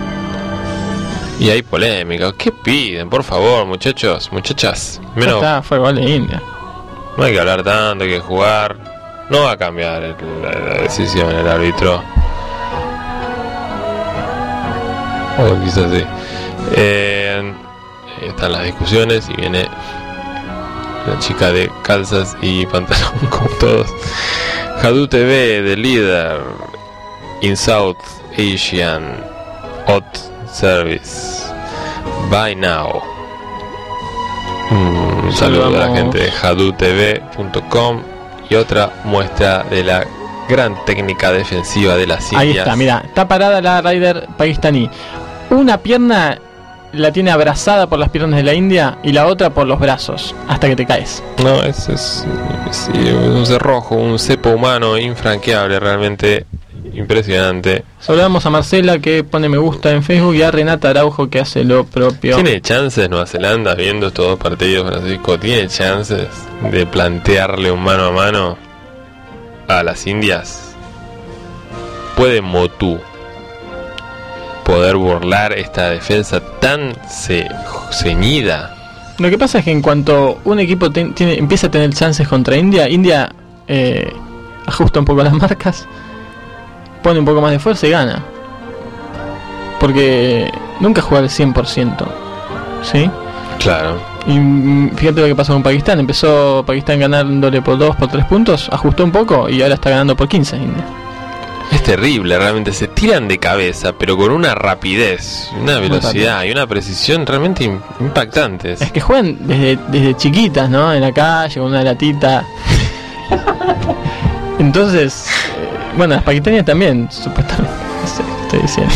Y hay polémica. ¿Qué piden? Por favor, muchachos, muchachas. Ya Menos, está, fue gol de India. no hay que hablar tanto, hay que jugar. No va a cambiar el- la, la decisión el árbitro. O quizás sí. Eh, están las discusiones y viene la chica de calzas y pantalón como todos. Hadoop T V, the leader in South Asian hot service. Buy now. Un saludo a la gente de hadoop t v punto com y otra muestra de la gran técnica defensiva de las Indias. Ahí está, mira, está parada la Raider pakistaní. Una pierna la tiene abrazada por las piernas de la India y la otra por los brazos, hasta que te caes. No, es, es, es un cerrojo, un cepo humano infranqueable, realmente impresionante. Saludamos a Marcela, que pone me gusta en Facebook, y a Renata Araujo, que hace lo propio. ¿Tiene chances Nueva Zelanda, viendo estos dos partidos, Francisco? ¿Tiene chances de plantearle un mano a mano a las Indias? ¿Puede Motu poder burlar esta defensa tan ce- ceñida? Lo que pasa es que en cuanto un equipo ten, tiene, empieza a tener chances contra India, India eh, ajusta un poco las marcas, pone un poco más de fuerza y gana. Porque nunca juega al cien por ciento, ¿sí? Claro. Y mm, fíjate lo que pasó con Pakistán. Empezó Pakistán ganándole por dos, por tres puntos, ajustó un poco y ahora está ganando por quince India. Es terrible, realmente se tiran de cabeza, pero con una rapidez, una velocidad y una precisión realmente im- impactantes. Es que juegan desde, desde chiquitas, ¿no? En la calle, con una latita. Entonces, eh, bueno, las pakistaníes también, supuestamente. No sé qué estoy diciendo.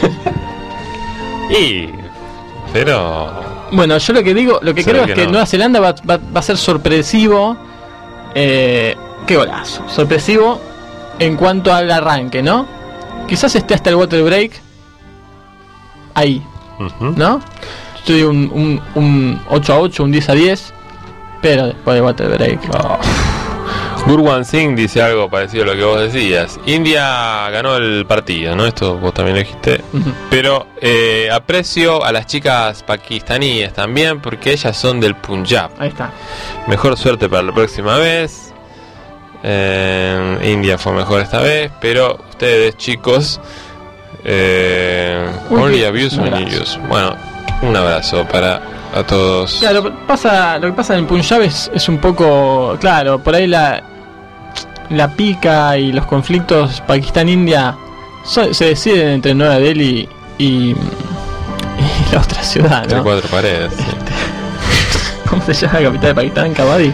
Y, pero Bueno, yo lo que digo, lo que Se creo ve es que que no. Nueva Zelanda va, va, va a ser sorpresivo. Eh, qué golazo. Sorpresivo en cuanto al arranque, ¿no? Quizás esté hasta el water break ahí, ujú. ¿no? Yo digo un, un, un ocho a ocho, un diez a diez, pero después del water break. Oh. Gurwan Singh dice algo parecido a lo que vos decías. India ganó el partido, ¿no? Esto vos también lo dijiste. Ujú. Pero eh, aprecio a las chicas pakistaníes también, porque ellas son del Punjab. Ahí está. Mejor suerte para la próxima vez. Eh, India fue mejor esta vez, pero ustedes, chicos, eh, Uy, only qué- abuse un when abrazo. you use. Bueno, un abrazo para a todos. Claro, lo que pasa, lo que pasa en el Punjab es, es un poco, claro, por ahí la la pica y los conflictos Pakistán-India so- se deciden entre Nueva Delhi y, y la otra ciudad, Entre ¿no? cuatro paredes. sí. ¿Cómo se llama la capital de Pakistán? Kabaddi.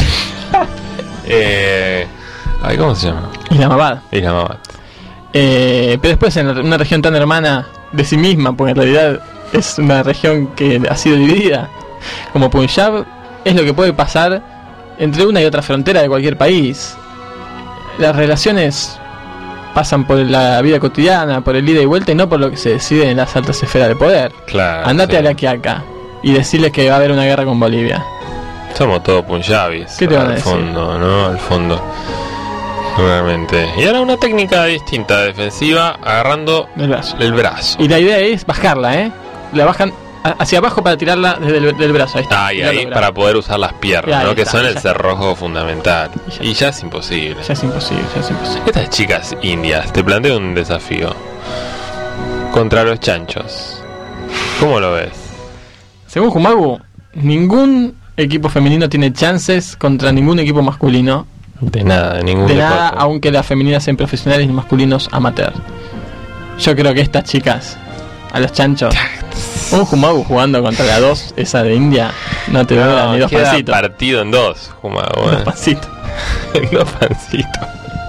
Eh, ay, ¿cómo se llama? Islamabad. Islamabad. Eh, pero después en una región tan hermana de sí misma, porque en realidad es una región que ha sido dividida, como Punjab, es lo que puede pasar entre una y otra frontera de cualquier país. Las relaciones pasan por la vida cotidiana, por el ida y vuelta, y no por lo que se decide en las altas esferas de poder. Claro. Andate sí. a la Quiaca y decirles que va a haber una guerra con Bolivia. Somos todos punjabis. ¿Qué te van a al decir? fondo, ¿no? Al fondo. Realmente. Y ahora una técnica distinta defensiva, agarrando El brazo. el brazo. Y la idea es bajarla, ¿eh? La bajan a- hacia abajo para tirarla desde el del brazo. Ahí está. Ah, y Ya ahí lograron. para poder usar las piernas, Ahí ¿no? Que está, son el ya. cerrojo fundamental. Y ya. Y ya es imposible. Ya es imposible, ya es imposible. Estas chicas indias, te planteo un desafío. Contra los chanchos. ¿Cómo lo ves? Según Jumagu, ningún equipo femenino tiene chances contra ningún equipo masculino. De nada, de ningún De nada, deporte. aunque las femeninas sean profesionales y los masculinos amateur. Yo creo que estas chicas, a los chanchos, un Jumagu jugando contra la dos, esa de India, no te dura No, ni dos queda pancitos. partido en dos, Jumago, Dos eh. pancitos. En dos pancitos.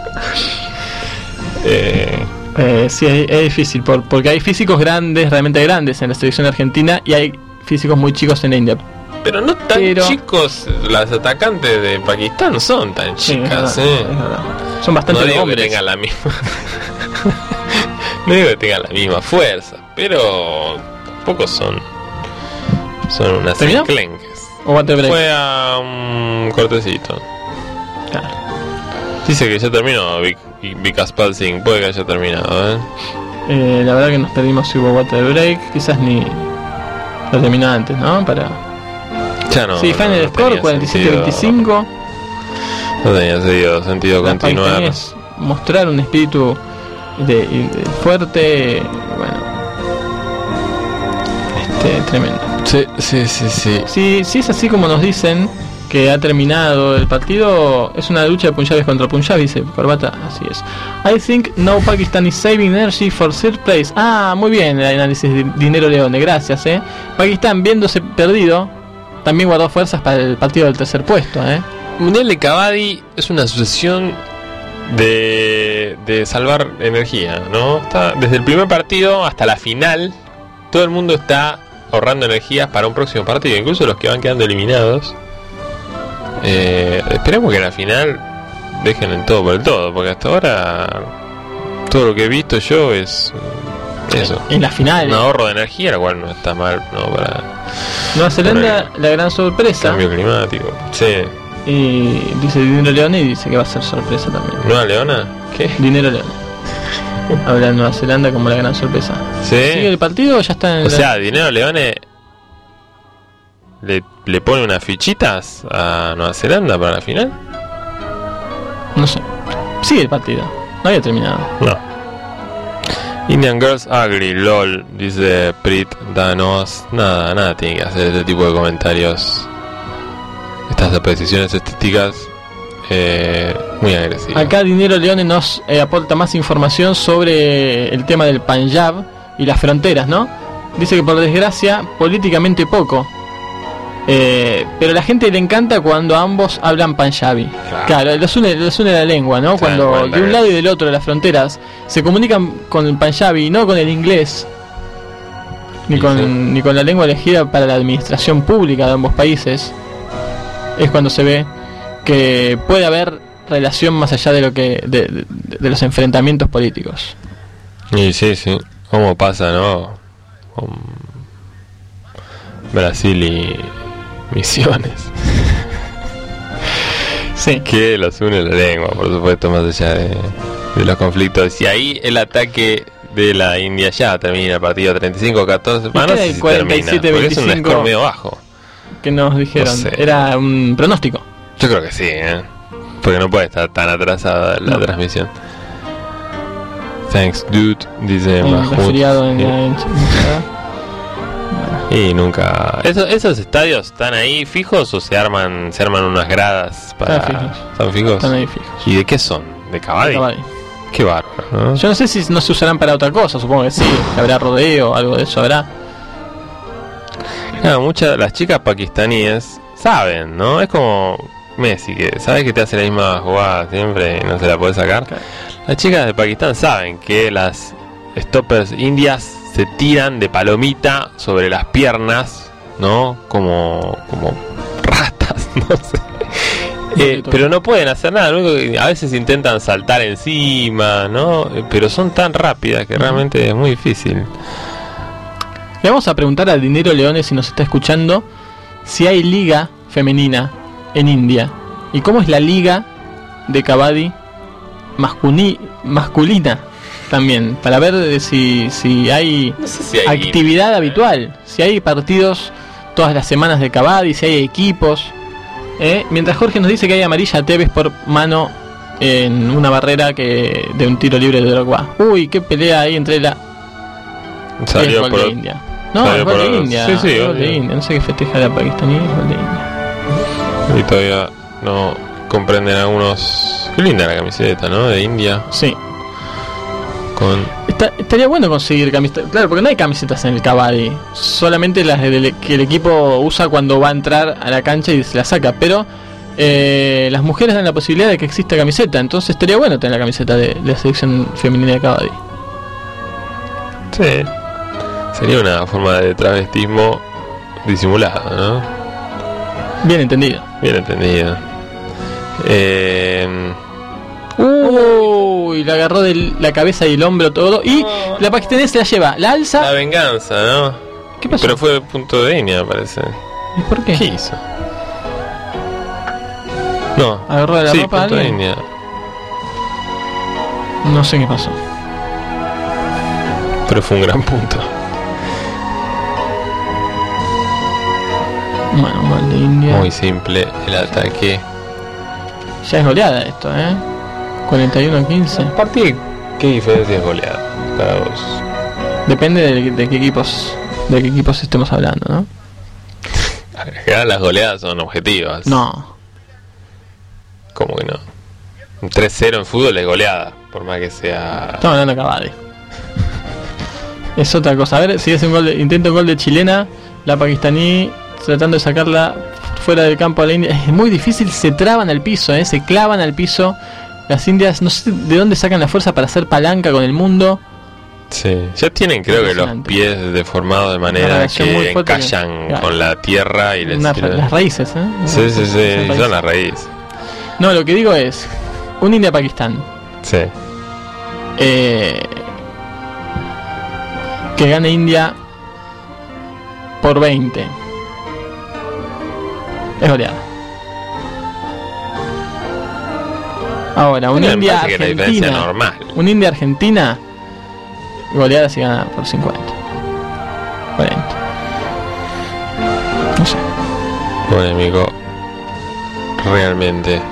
Eh, Eh, sí, es, es difícil, por, porque hay físicos grandes, realmente grandes en la selección argentina, y hay físicos muy chicos en la India. pero no tan Pero- chicos, las atacantes de Pakistán no son tan Sí, es chicas, verdad, eh. es verdad. Son bastante No digo hombres. que tengan la misma. No digo que tengan la misma fuerza, pero tampoco son. Son unas ¿Terminó? enclenques. O water break. Fue a un cortecito. Claro. Dice que ya terminó Vic, Vic Aspal Singh, puede que haya terminado, ¿eh? Eh, la verdad que nos perdimos si hubo water break, quizás ni lo terminó antes, ¿no? Para... Ya no. sí, no, final no del score, tenía cuarenta y siete sentido. veinticinco. No tenía sentido, sentido Las continuar. pakistaníes mostrar un espíritu de, de fuerte, bueno, Este, tremendo. Sí, sí, sí, sí. Si, si es así como nos dicen que ha terminado el partido, es una lucha de Punjabis contra Punjab, dice Corbata, así es. I think no Pakistan is saving energy for third place. Ah, muy bien el análisis de Dinero Leone, gracias, eh. Pakistán, viéndose perdido, también guardó fuerzas para el partido del tercer puesto, eh. Mundial de Kabaddi es una sucesión de, de salvar energía, ¿no? Está, desde el primer partido hasta la final, todo el mundo está ahorrando energías para un próximo partido, incluso los que van quedando eliminados. Eh, esperemos que en la final dejen el todo por el todo, porque hasta ahora todo lo que he visto yo es eso, En la final, un ahorro de energía, lo cual no está mal, ¿no? Para Nueva Zelanda, por la gran sorpresa. cambio climático. Sí. Y dice Dinero Leone y dice que va a ser sorpresa también. ¿Nueva Leona? ¿Qué? Dinero Leone. Habla de Nueva Zelanda como la gran sorpresa. Sí. ¿Sigue el partido o ya está en O la- sea, Dinero Leone le, le pone unas fichitas a Nueva Zelanda para la final. No sé. Sigue el partido. No había terminado. No. Indian Girls Ugly, lol, dice Prit Danos. Nada, nada tiene que hacer este tipo de comentarios. Estas apreciaciones estéticas eh, muy agresivas. Acá Dinero Leone nos eh, aporta más información sobre el tema del Punjab y las fronteras, ¿no? Dice que por desgracia, políticamente poco. Eh, pero a la gente le encanta cuando ambos hablan Punjabi. Claro. Claro, los une, los une la lengua, ¿no? Se dan Cuando cuenta de un que- lado y del otro de las fronteras se comunican con el Punjabi y no con el inglés. Ni Sí, con, sí. ni con la lengua elegida para la administración pública de ambos países. Es cuando se ve que puede haber relación más allá de lo que de, de- de los enfrentamientos políticos. Y sí, sí. ¿Cómo pasa, no? Con Brasil y Misiones. Sí. Que los une la lengua, por supuesto, más allá de, de los conflictos. Y ahí el ataque de la India ya termina el partido treinta y cinco a catorce. Ah, no queda sé el si cuarenta y siete termina, porque es un veinticinco. score medio bajo. Que nos dijeron, No sé. era un pronóstico. Yo creo que sí, ¿eh? Porque no puede estar tan atrasada la No. transmisión. Thanks, dude, dice Un Mahmoud. resfriado en Sí. la en- Y nunca. ¿Esos, ¿Esos estadios están ahí fijos o se arman se arman unas gradas para. Están fijos. ¿Están fijos? Están ahí fijos. ¿Y de qué son? ¿De Kabaddi? Kabaddi. Qué bárbaro, ¿no? Yo no sé si no se usarán para otra cosa, supongo que sí. Que habrá rodeo, algo de eso habrá. Claro, muchas las chicas pakistaníes saben, ¿no? Es como Messi, que sabes que te hace la misma jugada siempre y no se la puede sacar. Claro. Las chicas de Pakistán saben que las stoppers indias se tiran de palomita sobre las piernas, ¿no? Como como ratas, no sé. Eh, pero no pueden hacer nada, lo único que a veces intentan saltar encima, ¿no? Eh, Pero son tan rápidas que realmente es muy difícil. Le vamos a preguntar a Dinero Leone, si nos está escuchando, si hay liga femenina en India. ¿Y cómo es la liga de Kabaddi masculi- masculina también? Para ver eh, si, si hay No sé si hay actividad habitual, si hay partidos todas las semanas de Kabaddi, si hay equipos. ¿eh? Mientras Jorge nos dice que hay amarilla a Tevez por mano en una barrera que de un tiro libre de Drogba. Uy, qué pelea ahí entre la... Es Salió gol por de ot- India. No, salió es gol por de otro- India. Sí, sí, es gol de obvio. India. No sé qué festeja la pakistaní, es gol de India. Y todavía no comprenden algunos. Qué linda la camiseta, ¿no? De India. Sí. Con. Está- estaría bueno conseguir camisetas. Claro, porque no hay camisetas en el Kabaddi. Solamente las del- que el equipo usa cuando va a entrar a la cancha y se la saca. Pero eh, las mujeres dan la posibilidad de que exista camiseta. Entonces estaría bueno tener la camiseta de, de la selección femenina de Kabaddi. Sí. Sería una forma de travestismo disimulado, ¿no? Bien entendido. Bien entendido. Eh. Uy, le agarró de la cabeza y el hombro todo. Y la pakistaní se la lleva. La alza. La venganza, ¿no? ¿Qué pasó? Pero fue punto de India, me parece. ¿Y por qué? ¿Qué hizo? No. ¿Agarró de la sí, ropa a punto de alguien? India. No sé qué pasó. Pero fue un gran punto. Bueno, gol de India. Muy simple el ataque. Ya es goleada esto, ¿eh? cuarenta y uno a quince. A partir, ¿qué diferencia es goleada para vos? Depende de, de qué equipos de qué equipos estemos hablando, ¿no? En general las goleadas son objetivas. No. ¿Cómo que no? Un tres cero en fútbol es goleada, por más que sea... Estamos hablando de Cavadi. Es otra cosa. A ver si es un gol de, intenta un gol de chilena, la pakistaní tratando de sacarla fuera del campo a la India. Es muy difícil, se traban al piso, ¿eh? Se clavan al piso. Las indias, no sé de dónde sacan la fuerza para hacer palanca con el mundo. Sí, ya tienen creo que los pies deformados de manera que encallan que, con la tierra y les una, las raíces, ¿eh? Sí, sí, sí, son, son las raíces. No, lo que digo es, un India-Pakistán. Sí. Eh, que gane India por veinte. Es goleada. Ahora, un India Argentina, normal. Un India Argentina, goleada si gana por cincuenta, cuarenta. No sé. Polémico. Realmente.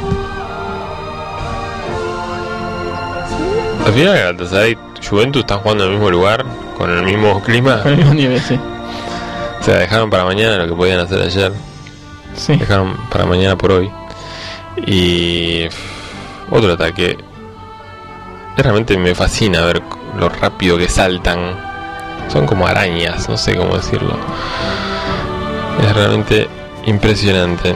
Al final Galatasaray y Juventus están jugando en el mismo lugar, con el mismo clima. Con el mismo nivel, sí. O sea, dejaron para mañana lo que podían hacer ayer. Sí. Dejaron para mañana por hoy. Y otro ataque. Realmente me fascina ver lo rápido que saltan. Son como arañas, no sé cómo decirlo. Es realmente impresionante.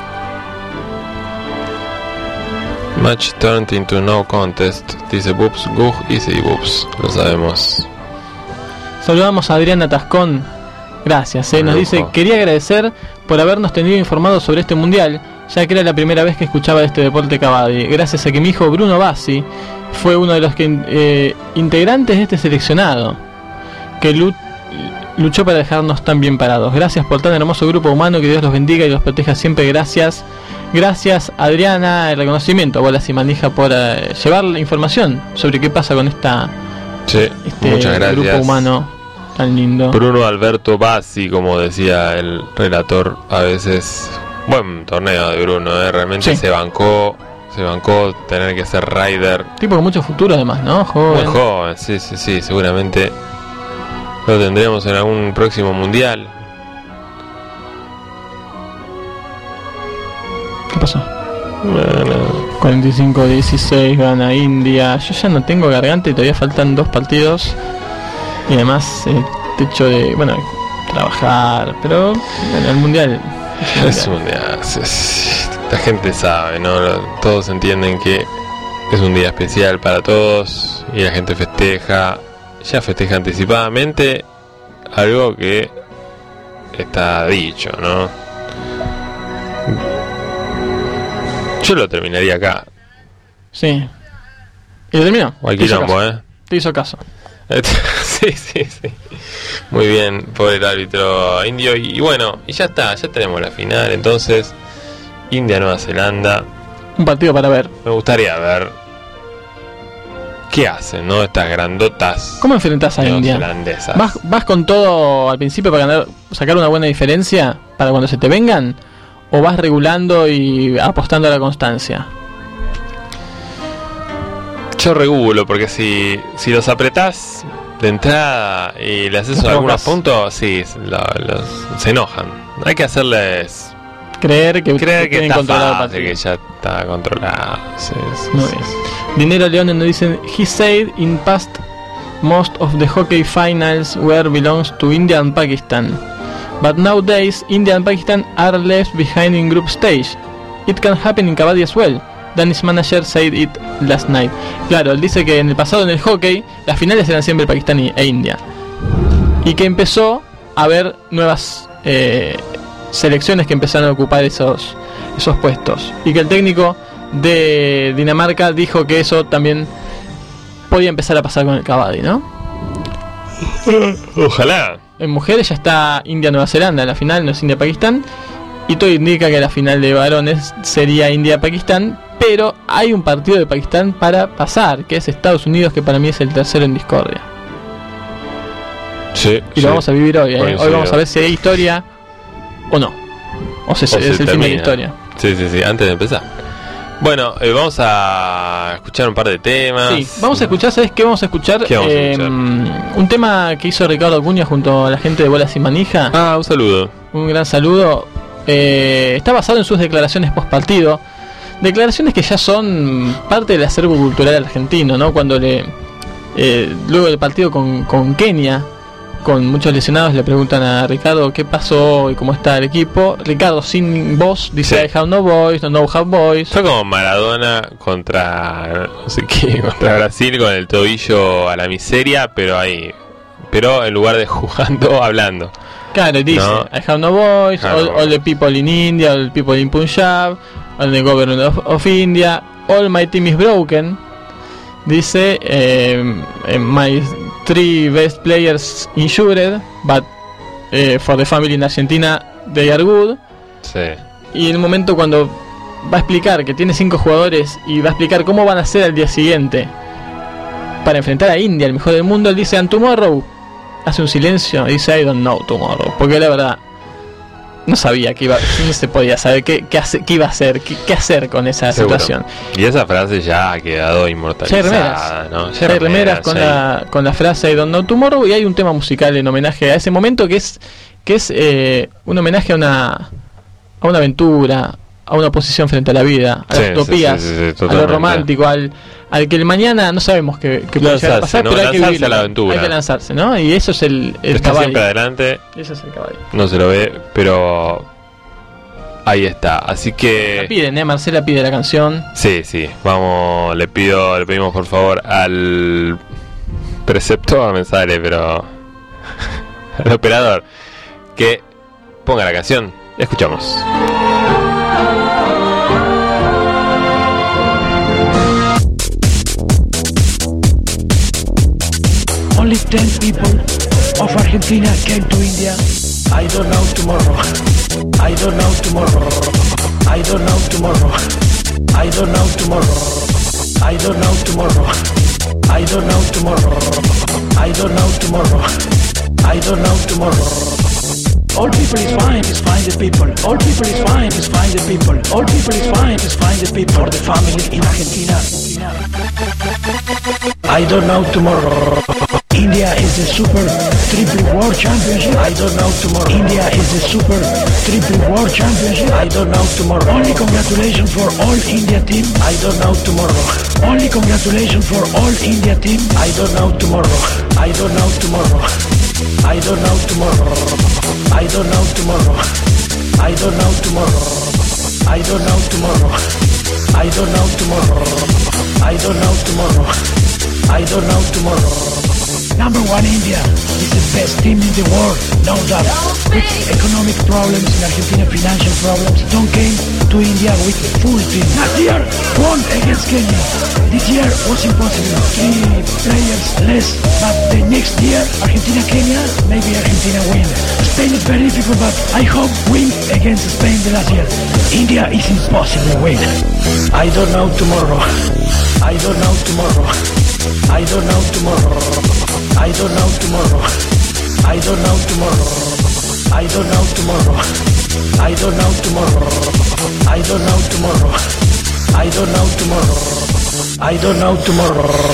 Match turned into no contest, dice Boops, Gug, easy Boops, lo sabemos. Saludamos a Adriana Tascón. Gracias, eh. Nos dice, quería agradecer por habernos tenido informados sobre este mundial, ya que era la primera vez que escuchaba de este deporte Cavadi. Gracias a que mi hijo Bruno Bassi fue uno de los que, eh, integrantes de este seleccionado, que lu- luchó para dejarnos tan bien parados. Gracias por tan hermoso grupo humano, que Dios los bendiga y los proteja siempre. Gracias. Gracias Adriana, el reconocimiento, bolas y manija por uh, llevar la información sobre qué pasa con esta sí, este muchas gracias. Grupo humano tan lindo. Bruno Alberto Bassi, como decía el relator, a veces buen torneo de Bruno, ¿eh? Realmente sí. se bancó, se bancó tener que ser rider. Tipo con mucho futuro además, ¿no? Joven. Muy joven, sí, sí, sí, seguramente lo tendremos en algún próximo mundial. ¿Qué pasó? Bueno, cuarenta y cinco a dieciséis gana India. Yo ya no tengo garganta y todavía faltan dos partidos. Y además el techo de, bueno, trabajar. Pero en el mundial es un mundial. Es, es, la gente sabe, ¿no? Todos entienden que es un día especial para todos. Y la gente festeja. Ya festeja anticipadamente algo que está dicho, ¿no? Yo lo terminaría acá. Sí. ¿Y lo terminó? O al quilombo, ¿eh? Te hizo caso. Sí, sí, sí. Muy bien, por el árbitro indio. Y, y bueno, y ya está, ya tenemos la final. Entonces, India-Nueva Zelanda. Un partido para ver. Me gustaría ver qué hacen, ¿no? Estas grandotas. ¿Cómo enfrentás a India? ¿Vas, ¿Vas con todo al principio para ganar, sacar una buena diferencia para cuando se te vengan? ¿O vas regulando y apostando a la constancia? Yo regulo, porque si, si los apretás de entrada y le haces los algunos puntos, sí, lo, los, se enojan. Hay que hacerles creer que, creer que, que está controlado fácil, que ya está controlado. Sí, sí, Muy sí, bien. sí. Dinero Leones nos dicen, he said in past most of the hockey finals were belongs to India and Pakistan. But nowadays, India and Pakistan are left behind in group stage. It can happen in Kabaddi as well. Danish manager said it last night. Claro, él dice que en el pasado en el hockey, las finales eran siempre Pakistán e India. Y que empezó a haber nuevas eh, selecciones que empezaron a ocupar esos, esos puestos. Y que el técnico de Dinamarca dijo que eso también podía empezar a pasar con el Kabaddi, ¿no? Ojalá. En mujeres ya está India-Nueva Zelanda en la final, no es India-Pakistán. Y todo indica que la final de varones sería India-Pakistán. Pero hay un partido de Pakistán para pasar, que es Estados Unidos, que para mí es el tercero en discordia. Sí. Y sí. lo vamos a vivir hoy, ¿eh? Hoy, Hoy sí, vamos a ver si hay historia o no. O, se, O es se el fin de termina. la historia. Sí, sí, sí, antes de empezar. Bueno, eh, vamos a escuchar un par de temas. Sí, vamos a escuchar, ¿sabes qué vamos a escuchar? ¿Qué vamos a Eh, escuchar? un tema que hizo Ricardo Acuña junto a la gente de Bolas y Manija. Ah, un saludo. Un gran saludo. Eh, está basado en sus declaraciones post partido. Declaraciones que ya son parte del acervo cultural argentino, ¿no? Cuando le eh, luego del partido con, con Kenia, con muchos lesionados, le preguntan a Ricardo qué pasó y cómo está el equipo. Ricardo sin voz dice: Sí. I have no voice, no know have voice. Fue como Maradona contra no sé qué, contra Brasil con el tobillo a la miseria, pero ahí, pero en lugar de jugando, hablando. Claro, dice No. I have no voice, Ah, all, no. all the people in India, all the people in Punjab, all the government of, of India, all my team is broken. Dice eh, eh, my three best players injured, but eh, for the family in Argentina they are good. Sí. Y en el momento cuando va a explicar que tiene cinco jugadores y va a explicar cómo van a ser al día siguiente para enfrentar a India, el mejor del mundo, él dice and tomorrow. Hace un silencio y dice I don't know tomorrow, porque la verdad no sabía que iba, no se podía saber qué, qué, hace, qué iba a hacer, qué, qué hacer con esa Seguro. situación. Y esa frase ya ha quedado Ya hay inmortalizada, remeras, ¿no? Ya hay remeras con ya hay- la, con la frase I don't know tomorrow, y hay un tema musical en homenaje a ese momento que es que es eh, un homenaje a una a una aventura, a una posición frente a la vida, a Sí, las utopías, sí, sí, sí, sí, a lo totalmente. romántico, al, al que el mañana no sabemos qué, qué puede llegar a Lanzarse, pasar, ¿no? pero hay que Lanzarse vivirlo, a la aventura. hay que lanzarse, ¿no? Y eso es el, el Está caballo. siempre adelante, Eso es el caballo. no se lo ve, pero ahí está. Así La que piden, ¿eh? Marcela pide la canción. sí, sí, vamos, le pido, le pedimos por favor al preceptor, me sale, pero al operador que ponga la canción. Escuchamos. Only ten people of Argentina came to India. I don't know tomorrow. I don't know tomorrow. I don't know tomorrow. I don't know tomorrow. I don't know tomorrow. I don't know tomorrow. I don't know tomorrow. I don't know tomorrow. All people is fine, is fine the people. All people is fine, is fine the people. All people is fine, is fine the people. For the family in Argentina. I don't know tomorrow. India is the super triple world championship. I don't know tomorrow. India is the super triple world championship. I don't know tomorrow. Only congratulations for all India team. I don't know tomorrow. Only congratulations for all India team. I don't know tomorrow. I don't know tomorrow. I don't know tomorrow. I don't know tomorrow. I don't know tomorrow. I don't know tomorrow. I don't know tomorrow. I don't know tomorrow. I don't know tomorrow. Number one India is the best team in the world, no doubt. With economic problems in Argentina, financial problems, don't came to India with full team. Last year won against Kenya. This year was impossible. Three players less, but the next year Argentina, Kenya, maybe Argentina win. Spain is very difficult, but I hope win against Spain the last year. India is impossible win. I don't know tomorrow. I don't know tomorrow. I don't know tomorrow. I don't know tomorrow. I don't know tomorrow. I don't know tomorrow. I don't know tomorrow. I don't know tomorrow. I don't know tomorrow. I don't know tomorrow.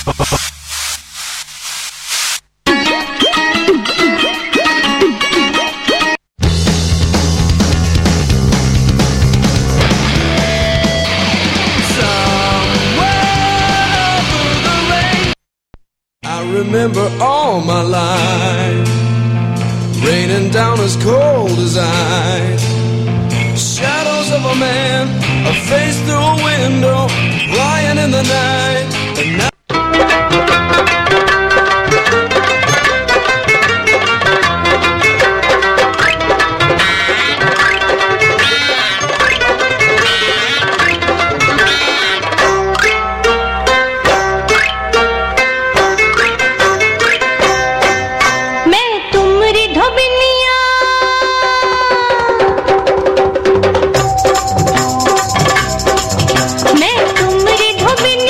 I remember all my life, raining down as cold as ice. Shadows of a man, a face through a window, lying in the night. And now मैं तुमरी धोबिनिया मैं तुमरी धोबिनिया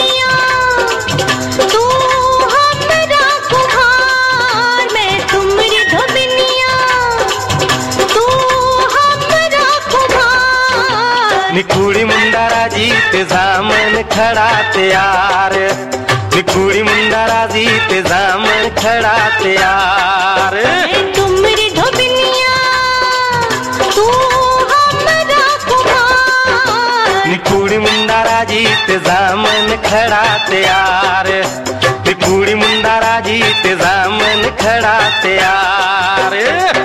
ਤਿਆਰ ਨੀ ਕੁੜੀ ਮੁੰਡਾ ਰਾਜ਼ੀ ਤੇ ਜ਼ਾਮਨ ਖੜਾ ਤਿਆਰ ਤੁਮਰੀ ਧੋਬਨੀਆਂ ਤੂੰ ਹਮਰਾ ਕੁਮਾਰ ਨੀ ਕੁੜੀ ਮੁੰਡਾ ਰਾਜ਼ੀ ਤੇ ਜ਼ਾਮਨ ਖੜਾ ਤਿਆਰ ਨੀ ਕੁੜੀ ਮੁੰਡਾ ਰਾਜ਼ੀ ਤੇ ਜ਼ਾਮਨ ਖੜਾ ਤਿਆਰ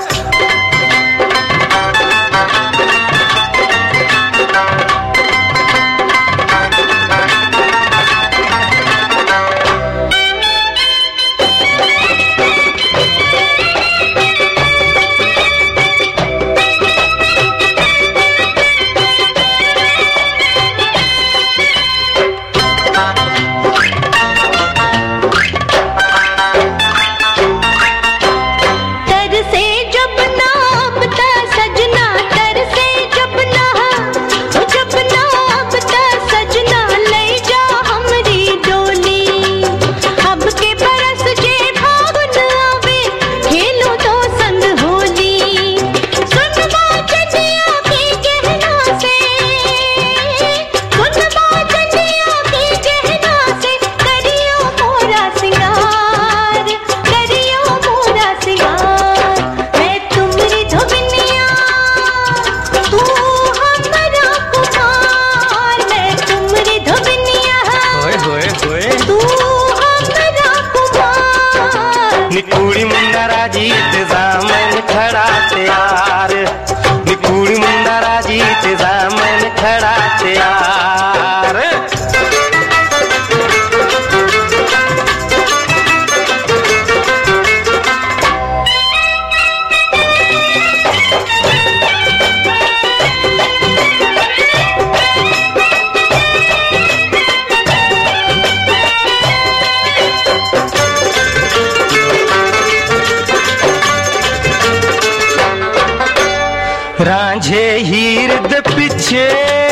ਰਾਂਝੇ ਹੀਰ ਦੇ ਪਿੱਛੇ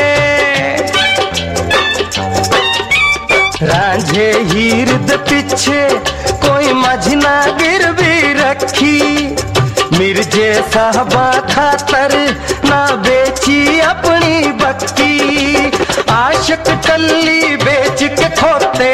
ਰਾਂਝੇ ਹੀਰ ਦੇ ਪਿੱਛੇ ਕੋਈ ਮਝ ਨਾ ਗਿਰਵੀ ਰੱਖੀ ਮਿਰਜੇ ਸਾਹਬਾ ਖਾਤਰ ਨਾ ਵੇਚੀ ਆਪਣੀ ਬੱਕੀ ਆਸ਼ਕ ਟੱਲੀ ਵੇਚ ਕੇ ਖੋਤੇ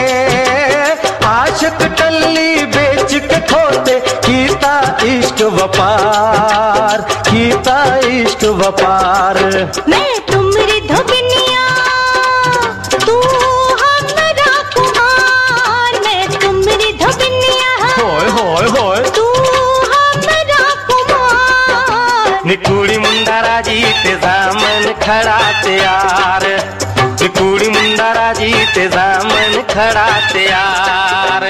ਆਸ਼ਕ ਟੱਲੀ ਵੇਚ ਕੇ ਖੋਤੇ ਕੀਤਾ इश्क व्यापार कीता इश्क व्यापार मैं तुमरी धोबनिया तू हमारा कुमार मैं तुमरी धोबनिया होय होय होय तू हमारा कुमार नी कुड़ी मुंडा राजी ते ज़ामन खड़ा तैयार नी कुड़ी मुंडा राजी ते ज़ामन खड़ा तैयार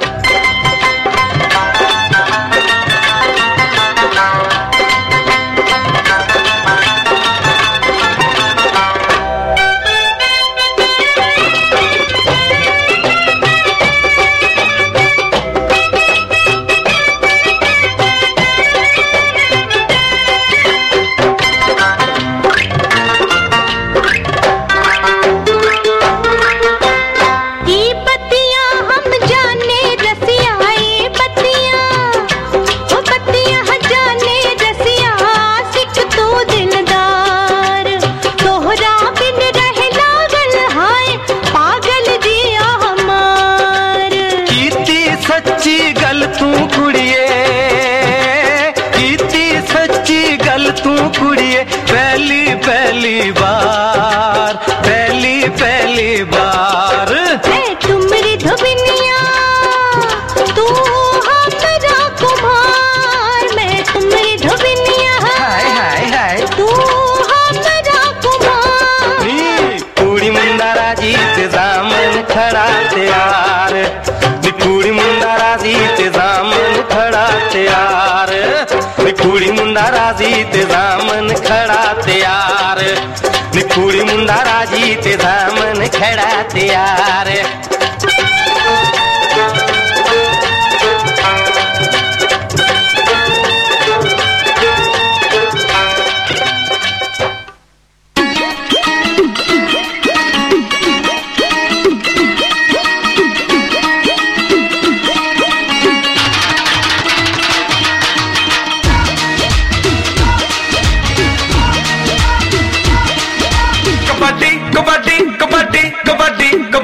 कुड़िए पहली पहली बार पहली पहली बार मैं तुमरी धोबनिया तू हमारा कुमार मैं तुमरी धोबनिया हाय हाय हाय तू हमारा कुमार कुड़ी मुंडा राजी ते ज़ामन खड़ा तैयार कुड़ी मुंडा राजी ते ज़ामन खड़ा तैयार कुड़ी मुंडा राजी ते ज़ामन खड़ा तैयार कुड़ी मुंडा राजी ते ज़ामन खड़ा तैयार कबड्डी कबड्डी कबड्डी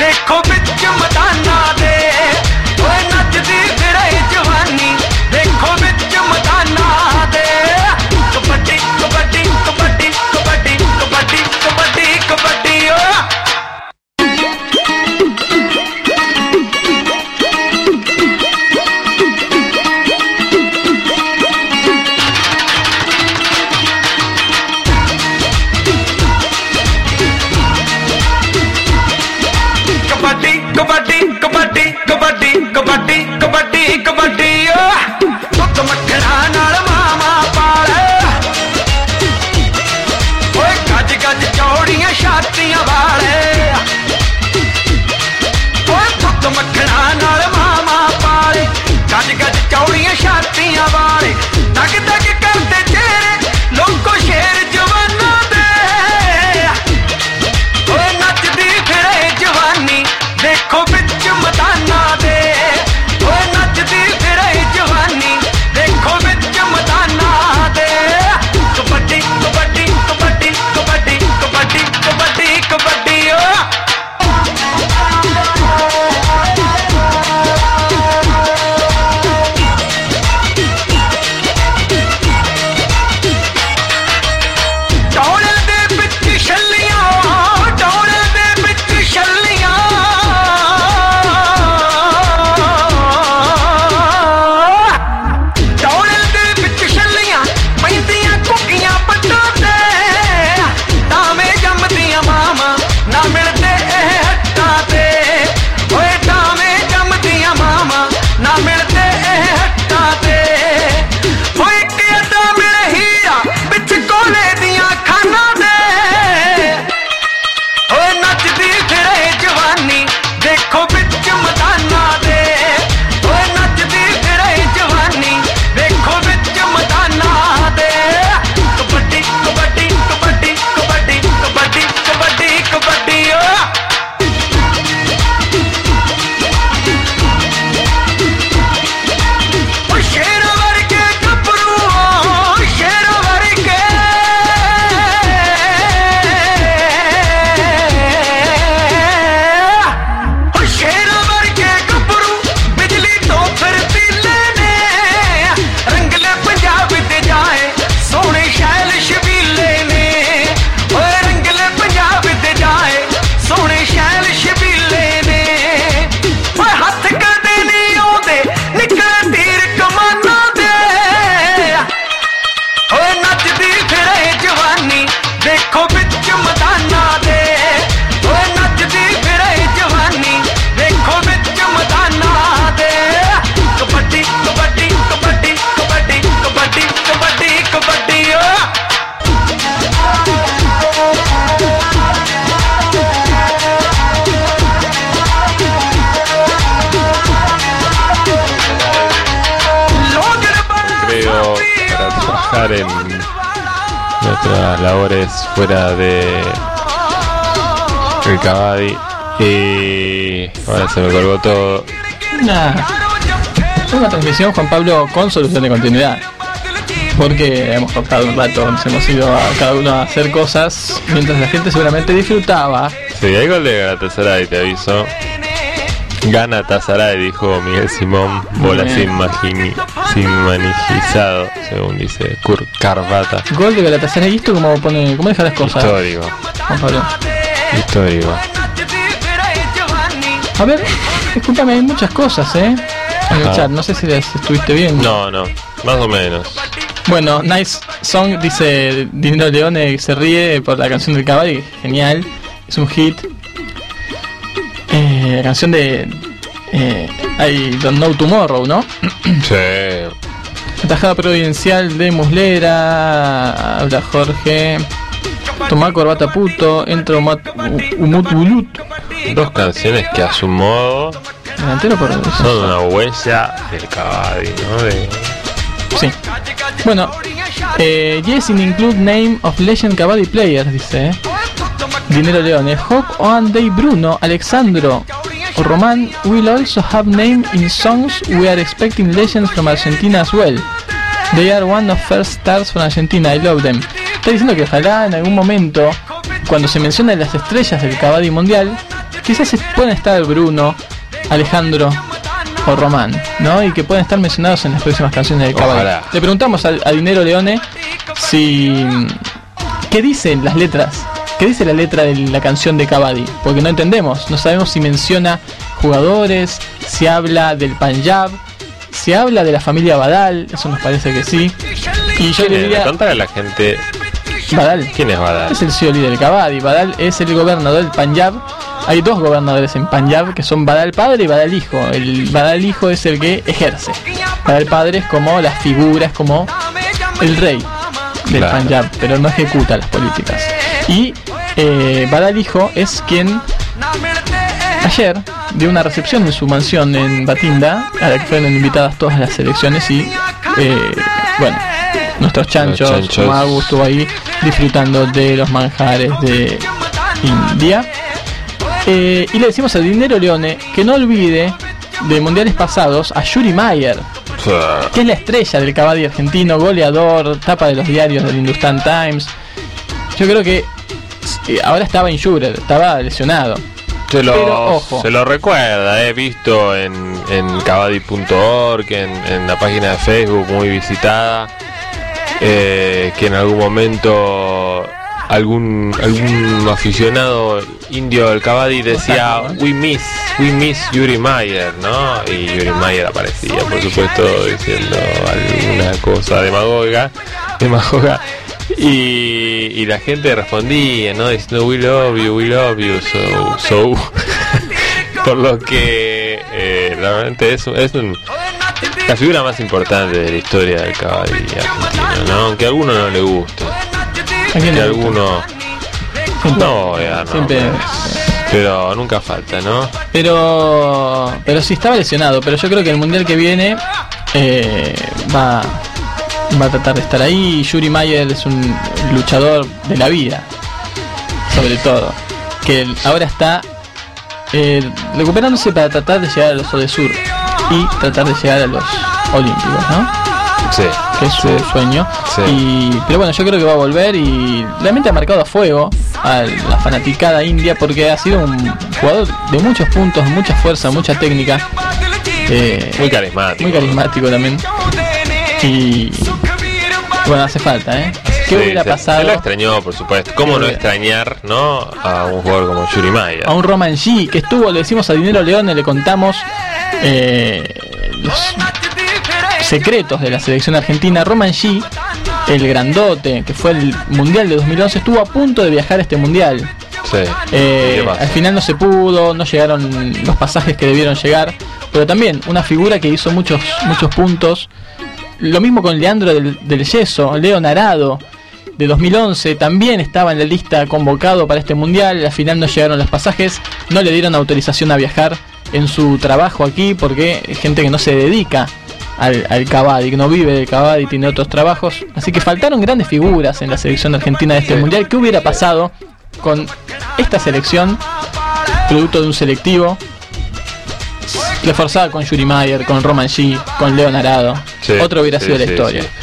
ਦੇਖੋ ਵਿੱਚ ਮਦਾਨਾ ਦੇ ਓਏ ਨੱਚਦੀ ਫਿਰੇ ਜਵਾਨੀ ਦੇਖੋ ਵਿੱਚ ਮਦਾਨਾ ਦੇ ਕਬੱਡੀ ਕਬੱਡੀ ਕਬੱਡੀ ਕਬੱਡੀ ਕਬੱਡੀ ਕਬੱਡੀ ਕਬੱਡੀ ਓ ਕਬੱਡੀ ਕਬੱਡੀ ਕਬੱਡੀ ਕਬੱਡੀ ਕਬੱਡੀ ਕਬੱਡੀ ਓ ਦੁੱਧ ਮੱਖਣਾ ਨਾਲ ਮਾਮਾ ਪਾਲੇ ਓਏ ਗੱਜ ਗੱਜ ਚੌੜੀਆਂ ਛਾਤੀਆਂ ਵਾਲੇ ਓਏ ਦੁੱਧ ਮੱਖਣਾ ਨਾਲ ਮਾਮਾ ਪਾਲੇ ਗੱਜ ਗੱਜ ਚੌੜੀਆਂ ਛਾਤੀਆਂ ਵਾਲੇ ਤੱਕ ਤੱਕ ਕਰਦੇ ਚਿਹਰੇ ਲੋਕੋ ਸ਼ੇਰ ਜਵਾਨਾਂ ਦੇ ਓਏ ਨੱਚਦੀ ਫਿਰੇ ਜਵਾਨੀ ਦੇਖੋ ਵਿੱਚ ਮਦਾਨਾ ਦੇ ਓਏ ਨੱਚਦੀ ਫਿਰੇ ਜਵਾਨੀ ਦੇਖੋ ਵਿੱਚ ਮਦਾਨਾ ਦੇ ਕਬੱਡੀ ਕਬੱਡੀ ਕਬੱਡੀ ਕਬੱਡੀ ਕਬੱਡੀ ਕਬੱਡੀ ਕਬੱਡੀ ਓ ਟੌਲੇ ਦੇ ਵਿੱਚ ਛੱਲੀਆਂ ਟੌਲੇ ਦੇ ਵਿੱਚ ਛੱਲੀਆਂ ਟੌਲੇ ਦੇ ਵਿੱਚ ਛੱਲੀਆਂ ਪੈਂਦੀਆਂ ਕੁੱਕੀਆਂ ਪੱਟਾਂ ਤੇ ਟਾਵੇਂ ਜੰਮਦੀਆਂ ਮਾਵਾਂ ਨਾ ਮਿਲਦੇ ਇਹ ਹੱਟਾਂ ਤੇ ਓਏ ਟਾਵੇਂ ਜੰਮਦੀਆਂ ਮਾਵਾਂ ਨਾ ਮਿਲਦੇ ਇਹ ਹੱਟਾਂ ਤੇ ਓਏ ਇੱਕ ਅੱਧਾ ਮਿਲੇ ਹੀਰਾ ਵਿੱਚ ਕੋਲੇ ਦੀਆਂ ਖਾਨਾਂ ਦੇ ਓਏ ਨੱਚਦੀ ਫਿਰੇ ਜਵਾਨੀ ਦੇਖੋ ਵਿੱਚ ਮਦਾਨਾ ਦੇ ਓਏ ਨੱਚਦੀ ਫਿਰੇ ਜਵਾਨੀ ਦੇਖੋ ਵਿੱਚ ਮਦਾਨਾ ਦੇ ਕਬੱਡੀ ਕਬੱਡੀ ਕਬੱਡੀ ਕਬੱਡੀ ਕਬੱਡੀ ਕਬੱਡੀ ਕਬੱਡੀ ਓ ਓ ਸ਼ੇਰ ਵਰਗੇ ਗੱਭਰੂ ਸ਼ੇਰ ਵਰਗੇ ਓ ਸ਼ੇਰ ਵਰਗੇ ਗੱਭਰੂ ਬਿਜਲੀ ਤੋਂ ਫਿਰਤੀਲੇ ਨੇ ਰੰਗਲੇ ਪੰਜਾਬ ਤੇ ਜਾਏ ਸੋਹਣੇ ਸ਼ੈਲ ਸ਼ਬੀਲੇ ਨੇ ਓਏ ਰੰਗਲੇ ਪੰਜਾਬ ਤੇ ਜਾਏ ਸੋਹਣੇ ਸ਼ੈਲ ਸ਼ਬੀਲੇ ਨੇ ਓਏ ਹੱਥ ਕਦੇ ਨਹੀਂ ਆਉਂਦੇ ਨਿਕਲੇ ਤੀਰ ਕਮਾਨਾਂ ਦੇ ਓਏ ਨੱਚਦੀ ਫਿਰੇ ਜਵਾਨੀ ਦੇਖੋ ਵਿੱਚ ਮਦਾਨਾ ਦੇ ਓਏ ਨੱਚਦੀ ਫਿਰੇ ਜਵਾਨੀ ਦੇਖੋ ਵਿੱਚ ਮਦਾਨਾ ਦੇ ਕਬੱਡੀ ਕਬੱਡੀ ਕਬੱਡੀ ਕਬੱਡੀ ਕਬੱਡੀ ਕਬੱਡੀ ਕਬੱਡੀ ਓ Creo para trabajar en nuestras labores fuera de el Cavadi y ahora se me colgó todo. Una, una transmisión, Juan Pablo, con solución de continuidad. Porque hemos cortado un rato, nos hemos ido a cada uno a hacer cosas mientras la gente seguramente disfrutaba. Sí, hay gol de Galatasaray, te aviso. Gana Tazaray, dijo Miguel Simón, bola Bien. sin magini, sin manijizado, según dice Kurt Carvata. Gol de Galatasaray, ¿y esto cómo pone, cómo deja las cosas? Histórico, Juan Pablo. histórico. A ver, discúlpame, hay muchas cosas, ¿eh? En el Ajá. chat, no sé si las estuviste bien. No, no, más o menos. Bueno, Nice Song, dice Dinero Leone, se ríe por la canción del Cavadi, genial, es un hit. Eh, la canción de eh, I Don't Know Tomorrow, ¿no? Sí. Atajada providencial de Muslera, habla Jorge. Tomá corbata puto, entra Umut Umut Bulut. Dos canciones que a su modo Delantero por son una huella del Cavadi, ¿no? De... Sí. Bueno, eh, yes, in include name of legend Cavadi players, dice. Eh. Dinero Leone, Hawk, Oan Day Bruno, Alexandro, o Roman will also have name in songs we are expecting legends from Argentina as well. They are one of first stars from Argentina, I love them. Está diciendo que ojalá en algún momento, cuando se mencionan las estrellas del Cavadi mundial, quizás pueden estar Bruno, Alejandro o Román, ¿no? Y que pueden estar mencionados en las próximas canciones de Cavadi. Ojalá. Le preguntamos a, a Dinero Leone si qué dicen las letras, qué dice la letra de la canción de Cavadi, porque no entendemos, no sabemos si menciona jugadores, si habla del Punjab, si habla de la familia Badal, eso nos parece que sí. Y yo le diría, Contar a la gente Badal. quién es Badal. Es el C E O líder de Cavadi. Badal es el gobernador del Punjab. Hay dos gobernadores en Punjab que son Badal padre y Badal hijo. El Badal hijo es el que ejerce. Badal padre es como la figura, es como el rey del Claro. Punjab, pero no ejecuta las políticas. Y eh, Badal hijo es quien ayer dio una recepción en su mansión en Batinda, a la que fueron invitadas todas las selecciones y eh, bueno, nuestros chanchos, Los chanchos. Magu estuvo ahí disfrutando de los manjares de India. Eh, y le decimos a Dinero Leone que no olvide de mundiales pasados a Yuri Mayer, que es la estrella del Cavadi argentino, goleador, tapa de los diarios del Hindustan Times. Yo creo que eh, ahora estaba injured, estaba lesionado. Se lo, Pero, ojo. se lo recuerda, he visto en, en cavadi punto org, en, en la página de Facebook muy visitada, eh, que en algún momento algún algún aficionado indio del Cavadi decía we miss, we miss Yuri Mayer, ¿no? Y Yuri Mayer aparecía, por supuesto, diciendo alguna cosa demagoga, demagoga. Y, y la gente respondía, ¿no? Diciendo we love you, we love you, so, so. Por lo que eh, realmente es, es un, la figura más importante de la historia del Cavadi argentino, ¿no? Aunque a alguno no le guste, ¿A quién que le a gusta? alguno Siempre- no, ya no, siempre- pero nunca falta, ¿no? Pero pero sí estaba lesionado, pero yo creo que el mundial que viene eh, va va a tratar de estar ahí. Yuri Mayer es un luchador de la vida, sobre todo, que ahora está eh, recuperándose para tratar de llegar a los Odesur y tratar de llegar a los Olímpicos, ¿no? Sí, Que es su sí. sueño. Sí. Y pero bueno, yo creo que va a volver y realmente ha marcado a fuego a la fanaticada india porque ha sido un jugador de muchos puntos, mucha fuerza, mucha técnica, eh, Muy carismático. muy carismático también. Y bueno, hace falta, ¿eh? ¿Qué Sí, hubiera se, pasado se lo extrañó, por supuesto. ¿Cómo no extrañar, no, a un jugador como Yuri Mayer? a un Roman G que estuvo, le decimos a Dinero Leone, le contamos eh, los secretos de la selección argentina? Roman G, el grandote que fue el mundial de dos mil once, estuvo a punto de viajar a este mundial. Sí. Eh, ¿Qué pasa? al final no se pudo, no llegaron los pasajes que debieron llegar, pero también una figura que hizo muchos muchos puntos. Lo mismo con Leandro del, del Yeso, Leo Narado, de dos mil once, también estaba en la lista convocado para este mundial. Al final no llegaron los pasajes, no le dieron autorización a viajar en su trabajo aquí, porque hay gente que no se dedica al, al Cavadi, que no vive del Cavadi, tiene otros trabajos. Así que faltaron grandes figuras en la selección argentina de este mundial. ¿Qué hubiera pasado con esta selección, producto de un selectivo, reforzada con Yuri Mayer, con Roman G, con Leo Narado? Sí, Otro hubiera sí, sido la sí, historia. sí.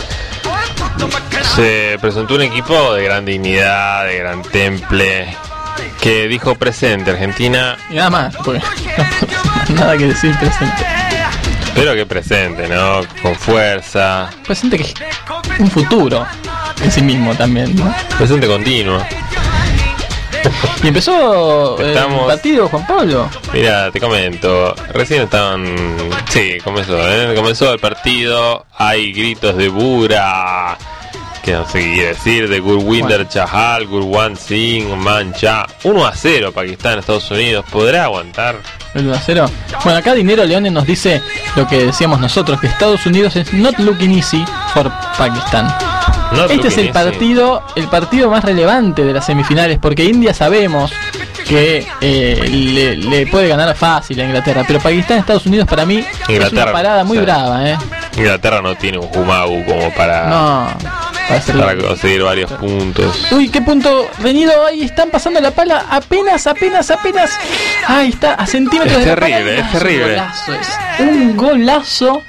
Se presentó un equipo de gran dignidad, de gran temple, que dijo presente Argentina, Y nada más, porque nada que decir presente. pero que presente, ¿no? Con fuerza, Presente que es un futuro en sí mismo también, ¿no? presente continuo. Y empezó eh, Estamos- el partido, Juan Pablo. Mira, te comento, recién estaban... Sí, comenzó, ¿eh? Comenzó el partido, hay gritos de Bura, que no sé qué quiere decir, de Gurwinder Bueno. Chahal, Gurwan Singh, Mancha. uno a cero Pakistán, Estados Unidos, ¿podrá aguantar? El uno a cero. Bueno, acá Dinero Leone nos dice lo que decíamos nosotros, que Estados Unidos es not looking easy for Pakistan. No Este es el looking easy. partido, el partido más relevante de las semifinales, porque India sabemos que eh, le, le puede ganar fácil a Inglaterra, pero Pakistán, Estados Unidos para mí es Inglaterra, una parada muy sí. brava, ¿eh? Inglaterra no tiene un Jumagu como para, No, para hacerlo. para conseguir varios puntos. Uy, qué punto venido, ahí están pasando la pala, apenas, apenas, apenas. Ahí está, a centímetros Es de la pala. terrible, es un terrible. golazo, es un golazo.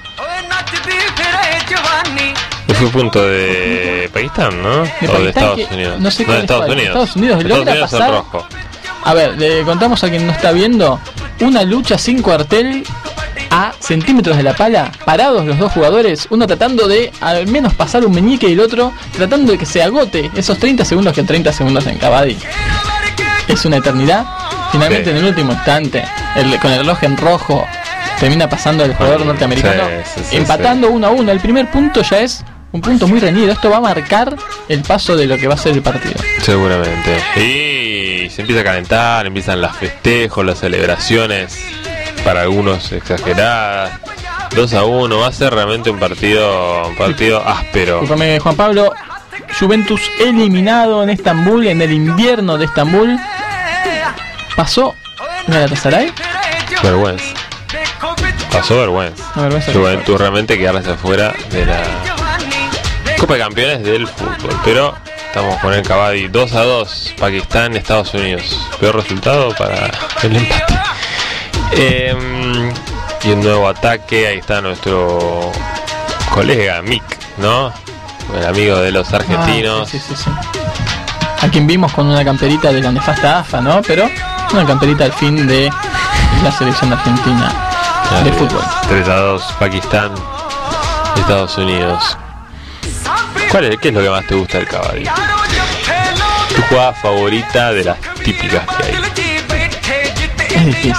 Y fue punto de Pakistán, ¿no? De o de Pakistán, Estados que Unidos. no sé de cuál es Estados cuál. Unidos. Estados Unidos logra Unidos en pasar. rojo. A ver, le contamos a quien no está viendo, una lucha sin cuartel a centímetros de la pala, parados los dos jugadores, uno tratando de al menos pasar un meñique y el otro tratando de que se agote esos treinta segundos, que treinta segundos en Kabaddi es una eternidad. Finalmente, sí, en el último instante, el, con el reloj en rojo, termina pasando el jugador norteamericano, sí, sí, sí, empatando sí. uno a uno. El primer punto ya es un punto muy reñido. Esto va a marcar el paso de lo que va a ser el partido. Seguramente. Y se empieza a calentar, empiezan los festejos, las celebraciones, para algunos exageradas. dos a uno, va a ser realmente un partido un partido áspero. Disculpame, Juan Pablo. Juventus eliminado en Estambul, en el invierno de Estambul. Pasó Galatasaray. Vergüenza. Pasó vergüenza. No, vergüenza Juventus realmente quedarse afuera de la Copa de Campeones del fútbol. Pero estamos con el Kabaddi dos a dos. Pakistán, Estados Unidos. Peor resultado para el empate. Eh, y un nuevo ataque. Ahí está nuestro colega Mick, ¿no? El amigo de los argentinos. Ah, sí, sí, sí, sí. A quien vimos con una camperita de la nefasta A F A, ¿no? Pero una camperita al fin de la selección argentina ah, de fútbol. tres a dos, Pakistán, Estados Unidos. ¿Cuál es, ¿Qué es lo que más te gusta del Kabaddi? ¿Tu jugada favorita de las típicas que hay? Es difícil.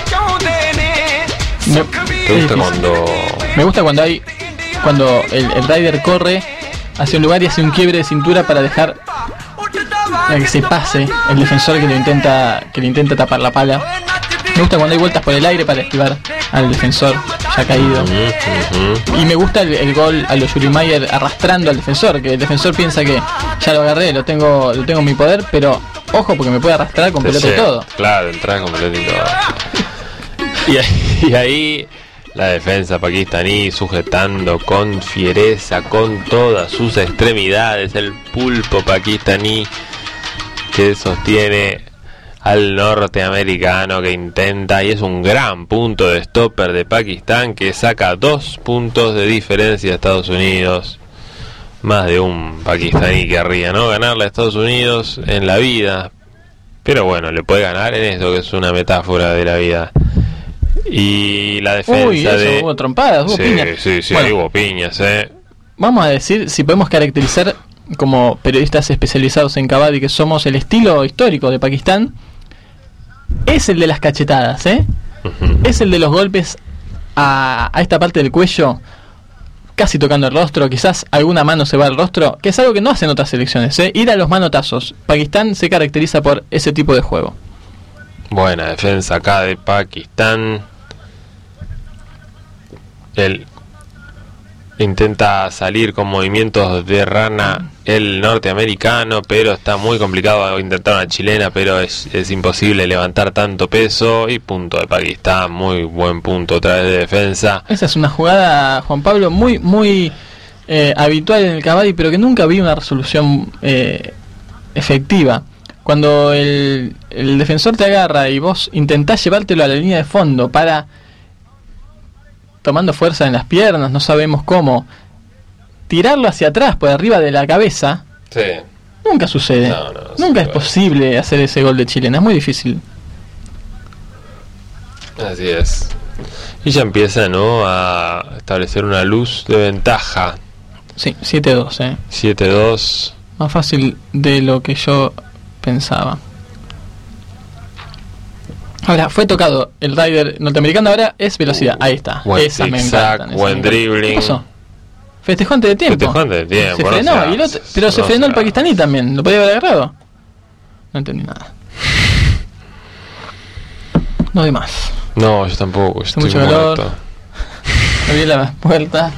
Me, ¿Te gusta cuando...? Me gusta cuando hay... Cuando el, el rider corre hacia un lugar y hace un quiebre de cintura para dejar para que se pase el defensor que le intenta que le intenta tapar la pala. Me gusta cuando hay vueltas por el aire para esquivar al defensor ya caído. Uh-huh, uh-huh. Y me gusta el, el gol a los Yuri Mayer arrastrando al defensor, que el defensor piensa que ya lo agarré, lo tengo lo tengo en mi poder, pero ojo porque me puede arrastrar con pelota y todo. Claro, entrar con pelota y todo. y, ahí, y ahí la defensa pakistaní sujetando con fiereza, con todas sus extremidades, el pulpo pakistaní que sostiene al norteamericano que intenta, y es un gran punto de stopper de Pakistán que saca dos puntos de diferencia a Estados Unidos. Más de un pakistaní querría, ¿no?, ganarle a Estados Unidos en la vida, pero bueno, le puede ganar en esto que es una metáfora de la vida. Y la defensa Uy, eso, de... hubo trompadas, hubo sí, piñas. Sí, sí, bueno, hubo piñas, eh. Vamos a decir, si podemos caracterizar como periodistas especializados en Kabaddi que somos, el estilo histórico de Pakistán es el de las cachetadas, ¿eh? Uh-huh. Es el de los golpes a, a esta parte del cuello, casi tocando el rostro, quizás alguna mano se va al rostro, que es algo que no hacen otras selecciones, ¿eh? Ir a los manotazos. Pakistán se caracteriza por ese tipo de juego. Buena defensa acá de Pakistán. Él intenta salir con movimientos de rana el norteamericano, pero está muy complicado intentar una chilena, pero es, es imposible levantar tanto peso. Y punto de Pakistán, muy buen punto otra vez de defensa. Esa es una jugada, Juan Pablo, muy muy eh, habitual en el Kabaddi, pero que nunca vi una resolución eh, efectiva. Cuando el, el defensor te agarra y vos intentás llevártelo a la línea de fondo para, tomando fuerza en las piernas, no sabemos cómo, tirarlo hacia atrás por arriba de la cabeza, sí, nunca sucede. No, no, nunca es es posible hacer ese gol de chilena, es muy difícil. Así es. Y ya empieza, ¿no?, a establecer una luz de ventaja. Sí, siete dos, eh. siete dos. Más fácil de lo que yo pensaba. Ahora, fue tocado el rider norteamericano, ahora es velocidad. Uh, Ahí está. Buen Esas me zigzag, encantan. buen dribbling. ¿Qué pasó? Festejó antes de tiempo. Festejó antes de tiempo. Se no frenó, sea, y el otro, pero no se frenó sea. el pakistaní también. ¿Lo podía haber agarrado? No entendí nada. No de más. No, yo tampoco. Hace Estoy mucho muerto. calor. Abrí la puerta.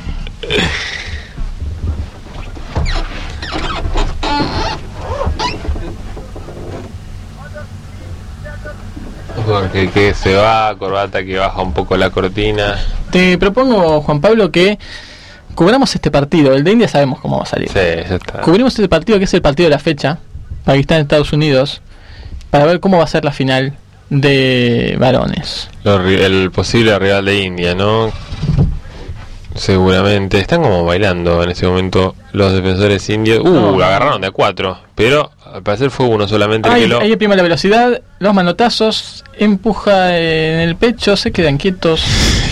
Porque que se va, corbata que baja un poco la cortina. Te propongo, Juan Pablo, que cubramos este partido. El de India sabemos cómo va a salir. Sí, ya está. Cubrimos este partido que es el partido de la fecha, Pakistán-Estados Unidos, para ver cómo va a ser la final de varones. Lo, el posible rival de India, ¿no? Seguramente. Están como bailando en este momento los defensores indios. Uh, No. lo agarraron de a cuatro. Pero al parecer fue uno solamente el Ahí, que lo... ahí prima la velocidad, los manotazos, empuja en el pecho, se quedan quietos.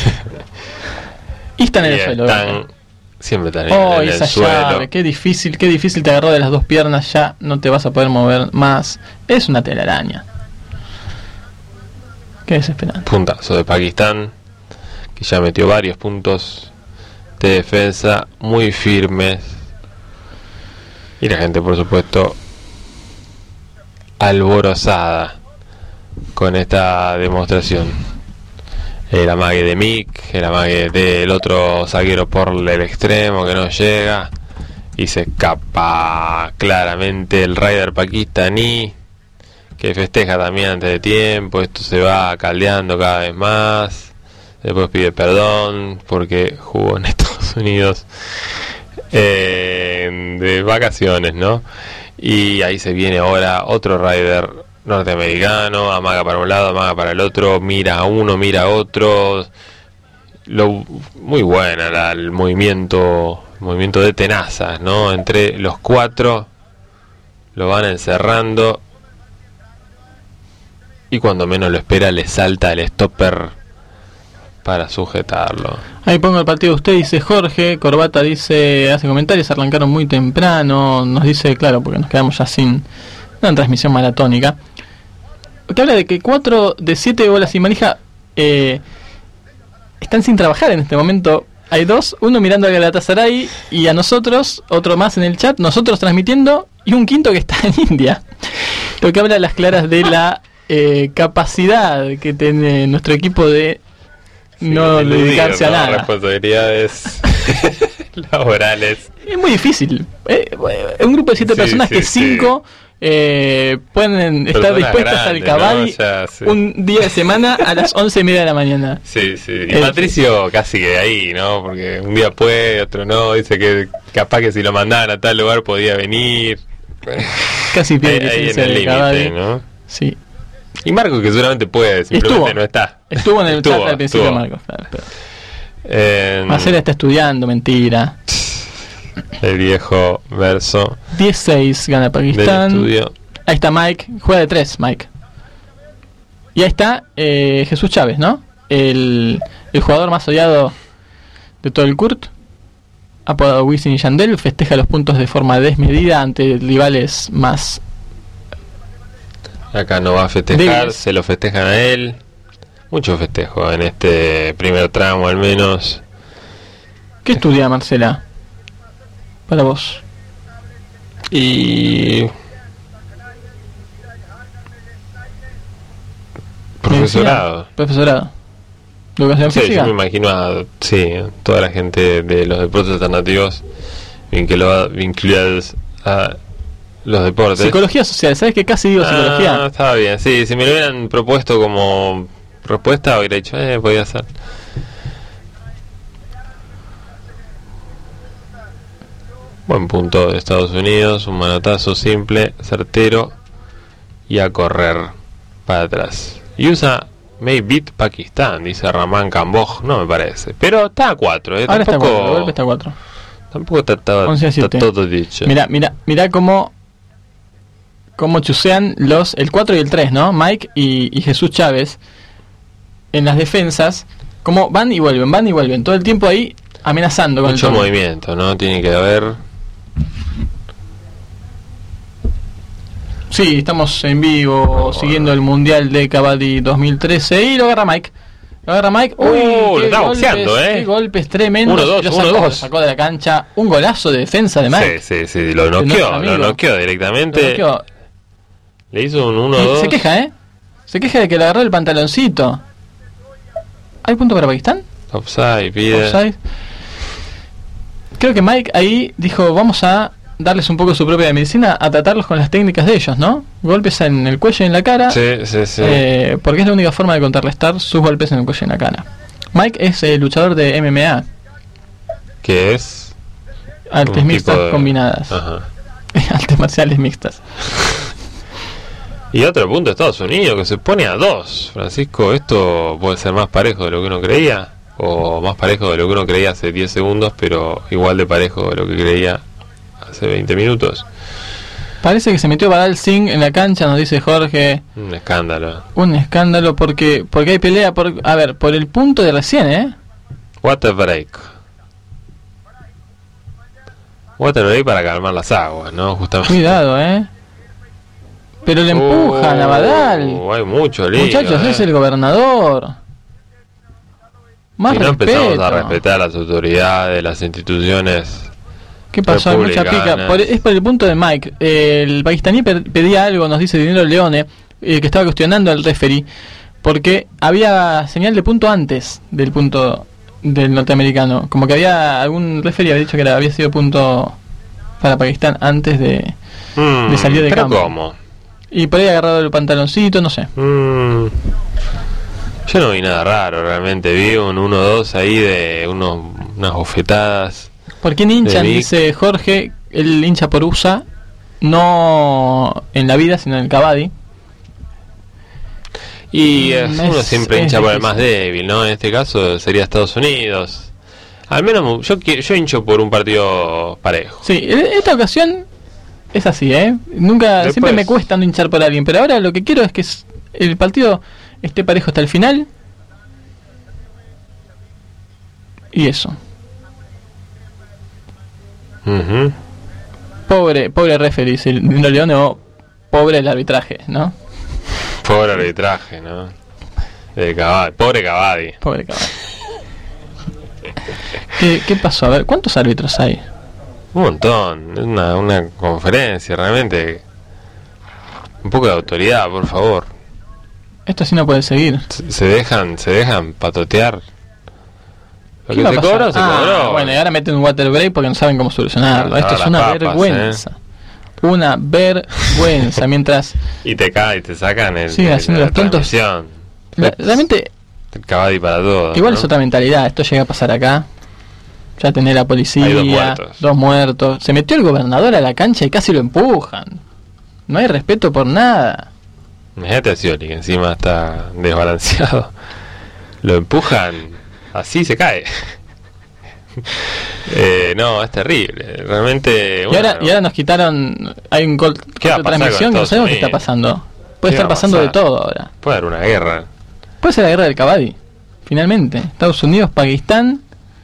Y están en el y suelo. están- ¿verdad? siempre están en, Oh, en esa el suelo. llave, qué difícil, qué difícil, te agarró de las dos piernas, ya no te vas a poder mover más. Es una telaraña. Qué desesperante. Puntazo de Pakistán, que ya metió varios puntos de defensa muy firmes. Y la gente, por supuesto, alborozada con esta demostración. El amague de Mick, el amague del otro zaguero por el extremo que no llega. Y se escapa claramente el Raider pakistaní, que festeja también antes de tiempo. Esto se va caldeando cada vez más. Después pide perdón porque jugó en Estados Unidos eh, de vacaciones, ¿no? Y ahí se viene ahora otro Raider norteamericano, amaga para un lado, amaga para el otro, mira a uno, mira a otro. Lo, muy buena la, el movimiento, movimiento de tenazas, ¿no? Entre los cuatro lo van encerrando. Y cuando menos lo espera le salta el stopper para sujetarlo. Ahí pongo el partido. Usted dice Jorge, Corbata dice, hace comentarios, arrancaron muy temprano, nos dice, claro, porque nos quedamos ya sin una transmisión maratónica, que habla de que cuatro de siete bolas y manija eh, están sin trabajar en este momento. Hay dos, uno mirando a Galatasaray y a nosotros, otro más en el chat, nosotros transmitiendo, y un quinto que está en India. Lo que habla a las claras de la eh, capacidad que tiene nuestro equipo de no eludir, dedicarse a ¿no? nada. Responsabilidades laborales. Es muy difícil. Eh, eh, un grupo de siete Sí, personas sí, que sí. cinco eh, pueden estar Personas dispuestas al grandes, caballo ¿no? O sea, sí. un día de semana a las once y media de la mañana. Sí, sí. Y El- Patricio casi que de ahí, ¿no? Porque un día puede, otro no. Dice que capaz que si lo mandaban a tal lugar podía venir. Casi Ahí, pierde ahí en licencia el de límite, Cavadi. ¿no? Sí. Y Marcos, que seguramente puede, simplemente Estuvo. no está. Estuvo en el Estuvo, chat al principio, estuvo. Marcos. Claro, pero Eh, Marcela está estudiando, mentira. el viejo verso diez seis gana del Pakistán. estudio. Ahí está Mike, juega de tres, Mike. Y ahí está eh, Jesús Chávez, ¿no? El, el jugador más odiado de todo el C U R T, apodado Wisin y Yandel, festeja los puntos de forma desmedida ante rivales más. Acá no va a festejar, Débiles. se lo festejan a él. Mucho festejo en este primer tramo al menos. ¿Qué estudia Marcela? Para vos. Y... profesorado. Medicina, Profesorado. ¿Educación Sí, física? yo me imagino a sí, toda la gente de los deportes alternativos vincula- vinculados a los deportes. Psicología social, ¿sabes que casi digo Ah, psicología? estaba bien, sí, si me lo hubieran propuesto como respuesta hubiera dicho, eh, podía ser. Buen punto de Estados Unidos, un manotazo simple, certero y a correr para atrás. Y usa May beat Pakistán, dice Raman Kamboj, no me parece. Pero está a cuatro, eh, Ahora está tampoco, cuatro, de golpe está cuatro. tampoco está, está- once a está siete. todo dicho. Mira, mira, mira cómo cómo chusean los el cuatro y el tres, ¿no? Mike y, y Jesús Chávez en las defensas, como van y vuelven, van y vuelven, todo el tiempo ahí amenazando con Mucho el turno. movimiento, ¿no? Tiene que haber. Sí, estamos en vivo Bueno. siguiendo el Mundial de Kabaddi dos mil trece y lo agarra Mike. Lo agarra Mike. Uh, lo qué está golpes, boxeando, ¿eh? Qué golpes tremendos. Uno, dos, lo uno, sacó, dos. lo sacó de la cancha. Un golazo de defensa de Mike. Sí, sí, sí, lo nuestro noqueó, amigo. lo noqueó Lo directamente. noqueó. Le hizo un Y uno dos. se queja, ¿eh? Se queja de que le agarró el pantaloncito. ¿Hay punto para Pakistán? Offside, pide. Offside. Creo que Mike ahí dijo, vamos a darles un poco su propia medicina, a tratarlos con las técnicas de ellos, ¿no? Golpes en el cuello y en la cara. Sí, sí, sí. Eh, porque es la única forma de contrarrestar sus golpes en el cuello y en la cara. Mike es eh, luchador de M M A, Que es. artes un mixtas tipo de- combinadas. Ajá. Artes marciales mixtas. Y otro punto, Estados Unidos, que se pone a dos. Francisco, esto puede ser más parejo de lo que uno creía. O más parejo de lo que uno creía hace diez segundos, pero igual de parejo de lo que creía hace veinte minutos. Parece que se metió Badal Singh en la cancha, nos dice Jorge. Un escándalo. Un escándalo porque porque hay pelea por, a ver, por el punto de recién, ¿eh? Water break. Water break para calmar las aguas, ¿no? Justamente. Cuidado, ¿eh? Pero le empujan Uh, a Badal. Hay mucho lío. Muchachos, eh. es el gobernador. Más Si no respeto. empezamos a respetar las autoridades, las instituciones. ¿Qué pasó? Hay mucha pica. republicanas. Por- es por el punto de Mike. Eh, el pakistaní per- pedía algo, nos dice Dinero Leone, eh, que estaba cuestionando al referee, porque había señal de punto antes del punto del norteamericano. Como que había algún referee había dicho que era- había sido punto para Pakistán antes de, Mm, de salir de ¿pero campo. cómo? Y por ahí agarrado el pantaloncito, no sé. Mm, yo no vi nada raro, realmente. Vi un uno dos ahí de unos, unas bofetadas. ¿Por quién hinchan? De Vic. Dice Jorge, él hincha por U S A, no en la vida, sino en el Kabaddi. Y eh, Mm, uno es- siempre es hincha por el difícil. más débil, ¿no? En este caso sería Estados Unidos. Al menos yo qui- yo hincho por un partido parejo. Sí, e- esta ocasión es así, ¿eh? Nunca, Después- siempre me cuesta no hinchar por alguien, pero ahora lo que quiero es que s- el partido esté parejo hasta el final. Y eso. Ujú. Pobre, pobre referee, dice el Dino Leone, o pobre el arbitraje, ¿no? Pobre arbitraje, ¿no? De Cavadi. Pobre Cavadi. Pobre cabrón. ¿Qué, ¿Qué pasó? A ver, ¿cuántos árbitros hay? Un montón. Es una, una conferencia, realmente. Un poco de autoridad, por favor. Esto sí no puede seguir. Se, se dejan se dejan patotear. Lo ¿Qué que va a se pasar? cobró, se Ah, cobró. bueno, y ahora meten un water break porque no saben cómo solucionarlo. Ah, Esto es las una papas, vergüenza. Una vergüenza. Mientras Y te cae y te sacan el, Sí, el- haciendo la los tontos. transmisión. la- realmente El Cavadi para todo. igual ¿no? es otra mentalidad. Esto llega a pasar acá. Ya tener la policía, Hay dos muertos. dos muertos. Se metió el gobernador a la cancha y casi lo empujan. No hay respeto por nada. Imagínate a Scioli, que encima está desbalanceado. Lo empujan, así se cae. eh, no, es terrible. Realmente. Y bueno, ahora, y ahora nos quitaron. Hay un gol ¿Qué va a de pasar transmisión con que no Estados sabemos qué está Unidos? pasando. Puede ¿Qué estar va a pasando de pasar? todo ahora. Puede haber una guerra. Puede ser la guerra del Kabaddi. Finalmente. Estados Unidos, Pakistán.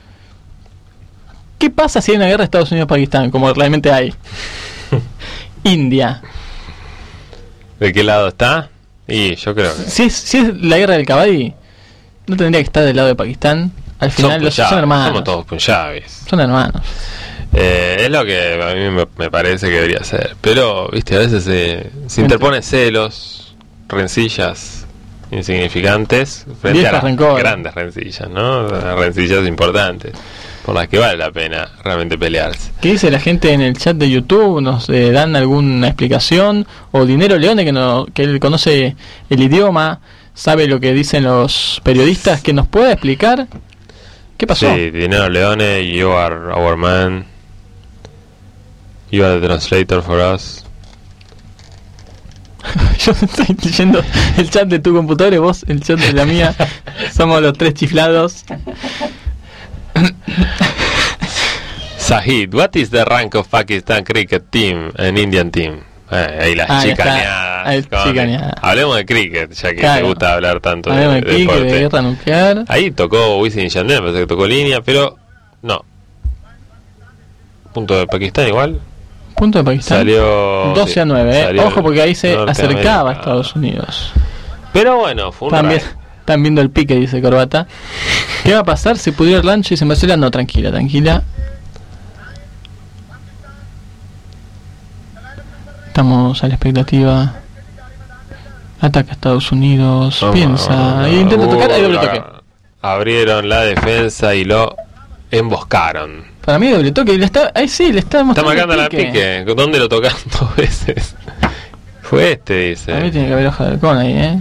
¿Qué pasa si hay una guerra de Estados Unidos-Pakistán? Como realmente hay. India. ¿De qué lado está? Y yo creo que. Si es, si es la guerra del Kabaddi, no tendría que estar del lado de Pakistán. Al final son, los, son punjabis, hermanos. somos todos punjabis. Son hermanos. Eh, es lo que a mí me, me parece que debería ser. Pero, viste, a veces se, se interponen celos, rencillas insignificantes frente Viejos a las rencores. grandes rencillas, ¿no? Las rencillas importantes por las que vale la pena realmente pelearse. ¿Qué dice la gente en el chat de YouTube? ¿Nos eh, dan alguna explicación? O Dinero Leone, que, no, que él conoce el idioma, sabe lo que dicen los periodistas, que nos pueda explicar qué pasó. Sí, Dinero Leone, you are our man. You are the translator for us. Yo estoy leyendo el chat de tu computadora y vos el chat de la mía. Somos los tres chiflados. Sahid, what is the rank of Pakistan cricket team and Indian team? Eh, ahí las Ahí está, chicaneadas. ahí con- chicaneadas. Hablemos de cricket, ya que Claro. te gusta hablar tanto de, Hablemos de de cricket, deporte. de guerra nuclear. Ahí tocó Wisin y Yandel, parece que tocó línea, pero no. Punto de Pakistán igual. Punto de Pakistán. Salió doce a sí, nueve, eh. salió Ojo porque ahí se Norteamérica. acercaba a Estados Unidos. Pero bueno, fue un También rayo. están viendo el pique, dice Corbata. ¿Qué va a pasar si pudiera el rancho y se Marcela? No, tranquila, tranquila. Estamos a la expectativa. Ataca a Estados Unidos. Vamos, piensa. vamos, y intenta uh, tocar. Hay doble la- toque. Abrieron la defensa y lo emboscaron. Para mí, doble toque. Y le está, ahí sí, le está Está mostrando. marcando el la pique. ¿Dónde lo tocaron dos veces? Fue este, A mí dice. tiene que haber hoja de halcón ahí, ¿eh?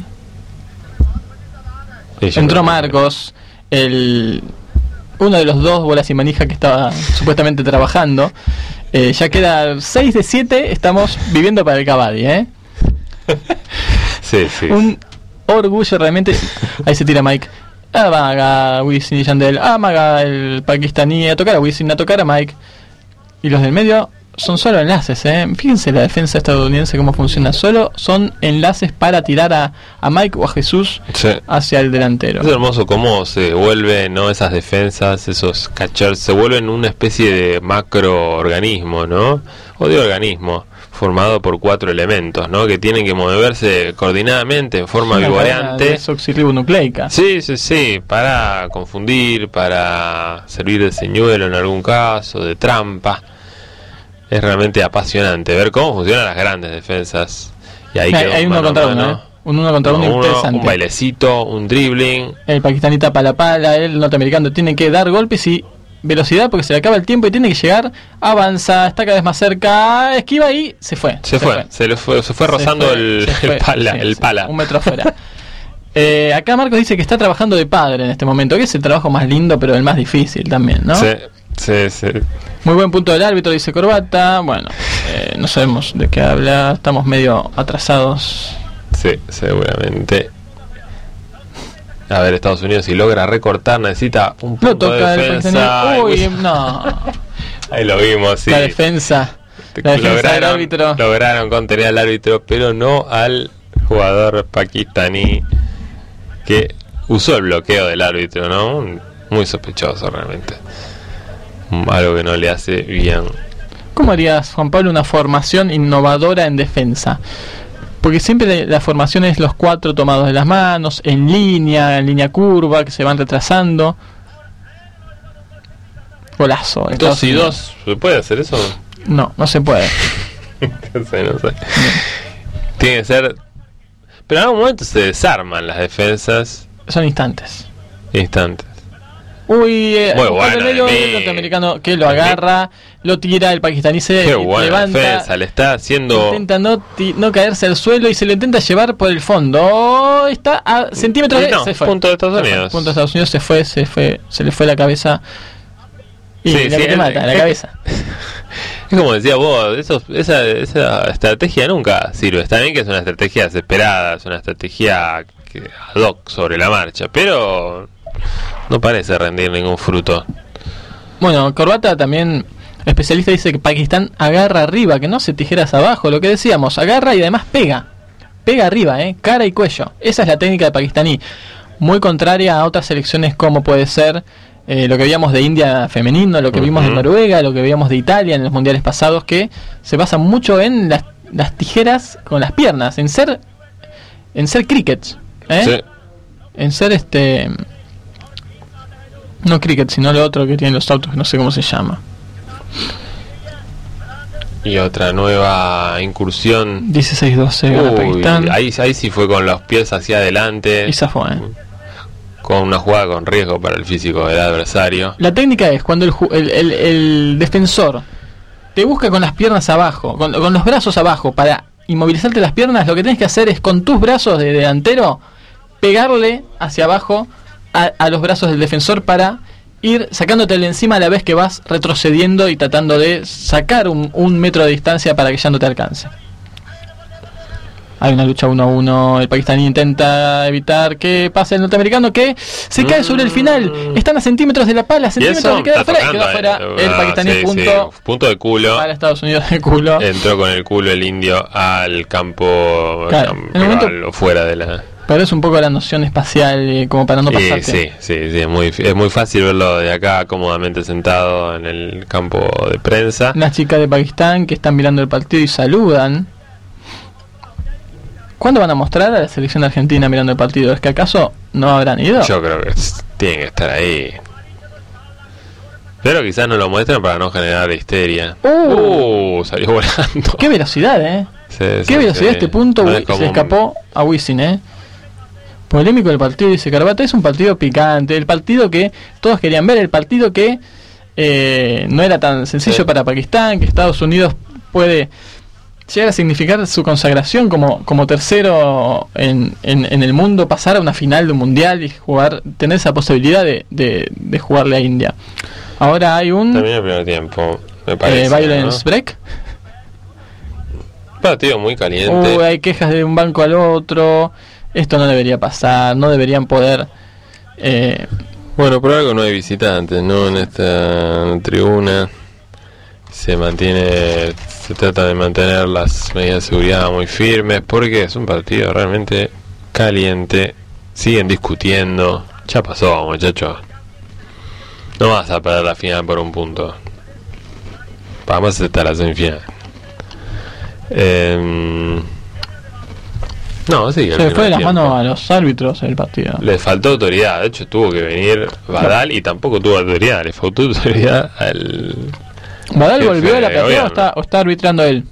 Sí, yo Entró creo que- Marcos, el uno de los dos bolas y manija que estaba supuestamente trabajando. Eh, ya queda seis de siete, estamos viviendo para el Kabaddi, ¿eh? Sí, sí. Un orgullo realmente. Ahí se tira Mike. Amaga Wisin y Yandel. Amaga el pakistaní. A tocar a Wisin, a tocar a Mike. Y los del medio son solo enlaces, ¿eh? Fíjense la defensa estadounidense cómo funciona. Solo son enlaces para tirar a, a Mike o a Jesús Sí. hacia el delantero. Es hermoso cómo se vuelven, ¿no? Esas defensas, esos catchers, se vuelven una especie de macroorganismo, ¿no? O de organismo, formado por cuatro elementos, ¿no? Que tienen que moverse coordinadamente en forma Una cadena vigoreante. desoxirribonucleica. Sí, sí, sí, para confundir, para servir de señuelo en algún caso, de trampa. Es realmente apasionante ver cómo funcionan las grandes defensas. Y ahí hay quedó hay uno mano a contra mano. uno, ¿eh? Un uno contra No, uno uno, interesante. un bailecito, un dribbling. El pakistaní tapa la pala, el norteamericano tiene que dar golpes y velocidad porque se le acaba el tiempo y tiene que llegar, avanza, está cada vez más cerca, esquiva y se fue. Se, fue, se le fue, se fue rozando fue, el, se fue, el pala, sí, el sí, pala. un metro afuera. eh, acá Marcos dice que está trabajando de padre en este momento, que es el trabajo más lindo pero el más difícil también, ¿no? Sí, sí, sí. Muy buen punto del árbitro, dice Corbata. Bueno, eh, no sabemos de qué habla, estamos medio atrasados. Sí, seguramente. A ver, Estados Unidos si logra recortar necesita un No punto toca de el defensa. pakistaní. Uy, Ay, no. ahí lo vimos, sí. La defensa. La defensa del lograron, árbitro. lograron contener al árbitro, pero no al jugador pakistaní que usó el bloqueo del árbitro, ¿no? Muy sospechoso realmente. Algo que no le hace bien. ¿Cómo harías, Juan Pablo, una formación innovadora en defensa? Porque siempre la formación es los cuatro tomados de las manos, en línea, en línea curva, que se van retrasando. Golazo. Dos Estados y Unidos. dos, ¿se puede hacer eso? No, no se puede. No sé, no sé. Tiene que ser. Pero en algún momento se desarman las defensas. Son instantes. Instantes. Uy, eh, Muy buscando bueno el medio de del mí. norteamericano que lo agarra, lo tira, el pakistaní se Qué buena levanta, defensa, le está haciendo. intenta no, ti- no caerse al suelo y se lo intenta llevar por el fondo. Oh, está a centímetros de... No, se fue. punto de Estados Se fue. Unidos. Punto de Estados Unidos, se fue, se fue, se le fue la cabeza. Y Sí, la sí, que te el- mata, la cabeza. Es como decía vos, eso, esa, esa estrategia nunca sirve. Está bien que es una estrategia desesperada, es una estrategia que, ad hoc sobre la marcha, pero no parece rendir ningún fruto. Bueno, Corbata también, especialista, dice que Pakistán agarra arriba, que no hace tijeras abajo, lo que decíamos, agarra y además pega. Pega arriba, eh, cara y cuello. Esa es la técnica de pakistaní. Muy contraria a otras selecciones como puede ser eh, lo que veíamos de India femenino, lo que Ujú. vimos de Noruega, lo que veíamos de Italia en los mundiales pasados, que se basa mucho en las, las tijeras con las piernas, en ser en ser cricket, ¿eh? Sí. En ser este no cricket, sino lo otro que tienen los autos, que no sé cómo se llama. Y otra nueva incursión. dieciséis doce gana Uy, Pakistán. ahí, ahí sí fue con los pies hacia adelante, Y zafó, ¿eh? con una jugada con riesgo para el físico del adversario. La técnica es cuando el, ju- el, el- el defensor te busca con las piernas abajo, con, con los brazos abajo, para inmovilizarte las piernas, lo que tienes que hacer es con tus brazos de delantero pegarle hacia abajo a, a los brazos del defensor para ir sacándote de encima a la vez que vas retrocediendo y tratando de sacar un, un metro de distancia para que ya no te alcance. Hay una lucha uno a uno, el pakistaní intenta evitar que pase el norteamericano, que se cae sobre el final, están a centímetros de la pala, Y centímetros eso de quedar está fuera, quedó tocando, fuera eh, el ah, pakistaní, sí, punto sí, punto de culo. para Estados Unidos de culo. Entró con el culo el indio al campo, Claro, cam- en el momento- al- fuera de la. Pero es un poco la noción espacial, eh, como para no Y pasarte. sí, sí, sí, es muy, es muy fácil verlo de acá cómodamente sentado en el campo de prensa. Unas chicas de Pakistán que están mirando el partido y saludan. ¿Cuándo van a mostrar a la selección argentina mirando el partido? ¿Es que acaso no habrán ido? Yo creo que s- tienen que estar ahí. Pero quizás no lo muestren para no generar histeria. Uh. Uh, salió volando. ¡Qué velocidad, eh! Sí, ¡Qué sí, velocidad sí. este punto! No Wi- es como se un- escapó a Wisin, eh. Polémico el partido, dice Carbata. Es un partido picante. El partido que todos querían ver. El partido que eh, no era tan sencillo Sí. para Pakistán. Que Estados Unidos puede llegar a significar su consagración como, como tercero en, en, en el mundo. Pasar a una final de un mundial y jugar, tener esa posibilidad de, de, de jugarle a India. Ahora hay un Terminó el primer tiempo, me parece. eh, violence ¿no? break. Partido muy caliente. Uy, hay quejas de un banco al otro. Esto no debería pasar. No deberían poder. Eh, Bueno, por algo no hay visitantes, ¿no? En esta tribuna. se mantiene, se trata de mantener las medidas de seguridad muy firmes, porque es un partido realmente caliente. Siguen discutiendo. Ya pasó, muchachos. No vas a perder la final por un punto. Vamos hasta la semifinal. Eh, no, sí. Se le fue de las manos a los árbitros el partido. Le faltó autoridad. De hecho, tuvo que venir Badal y tampoco tuvo autoridad. Le faltó autoridad al. ¿Badal jefe volvió a la de platea o gobierno. está, o está arbitrando él?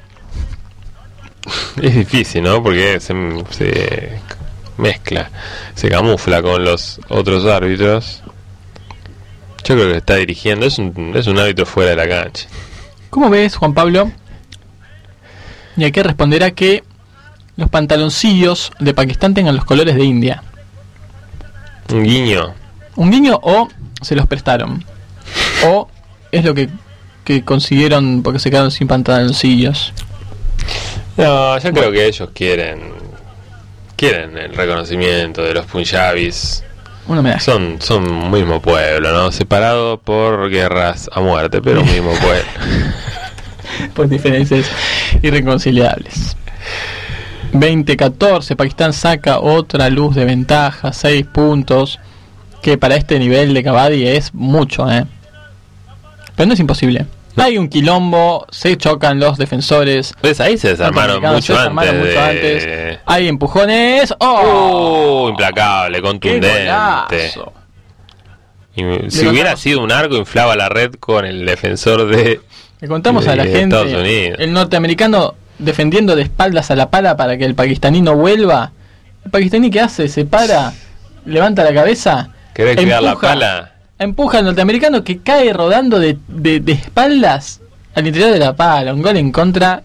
Es difícil, ¿no? Porque se, se mezcla, se camufla con los otros árbitros. Yo creo que está dirigiendo. Es un, es un árbitro fuera de la cancha. ¿Cómo ves, Juan Pablo? Y hay que responderá que los pantaloncillos de Pakistán tengan los colores de India. Un guiño. ¿Un guiño o se los prestaron? ¿O es lo que, que consiguieron porque se quedaron sin pantaloncillos? No, yo creo que ellos quieren quieren el reconocimiento de los punjabis. Un homenaje. Son son un mismo pueblo, ¿no? Separado por guerras a muerte, pero un mismo pueblo. Por diferencias irreconciliables. veinte catorce, Pakistán saca otra luz de ventaja, seis puntos, que para este nivel de Kabaddi es mucho, ¿eh? Pero no es imposible. Hay un quilombo, se chocan los defensores. Pues ahí se desarmaron norteamericanos, mucho, se desarmaron antes, mucho de... antes. Hay empujones. ¡Oh! Uh, implacable, ¡Qué contundente. golazo! Y Le si hubiera contamos- sido un arco, inflaba la red con el defensor de... Le contamos a la de gente, Estados Unidos. el norteamericano defendiendo de espaldas a la pala para que el pakistaní no vuelva. El pakistaní, ¿qué hace? Se para, levanta la cabeza, ¿Querés cuidar la empuja, pala? empuja al norteamericano que cae rodando de, de, de espaldas al interior de la pala. Un gol en contra.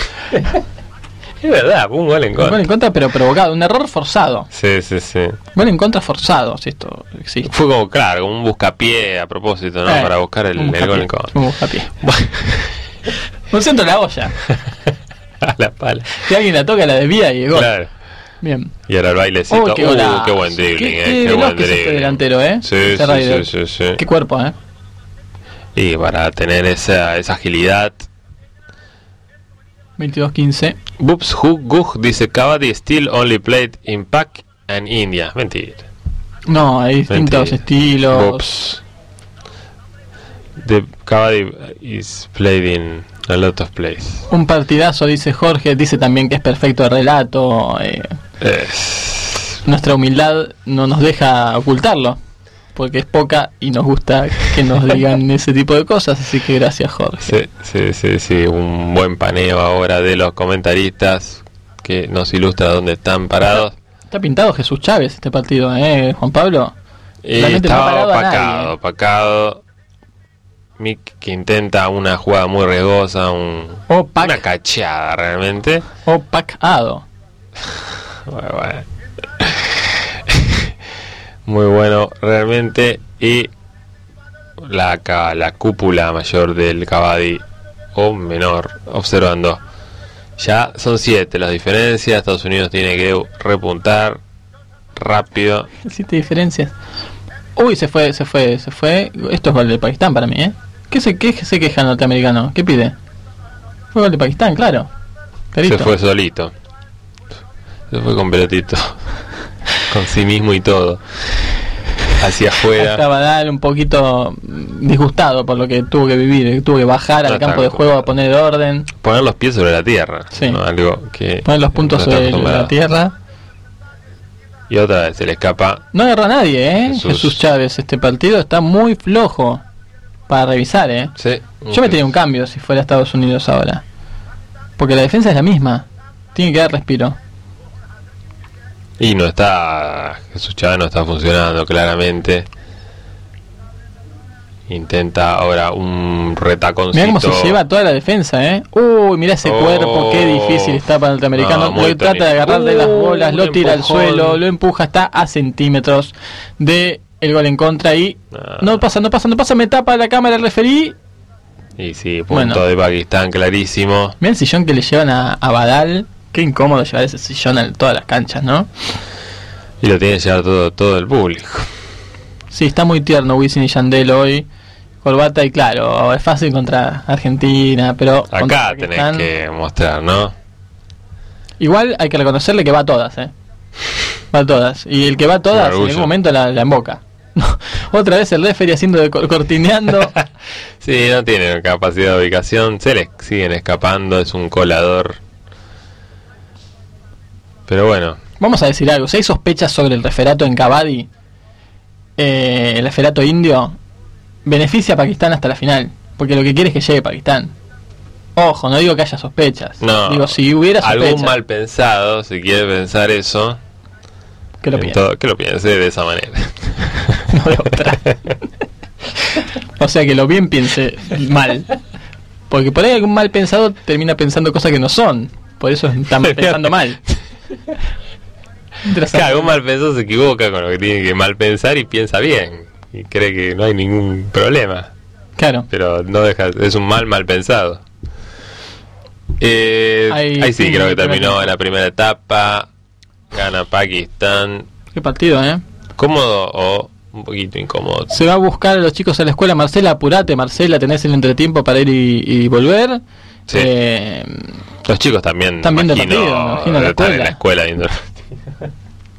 Es verdad, fue un gol en Un gol contra. en contra, pero provocado. Un error forzado. Sí, sí, sí. Gol en contra forzado, si esto existe. Fue como, claro, como un buscapié a propósito, ¿no? Eh, Para buscar el, un el gol buscapié, en contra. un buscapié. Un centro de la olla. A la pala. Si alguien la toca, la desvía y el gol. Claro. Bien. Y ahora el bailecito. Oh, qué uh, golazo. qué buen dribbling, Qué- eh. qué Qué, veloz buen que es este dribbling. delantero, ¿eh? Sí, Este sí, Ryder. sí, sí, sí. Qué cuerpo, ¿eh? Y para tener esa, esa agilidad. veintidós quince. Boops Hug Gug dice Kabaddi still only played in Pak and India. Mentira. No, hay distintos Mentira. estilos. Boops. The Kabaddi is played in a lot of places. Un partidazo, dice Jorge. Dice también que es perfecto el relato. eh, Es... nuestra humildad no nos deja ocultarlo, porque es poca y nos gusta que nos digan ese tipo de cosas. Así que gracias, Jorge. Sí, sí, sí, sí, un buen paneo ahora de los comentaristas que nos ilustra dónde están parados. Está pintado Jesús Chávez este partido, ¿eh, Juan Pablo? Y Realmente no ha estaba parado a opacado, nadie. opacado. Mick que intenta una jugada muy riesgosa, un, Opac. una cacheada realmente. Opacado. Bueno, bueno. Muy bueno realmente. Y la, ca- la cúpula mayor del Kabaddi o menor observando. Ya son siete las diferencias. Estados Unidos tiene que repuntar rápido. Siete diferencias. Uy, se fue, se fue, se fue. Esto es gol de Pakistán para mí, ¿eh? ¿Qué se, qué se queja el norteamericano? ¿Qué pide? Fue gol de Pakistán, claro. Clarito. Se fue solito. Se fue con pelotito. Con sí mismo y todo. Hacia afuera. Estaba Badal un poquito mm, disgustado por lo que tuvo que vivir, que tuvo que bajar No al está campo de juego a poner orden, Poner los pies sobre la tierra. Sí. ¿no? Algo que poner los puntos no está sobre acostumbrado. la tierra. Y otra vez se le escapa. No agarró a nadie, ¿eh? Jesús. Jesús Chávez. Este partido está muy flojo para revisar, ¿eh? Sí. Yo metería un cambio si fuera Estados Unidos ahora. Porque la defensa es la misma. Tiene que dar respiro. Y no está. Jesús Chávez no está funcionando claramente. Intenta ahora un retaconcito. Mirá cómo se lleva toda la defensa, ¿eh? Uy, mirá ese Oh. cuerpo, qué difícil está para el norteamericano. No, muy Lo trata de agarrar de las Uh, bolas, lo un tira al empujón. suelo, lo empuja, está a centímetros de el gol en contra y Ah. no pasa, no pasa, no pasa, me tapa la cámara el referí. Y sí, punto Bueno. de Pakistán clarísimo. Mirá el sillón que le llevan a, a Badal. Qué incómodo llevar ese sillón a todas las canchas, ¿no? Y lo tiene que llevar todo, todo el público. Sí, está muy tierno Wisin y Yandel hoy. corbata y claro, es fácil contra Argentina, pero contra Acá tenés Pakistán, que mostrar, ¿no? igual hay que reconocerle que va a todas, ¿eh? Va a todas. Y el que va a todas, en orgullo. algún momento la, la emboca. Otra vez el referee haciendo de cor- cortineando. Sí, no tienen capacidad de ubicación, se les siguen escapando, es un colador. Pero bueno, Vamos a decir algo, si hay sospechas sobre el referato en Kabaddi, eh, el referato indio beneficia a Pakistán hasta la final, porque lo que quiere es que llegue Pakistán. Ojo, no digo que haya sospechas. no. Digo, si hubiera sospechas, algún mal pensado, si quiere pensar eso, que lo en piense. todo- que lo piense de esa manera. No de otra. O sea, que lo bien piense mal. Porque por ahí algún mal pensado termina pensando cosas que no son. Por eso están pensando mal. Claro, algún mal pensado se equivoca con lo que tiene que mal pensar y piensa bien. Y cree que no hay ningún problema. Claro. Pero no deja, es un mal mal pensado. Eh, Ahí- ahí sí, sí, creo que creo terminó que- en la primera etapa. Gana Pakistán. Qué partido, ¿eh? ¿Cómodo o un poquito incómodo? Se va a buscar a los chicos a la escuela. Marcela, apurate, Marcela, tenés el entretiempo para ir y, y volver. Sí. Eh, Los chicos también, También de imagino, partido, me imagino, la están en la escuela. escuela viendo el partido.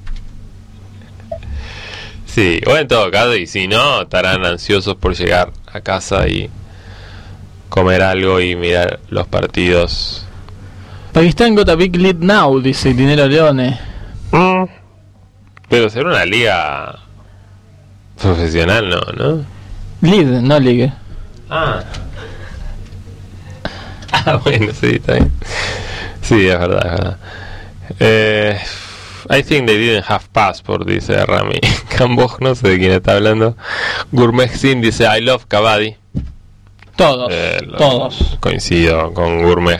Sí, o en todo caso, y si no, estarán ansiosos por llegar a casa y comer algo y mirar los partidos. Pakistán got a big lead now, dice Dinero Leone. Mm. Pero será una liga profesional, ¿no? ¿no? Lead, no league. Ah. Ah, bueno, sí, está bien. Sí, es verdad, es verdad. Eh, I think they didn't have passport, dice Rami Camboj, no sé de quién está hablando. Gourmet Sin dice I love Kabaddi. Todos, Eh, lo- todos. Coincido con Gourmet.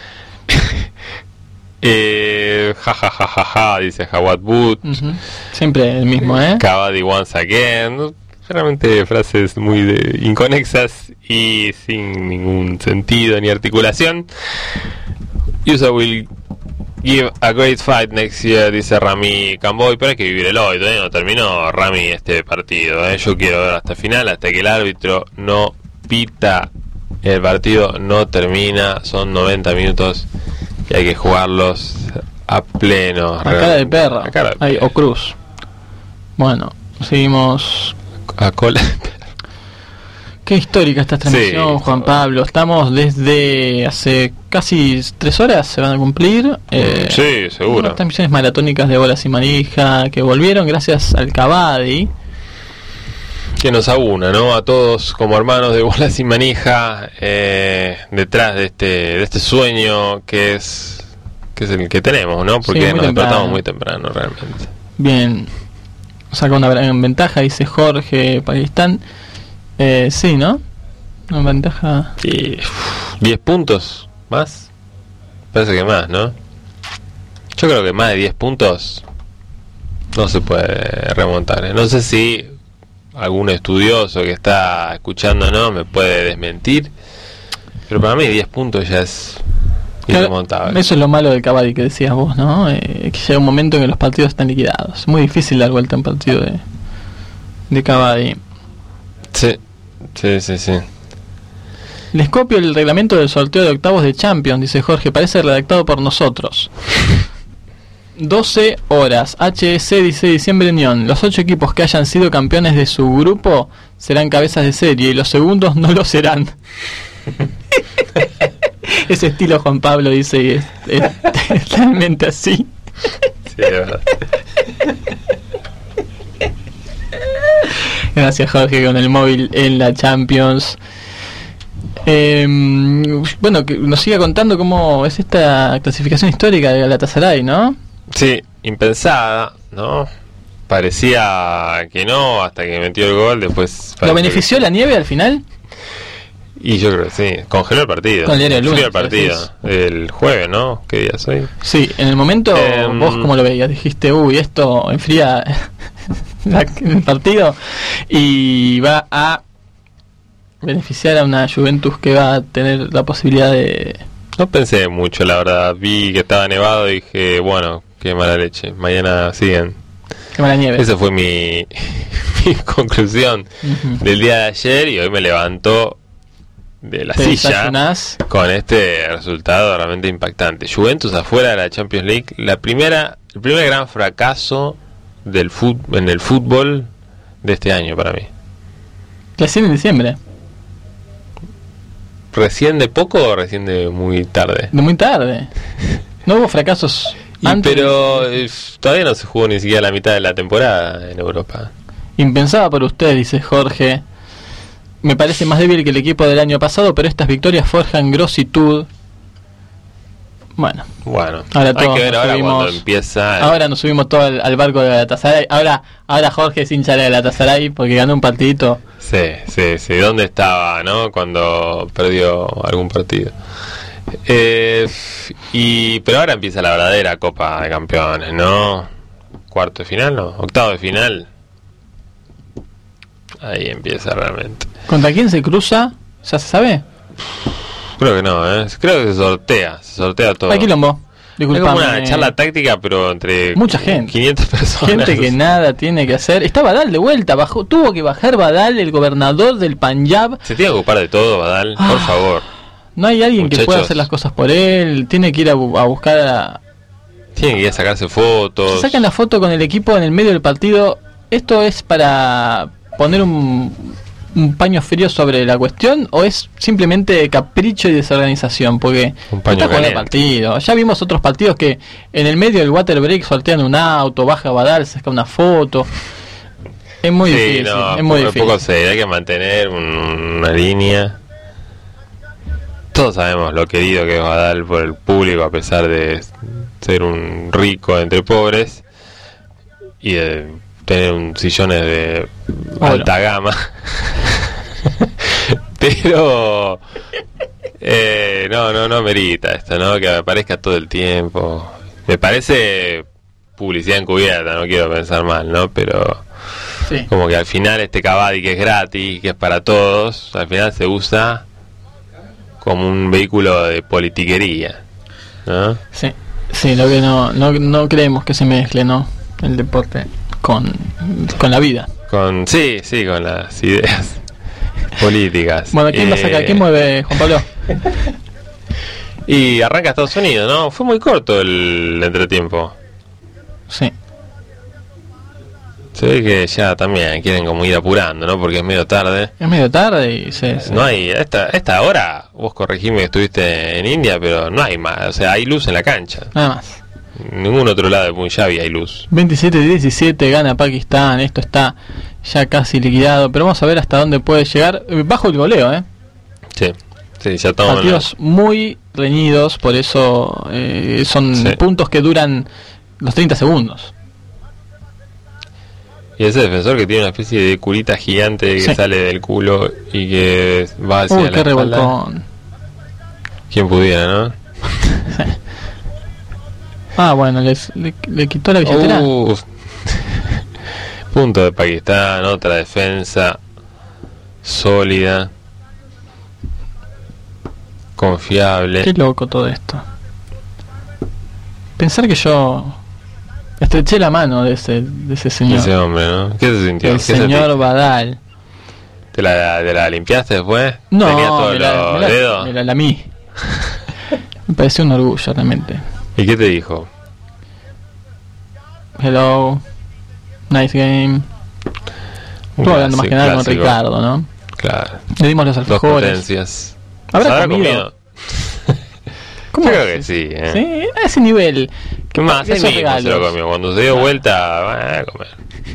eh, ja, ja, ja, ja, ja, dice Jawad Boot. Ujú. Siempre el mismo, ¿eh? Kabaddi once again. Realmente frases muy de- inconexas y sin ningún sentido ni articulación. U S A will give a great fight next year, dice Rami Camboy, pero hay que vivir el hoy. Todavía no terminó, Rami, este partido. ¿eh? Yo quiero ver hasta el final, hasta que el árbitro no pita. El partido no termina, son noventa minutos y hay que jugarlos a pleno. A cara de perro. A cara de Ay, perro. o cruz. Bueno, seguimos. A cola. Qué histórica esta transmisión, Sí. Juan Pablo. Estamos desde hace casi tres horas, se van a cumplir. Eh, Sí, seguro. Unas transmisiones maratónicas de Bolas y Manija que volvieron gracias al Kabaddi. Que nos aúna, ¿no? A todos como hermanos de Bolas y Manija, eh, detrás de este de este sueño que es que es el que tenemos, ¿no? Porque Sí, muy nos temprano. despertamos muy temprano realmente. Bien, saca una gran ventaja, dice Jorge, Pakistán. Eh, sí, ¿no? Una ventaja. Y uf, diez puntos más. Parece que más, ¿no? Yo creo que más de diez puntos no se puede remontar. ¿eh? No sé si algún estudioso que está escuchando, ¿no? Me puede desmentir. Pero para mí diez puntos ya es irremontable. Eso es lo malo del Kabaddi que decías vos, ¿no? Eh, que llega un momento en que los partidos están liquidados. Es muy difícil dar vuelta a un partido de, de Kabaddi. Sí, sí, sí, sí. Les copio el reglamento del sorteo de octavos de Champions, dice Jorge. Parece redactado por nosotros. doce horas. H S dice diciembre Unión. Los ocho equipos que hayan sido campeones de su grupo serán cabezas de serie y los segundos no lo serán. Ese estilo Juan Pablo dice y es, es, es realmente así. Sí, es verdad. Gracias Jorge con el móvil en la Champions. Eh, bueno, que nos siga contando cómo es esta clasificación histórica de Galatasaray, ¿no? Sí, impensada, ¿no? Parecía que no, hasta que metió el gol, después... ¿Lo pareció benefició que- la nieve al final? Y yo creo que sí, congeló el partido. Con el diario del Frío lunes, el partido. El jueves, ¿no? ¿Qué día soy? Sí, en el momento Em, vos como lo veías, dijiste, uy, esto enfría la- el partido y va a beneficiar a una Juventus que va a tener la posibilidad de... No pensé mucho, la verdad. Vi que estaba nevado y dije, bueno, qué mala leche. Mañana siguen. quemar la nieve. Ese fue mi, mi conclusión Ujú. del día de ayer, y hoy me levanto de la Te silla desayunás. con este resultado realmente impactante. Juventus afuera de la Champions League, la primera, el primer gran fracaso del fut, en el fútbol de este año para mí. Recién en diciembre. ¿Recién de poco o recién de muy tarde? De muy tarde. No hubo fracasos Y antes. pero eh, todavía no se jugó ni siquiera la mitad de la temporada en Europa. Impensada por usted, dice Jorge. Me parece más débil que el equipo del año pasado, pero estas victorias forjan grositud. Bueno, Bueno, Ahora hay todos que ver nos ahora subimos- cuando empieza. el- ahora nos subimos todo al, al barco de Galatasaray. Ahora, ahora Jorge es hincha de Galatasaray porque ganó un partidito. Sí, sí, sí. ¿Dónde estaba, no? Cuando perdió algún partido. Eh, y pero ahora empieza la verdadera Copa de Campeones, ¿no? Cuarto de final, ¿no? Octavo de final. Ahí empieza realmente. ¿Contra quién se cruza? ¿Ya se sabe? Creo que no, ¿eh? Creo que se sortea, se sortea todo. Hay quilombo. Es como Disculpame. una charla táctica, pero entre Mucha gente. quinientas personas. Gente que nada tiene que hacer. Está Badal de vuelta, bajó, tuvo que bajar Badal, el gobernador del Punjab. Se tiene que ocupar de todo, Badal, por Ah. favor. No hay alguien que Muchachos. pueda hacer las cosas por él. Tiene que ir a, bu- a buscar a... Tienen que ir a sacarse fotos. Se sacan la foto con el equipo en el medio del partido. ¿Esto es para poner un, un paño frío sobre la cuestión o es simplemente capricho y desorganización? Porque Un paño está jugando el caliente. partido. Ya vimos otros partidos que en el medio del water break sortean un auto, baja Badal, saca una foto. Es muy Sí, difícil. no, es muy poco- difícil. poco serio, hay que mantener un- una línea. Todos sabemos lo querido que es Badal por el público, a pesar de ser un rico entre pobres y de tener un sillones de Oro. alta gama. Pero eh, no, no, no merita esto, ¿no? Que aparezca todo el tiempo. Me parece publicidad encubierta, no quiero pensar mal, ¿no? Pero Sí. como que al final este Cavadi que es gratis, que es para todos, al final se usa como un vehículo de politiquería, ¿no? Sí, sí, lo que no, no, no creemos que se mezcle, ¿no? El deporte con, con la vida. Con, sí, sí, con las ideas políticas. Bueno, ¿quién va a sacar? Eh, ¿Quién mueve, Juan Pablo? Y arranca Estados Unidos, ¿no? Fue muy corto el entretiempo. Sí. Se ve que ya también quieren como ir apurando, ¿no? Porque es medio tarde. Es medio tarde y se... se- No hay, a esta, a esta hora, vos corregime que estuviste en India, pero no hay más, o sea, hay luz en la cancha. Nada más. En ningún otro lado de Punjabi hay luz. veintisiete diecisiete gana Pakistán, esto está ya casi liquidado, pero vamos a ver hasta dónde puede llegar. Eh, Bajo el goleo, ¿eh? Sí, sí, ya estamos. Partidos muy reñidos, por eso eh, son Sí. puntos que duran los treinta segundos. Y ese defensor que tiene una especie de curita gigante que Sí. sale del culo y que va hacia Uy, la qué espalda. revolcón. Quien pudiera, ¿no? Ah, bueno, les, le, le quitó la billetera. Uh, punto de Pakistán, otra defensa sólida, confiable. Qué loco todo esto. Pensar que yo estreché la mano de ese, de ese señor. Ese hombre, ¿no? ¿Qué se sintió? El ¿Qué señor sentiste? Badal. ¿Te la, te la limpiaste después? No, ¿Tenías todos me la, los me la- dedos? me la lamí. Me pareció un orgullo realmente. ¿Y qué te dijo? Hello, nice game. Un Estuvo hablando más que nada con clásico. Ricardo, ¿no? Claro. Le dimos los Dos alfajores. potencias. ¿Habrá ¿Habrá comido? ¿Cómo Yo creo es? que sí, ¿eh? Sí, a ese nivel. ¿Qué más? Esos Ahí mismo se lo regalos. comió. Cuando se dio vuelta, va a comer.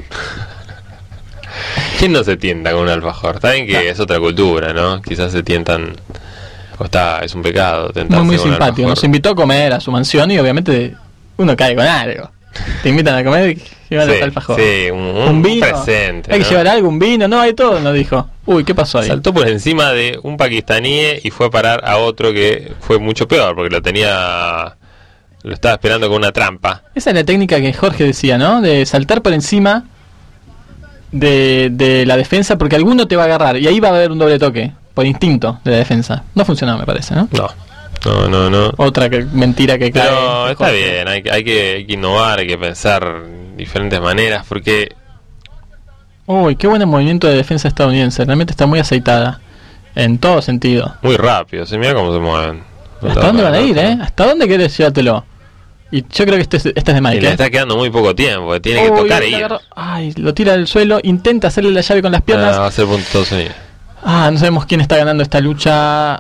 ¿Quién no se tienta con un alfajor? Saben que es otra cultura, ¿no? Quizás se tientan... O está, es un pecado tentarse Muy, muy con un simpático. alfajor. Nos invitó a comer a su mansión y obviamente uno cae con algo. Te invitan a comer y llevan Sí, el alfajor. sí, un, un un vino. presente. Hay que ¿no? llevar algo, un vino, no, hay todo, nos dijo. Uy, ¿qué pasó ahí? Saltó por encima de un pakistaní y fue a parar a otro que fue mucho peor, porque lo tenía... Lo estaba esperando con una trampa. Esa es la técnica que Jorge decía, ¿no? De saltar por encima de, de la defensa porque alguno te va a agarrar y ahí va a haber un doble toque por instinto de la defensa. No funcionaba, me parece, ¿no? No, no, no, no. Otra que, mentira que cae. Pero está Jorge. bien, hay, que- hay, que, hay que innovar, hay que pensar diferentes maneras, porque Uy, qué buen movimiento de defensa estadounidense. Realmente está muy aceitada. En todo sentido. Muy rápido, se mira cómo se mueven. ¿Hasta dónde van a ir, eh? ¿Hasta dónde querés llevártelo? Y yo creo que este, es- este es de Mike. Y le ¿eh? está quedando muy poco tiempo, tiene que Uy, tocar lo y ir. agarró- Ay, lo tira del suelo. Intenta hacerle la llave con las Ah, piernas. va a ser punto Estados Unidos. Ah, no sabemos quién está ganando esta lucha.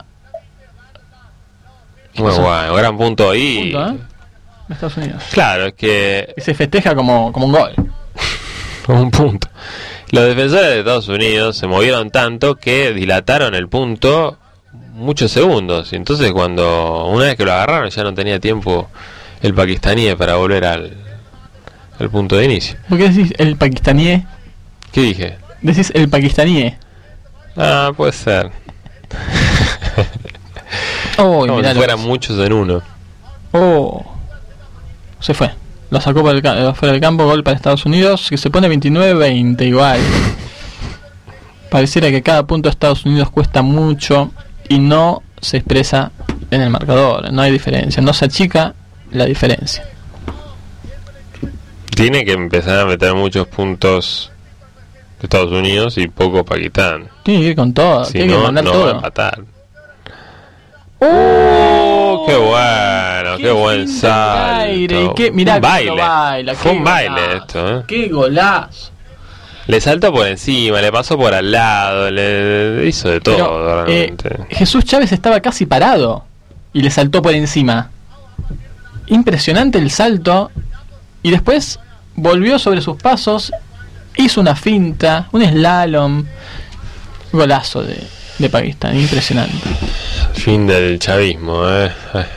Muy pasó? bueno, gran punto ahí. Punto, ¿eh? Estados Unidos. Claro, es que Y se festeja como, como un gol. un punto. Los defensores de Estados Unidos se movieron tanto que dilataron el punto muchos segundos. Y entonces cuando una vez que lo agarraron ya no tenía tiempo el pakistaní para volver al, al punto de inicio. ¿Por qué decís el pakistaní? ¿Qué dije? Decís el pakistaní. Ah, puede ser. Oh, Como mirá si lo fueran que- muchos en uno. Oh. Se fue. Lo sacó para el ca- fuera del campo, gol para Estados Unidos, que se pone veintinueve veinte igual. Pareciera que cada punto de Estados Unidos cuesta mucho y no se expresa en el marcador, no hay diferencia, no se achica la diferencia. Tiene que empezar a meter muchos puntos de Estados Unidos y poco Pakistán. Tiene que ir con todo, Si tiene que no, mandar no va a todo. empatar. ¡Oh! ¡Qué bueno! ¡Qué, Qué buen fin de salto! aire, qué- Fue mirá un cómo baile. baila, Fue qué un baile golazo. esto, ¿eh? ¡Qué golazo! Le saltó por encima, le pasó por al lado, le, le hizo de todo, Pero, eh, realmente. Jesús Chávez estaba casi parado y le saltó por encima. Impresionante el salto. Y después volvió sobre sus pasos, hizo una finta, un slalom. Golazo de, de Pakistán, impresionante. Fin del chavismo, ¿eh?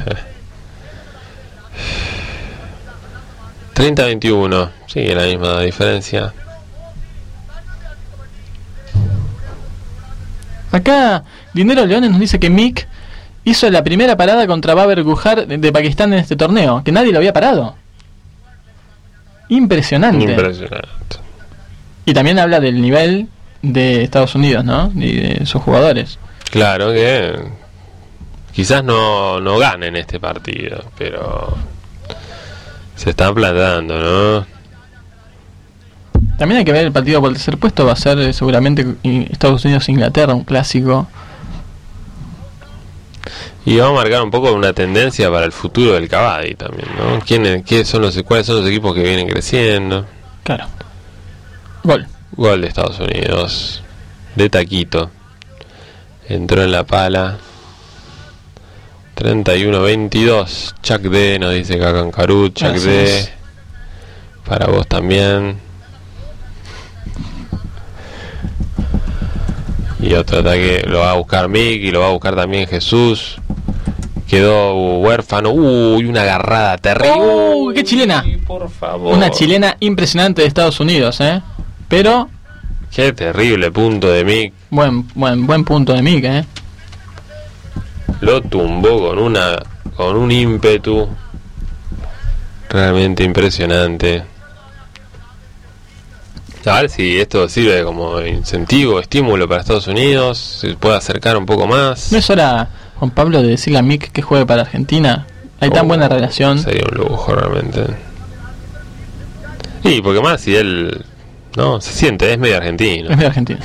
treinta a veintiuno, sigue la misma diferencia. Acá Dinero Leones nos dice que Mick hizo la primera parada contra Baber Gujar de, de Pakistán en este torneo, que nadie lo había parado. Impresionante. Impresionante. Y también habla del nivel de Estados Unidos, ¿no? Y de sus jugadores. Claro que quizás no, no ganen este partido, pero se están plantando, ¿no? También hay que ver el partido por el tercer puesto, va a ser eh, seguramente i- Estados Unidos-Inglaterra, un clásico. Y va a marcar un poco una tendencia para el futuro del Cavadi también, ¿no? ¿Quiénes, qué son los, ¿Cuáles son los equipos que vienen creciendo? Claro. Gol. Gol de Estados Unidos, de taquito. Entró en la pala. treinta y uno veintidós. Chuck D, nos dice Kakankarut. Chuck Así D. es. Para vos también. Y otro ataque lo va a buscar Mick y lo va a buscar también Jesús. Quedó huérfano. Uy, una agarrada terrible. ¡Uh, qué chilena! Uy, por favor. Una chilena impresionante de Estados Unidos, ¿eh? Pero, Qué terrible punto de Mick. buen, buen, buen punto de Mick, ¿eh? Lo tumbó con una con un ímpetu realmente impresionante. A ver si esto sirve como incentivo, estímulo para Estados Unidos, se puede acercar un poco más. ¿No es hora, Juan Pablo, de decirle a Mick que juegue para Argentina? Hay tan Oh, buena relación. Sería un lujo realmente. Y porque más si él no se siente, es medio argentino. Es medio argentino.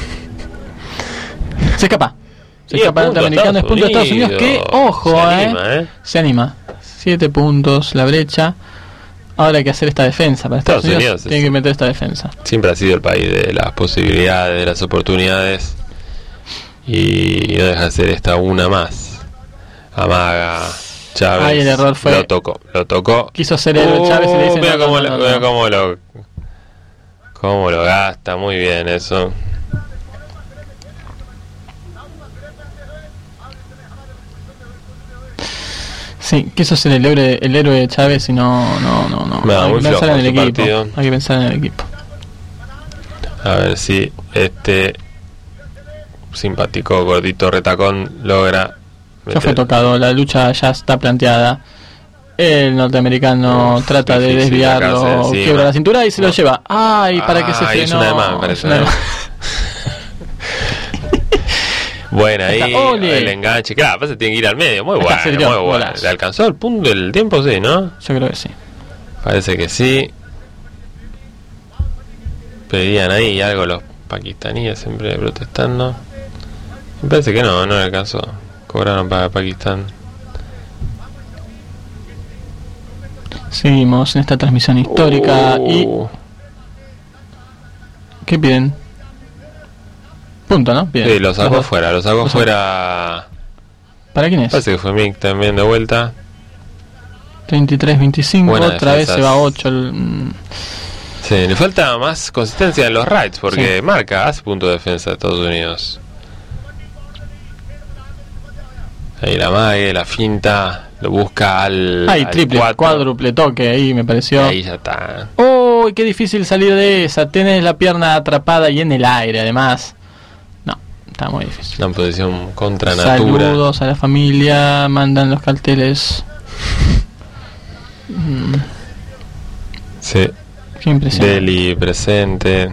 Se escapa. Se Y es escapa el punto norteamericano, es punto de Estados Unidos. Que, ojo, se eh. anima, ¿eh? Se anima. Siete puntos, la brecha. Ahora hay que hacer esta defensa. Para Estados, Estados Unidos, Unidos es- tiene que meter esta defensa. Siempre ha sido el país de las posibilidades, de las oportunidades. Y no deja de ser esta una más. Amaga, Chávez. Ay, el error fue- Lo tocó, lo tocó. Quiso hacer el Chávez y le dice mira no, cómo, no, lo, no, mira no. cómo lo cómo lo gasta, muy bien eso. Sí, quiso ser el héroe, el héroe de Chávez y no, no, no, no. No, hay muy que pensar flojo en el su equipo. partido. Hay que pensar en el equipo. A ver si este simpático gordito retacón logra Ya fue meter- tocado, la lucha ya está planteada. El norteamericano Uf, trata de difícil desviarlo, sacarse de encima. quiebra la cintura y se lo No. lleva. Ay, para que se Ay, frenó. es una de más, me parece, Es una de ¿no? más. Buena ahí, Está, ole. el enganche. Claro, pasa que tiene que ir al medio. Muy Acá bueno, se dio, muy bueno. golazo. ¿Le alcanzó el punto del tiempo? Sí, ¿no? Yo creo que sí. Parece que sí. Pedían ahí algo los pakistaníes siempre protestando. Me parece que no, no le alcanzó. Cobraron para Pakistán. Seguimos en esta transmisión histórica Uh. y... ¿Qué piden? Punto, ¿no? Piden. Sí, lo sacó Los dos. fuera, lo sacó Lo sacó. fuera. ¿Para quién es? Parece que fue Mick también de vuelta. treinta y tres veinticinco, Buena otra vez defensa. se va a ocho. El, mm, Sí, le falta más consistencia en los rights porque Sí. marca, hace punto de defensa de Estados Unidos. Ahí la mague, la finta, lo busca al. Ay, al triple, cuatro. cuádruple toque ahí me pareció. Ahí ya está. ¡Uy, qué difícil salir de esa! Tienes la pierna atrapada y en el aire, además. No, está muy difícil. Una posición contra natura. Saludos a la familia, mandan los carteles. Mm, Sí. qué impresionante. Deli presente.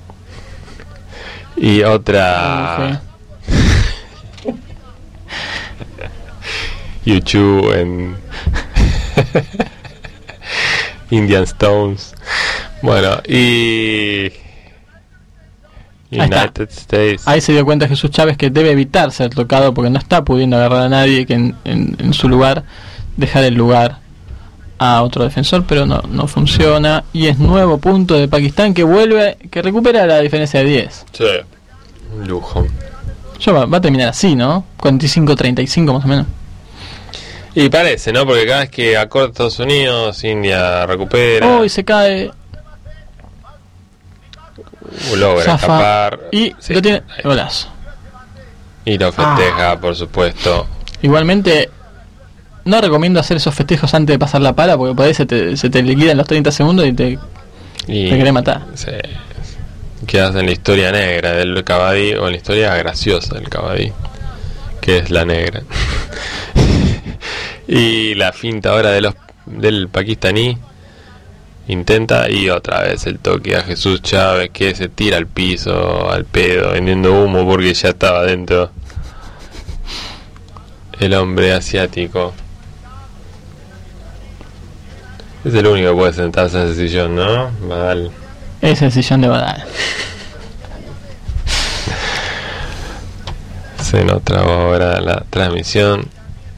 Y otra. YouTube en Indian Stones. Bueno, y Ahí está. United States. Ahí se dio cuenta Jesús Chávez que debe evitar ser tocado porque no está pudiendo agarrar a nadie, que en, en, en su lugar dejar el lugar a otro defensor, pero no, no funciona y es nuevo punto de Pakistán que vuelve, que recupera la diferencia de diez. Sí. Un lujo. Yo va, va a terminar así, ¿no? cuarenta y cinco treinta y cinco más o menos. Y parece, ¿no? Porque cada vez que acorta Estados Unidos, India recupera, Uy, se cae. logra Zafa. escapar. Y Sí, lo tiene. ahí. Golazo. Y lo festeja, por supuesto. Igualmente, no recomiendo hacer esos festejos antes de pasar la pala porque por ahí se te, se te liquidan los treinta segundos y te, Y te querés matar. sí, quedas en la historia negra del Kabaddi o en la historia graciosa del Kabaddi, que es la negra. Y la finta ahora de los del pakistaní intenta y otra vez el toque a Jesús Chávez que se tira al piso al pedo vendiendo humo porque ya estaba dentro. El hombre asiático es el único que puede sentarse en ese sillón, ¿no? Badal. Es el sillón de Badal. Se nos trabó ahora la transmisión.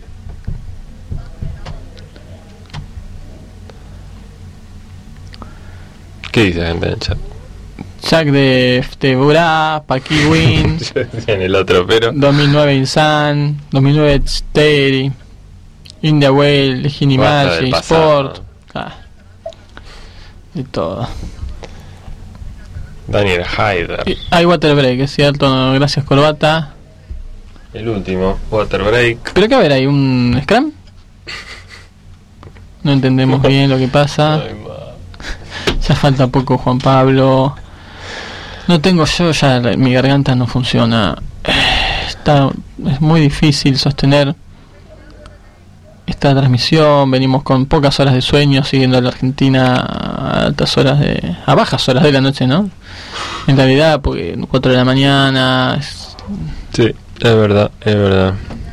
¿Qué dice la gente en el chat? Jack de Ftebura, Paki Win, Yo decía en el otro, pero dos mil nueve Insan, dos mil nueve Steri, India Whale, Basta Ginimashi, del pasado. Sport, ah, y todo. Daniel Haider, Y hay water break, es cierto, no, gracias Corbata. el último, Water Break. Pero que a ver, hay un Scrum. No entendemos bien lo que pasa. Ay, ma. Ya falta poco, Juan Pablo. No tengo yo, ya la- mi garganta no funciona. Eh, Está, es muy difícil sostener esta transmisión. Venimos con pocas horas de sueño, siguiendo a la Argentina a altas horas de, a bajas horas de la noche, ¿no? En realidad, porque cuatro de la mañana. Es, Sí, es verdad, es verdad.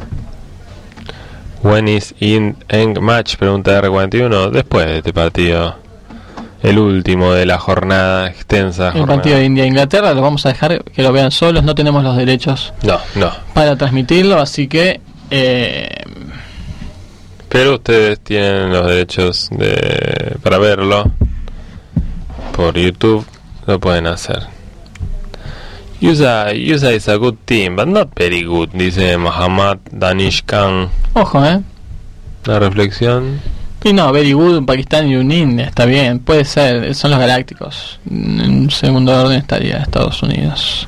When is in end match? Pregunta R cuarenta y uno. Después de este partido, el último de la jornada extensa. el jornada. partido de India-Inglaterra lo vamos a dejar que lo vean solos. No tenemos los derechos No, no. para transmitirlo, así que eh, Pero ustedes tienen los derechos de para verlo por YouTube, lo pueden hacer. U S A, U S A is a good team, but not very good, dice Muhammad Danish Khan. ojo, eh. La reflexión. Y no, very good, un Pakistán y un India, está bien, puede ser, son los galácticos. En segundo orden estaría Estados Unidos.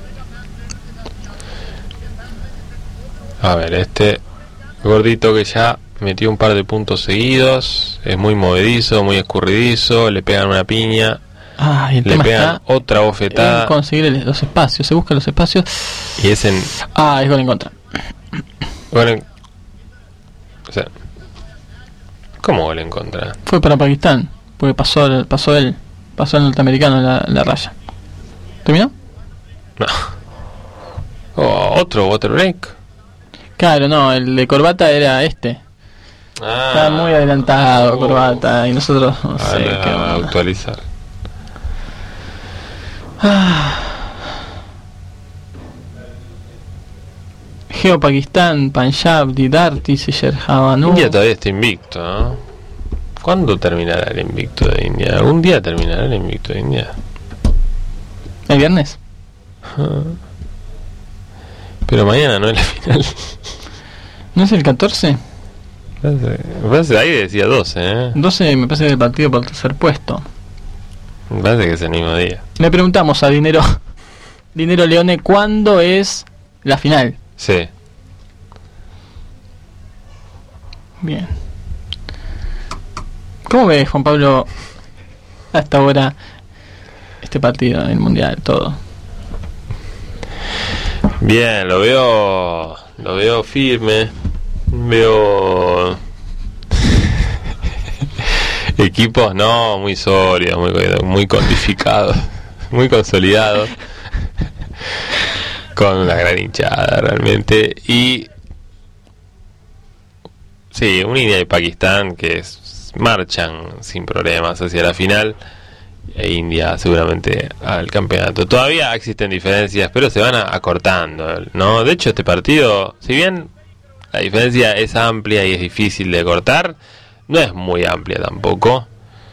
A ver, este gordito que ya metió un par de puntos seguidos, es muy movedizo, muy escurridizo, le pegan una piña, Ah, y el le tema pegan está otra en bofetada conseguir el- los espacios, se buscan los espacios. y es en... Ah, es gol en contra. Gol en- o sea, ¿cómo gol en contra? Fue para Pakistán, porque pasó el- pasó él, pasó el norteamericano la, la raya. ¿Terminó? No. Oh, otro water break. Claro, no, el de Corbata era este. Ah, Está muy adelantado oh. Corbata y nosotros no Ah, sé no, qué onda. actualizar. Ah. Geo Pakistán, Punjab, Didarti, Seychelles-Javanu. India todavía está invicto, ¿no? ¿Cuándo terminará el invicto de India? ¿Algún día terminará el invicto de India? ¿El viernes? Pero mañana no es la final. ¿No es el catorce? Me parece, ahí decía doce, ¿eh? doce me parece que el partido por el tercer puesto. Me parece que es el mismo día. Le preguntamos a Dinero Dinero Leone cuándo es la final. Sí. Bien. ¿Cómo ves, Juan Pablo, hasta ahora este partido en el Mundial, todo? Bien, lo veo, lo veo firme, veo equipos no muy sólidos, muy, muy codificados, muy consolidados, con una gran hinchada realmente, y sí, un India y Pakistán que es, marchan sin problemas hacia la final, e India seguramente al campeonato. Todavía existen diferencias, pero se van a, acortando, ¿no? De hecho, este partido, si bien la diferencia es amplia y es difícil de cortar, no es muy amplia tampoco.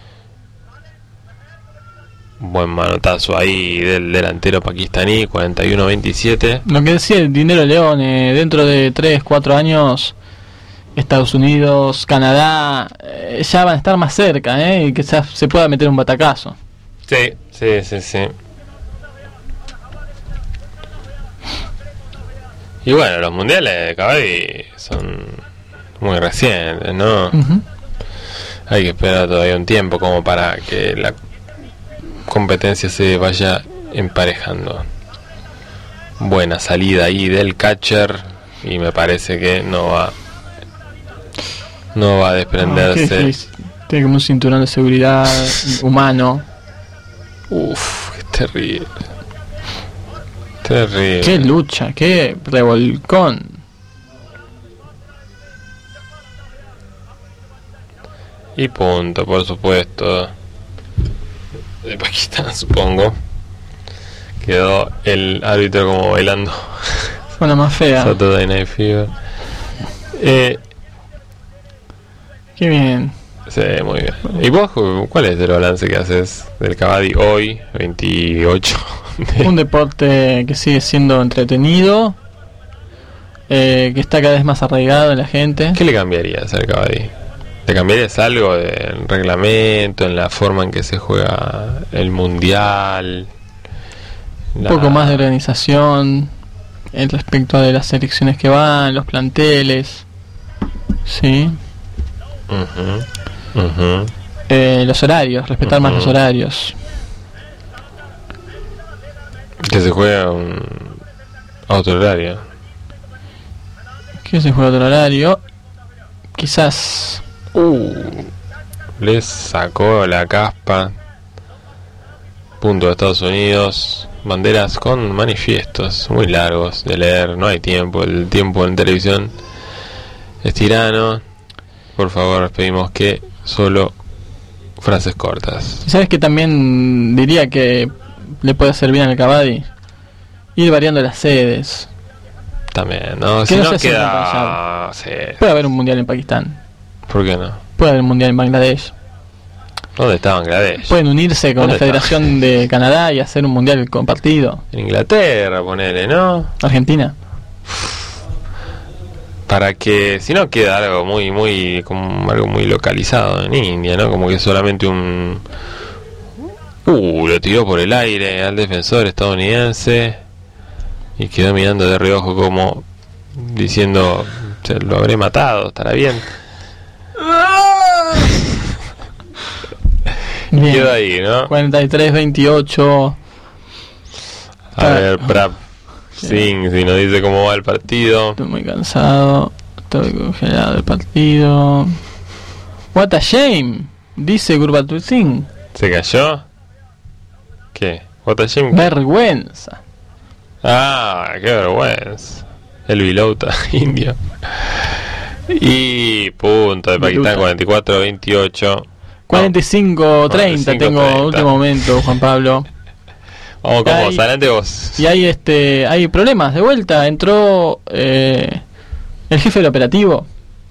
Un buen manotazo ahí del delantero pakistaní, cuarenta y uno veintisiete. Lo que decía el Dinero Leone, dentro de tres, cuatro años Estados Unidos, Canadá, eh, ya van a estar más cerca, ¿eh? Y que ya se pueda meter un batacazo. Sí, sí, sí, sí. Y bueno, los mundiales de Kabaddi son muy recientes, ¿no? Uh-huh. Hay que esperar todavía un tiempo como para que la competencia se vaya emparejando. Buena salida ahí del catcher y me parece que no va no va a desprenderse. Oh, ¿qué, qué, tiene como un cinturón de seguridad humano. Uf, qué terrible. Terrible. Qué lucha, qué revolcón. Y punto, por supuesto. De Pakistán, supongo. Quedó el árbitro como bailando. Fue una más fea. Saturday Night Fever. Eh, Qué bien. Sí, muy bien. ¿Y vos cuál es el balance que haces del Kabaddi hoy, veintiocho? Un deporte que sigue siendo entretenido, eh, que está cada vez más arraigado en la gente. ¿Qué le cambiarías al Kabaddi? ¿Le cambiarías algo del reglamento, en la forma en que se juega el mundial? Un La... poco más de organización en respecto de las selecciones que van, los planteles. Sí. Uh-huh. Uh-huh. Eh, los horarios, respetar uh-huh. más los horarios. Que se juega un... a otro horario. Que se juega a otro horario. Quizás... Uh, les sacó la caspa. Punto de Estados Unidos. Banderas con manifiestos muy largos de leer. No hay tiempo. El tiempo en televisión es tirano. Por favor, pedimos que solo frases cortas. ¿Sabes que también diría que le puede hacer bien al Kabaddi? Ir variando las sedes. También, ¿no? Que Si no no se queda... Sí. Puede haber un mundial en Pakistán. ¿Por qué no? Puede haber un mundial en Bangladesh. ¿Dónde está Bangladesh? Pueden unirse con la está? Federación de Canadá y hacer un mundial compartido. En Inglaterra, ponele, ¿no? Argentina. Para que, si no queda algo muy, muy, como algo muy localizado en India, ¿no? Como que solamente un... Uh, lo tiró por el aire al defensor estadounidense y quedó mirando de reojo como diciendo, se lo habré matado, estará bien. Bien. Quedó ahí, ¿no? cuarenta y tres veintiocho. A ver, Prap Singh, si nos dice cómo va el partido. Estoy muy cansado. Estoy congelado del partido. What a shame, dice Gurbatul Singh. ¿Se cayó? ¿Qué? ¿What a shame? Vergüenza. Ah, qué vergüenza. El Vilauta indio. Y punto de Pakistán, cuarenta y cuatro veintiocho. cuarenta y cinco treinta tengo treinta. último momento, Juan Pablo. Vamos con Hay- vos, adelante vos. Y hay este hay problemas de vuelta. Entró eh, el jefe del operativo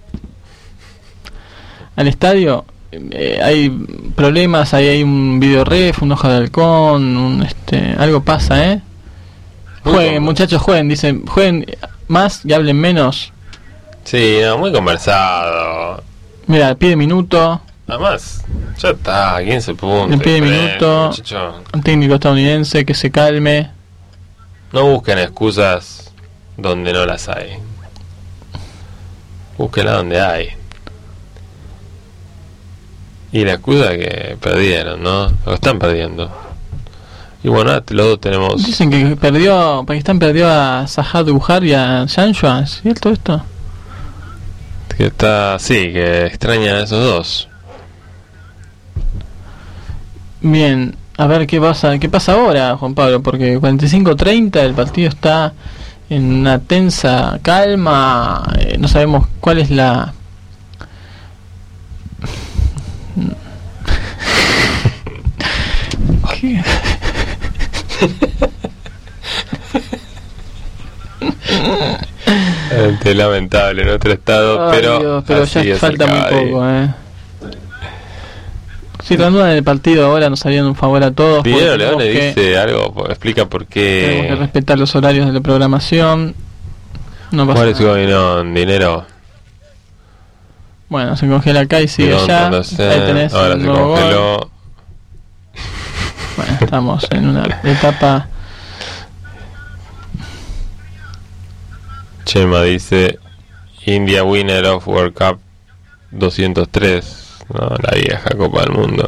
al estadio. Eh, hay problemas, ahí hay un video ref, un hoja de halcón, un, este, algo pasa, ¿eh? Muy Jueguen, cómodo. muchachos, jueguen, dicen, jueguen más y hablen menos. Sí, no, muy conversado. Mira, pide minuto, Además, ya está, quince puntos. Le pide diferente, minuto. muchacho. un técnico estadounidense que se calme. No busquen excusas donde no las hay. Búsquenla donde hay. Y la excusa es que perdieron, ¿no? Lo están perdiendo. Y bueno, ahora los dos tenemos... Dicen que perdió, Pakistán perdió a Sahad Buhar y a Shanshua, ¿es cierto esto? Que está... Sí, que extrañan a esos dos. Bien, a ver qué pasa, qué pasa ahora, Juan Pablo, porque cuarenta y cinco treinta el partido está en una tensa calma, eh, no sabemos cuál es la... ¿Qué? Este, lamentable en otro estado, Ay, pero, Dios, pero así ya es falta el muy Cavadi. poco, eh. Si reanudan el partido ahora nos harían un favor a todos. porque Dinero tenemos Leone que- dice algo, pues, explica por Tenemos que qué... respetar los horarios de la programación. No pasa ¿Cuál es nada. going on? Dinero. Bueno, se congela acá y sigue Don't allá. understand. Ahí tenés Ahora el se nuevo gol. congeló. Bueno, estamos en una etapa. Chema dice India winner of World Cup doscientos tres. No, la vieja Copa del Mundo.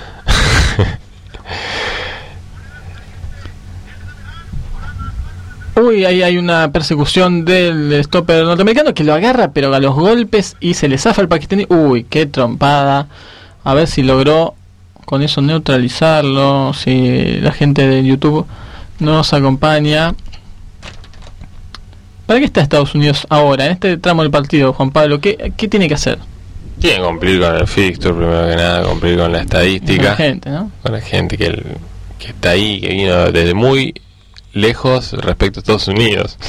Uy, ahí hay una persecución del stopper norteamericano que lo agarra, pero a los golpes y se le zafa el pakistaní. Uy, qué trompada. A ver si logró con eso neutralizarlo. Si la gente de YouTube nos acompaña. ¿Para qué está Estados Unidos ahora, en este tramo del partido, Juan Pablo? ¿Qué, qué tiene que hacer? Tiene que cumplir con el fixture, primero que nada, cumplir con la estadística. La gente, ¿no? Con la gente que, el- que está ahí, que vino desde muy lejos respecto a Estados Unidos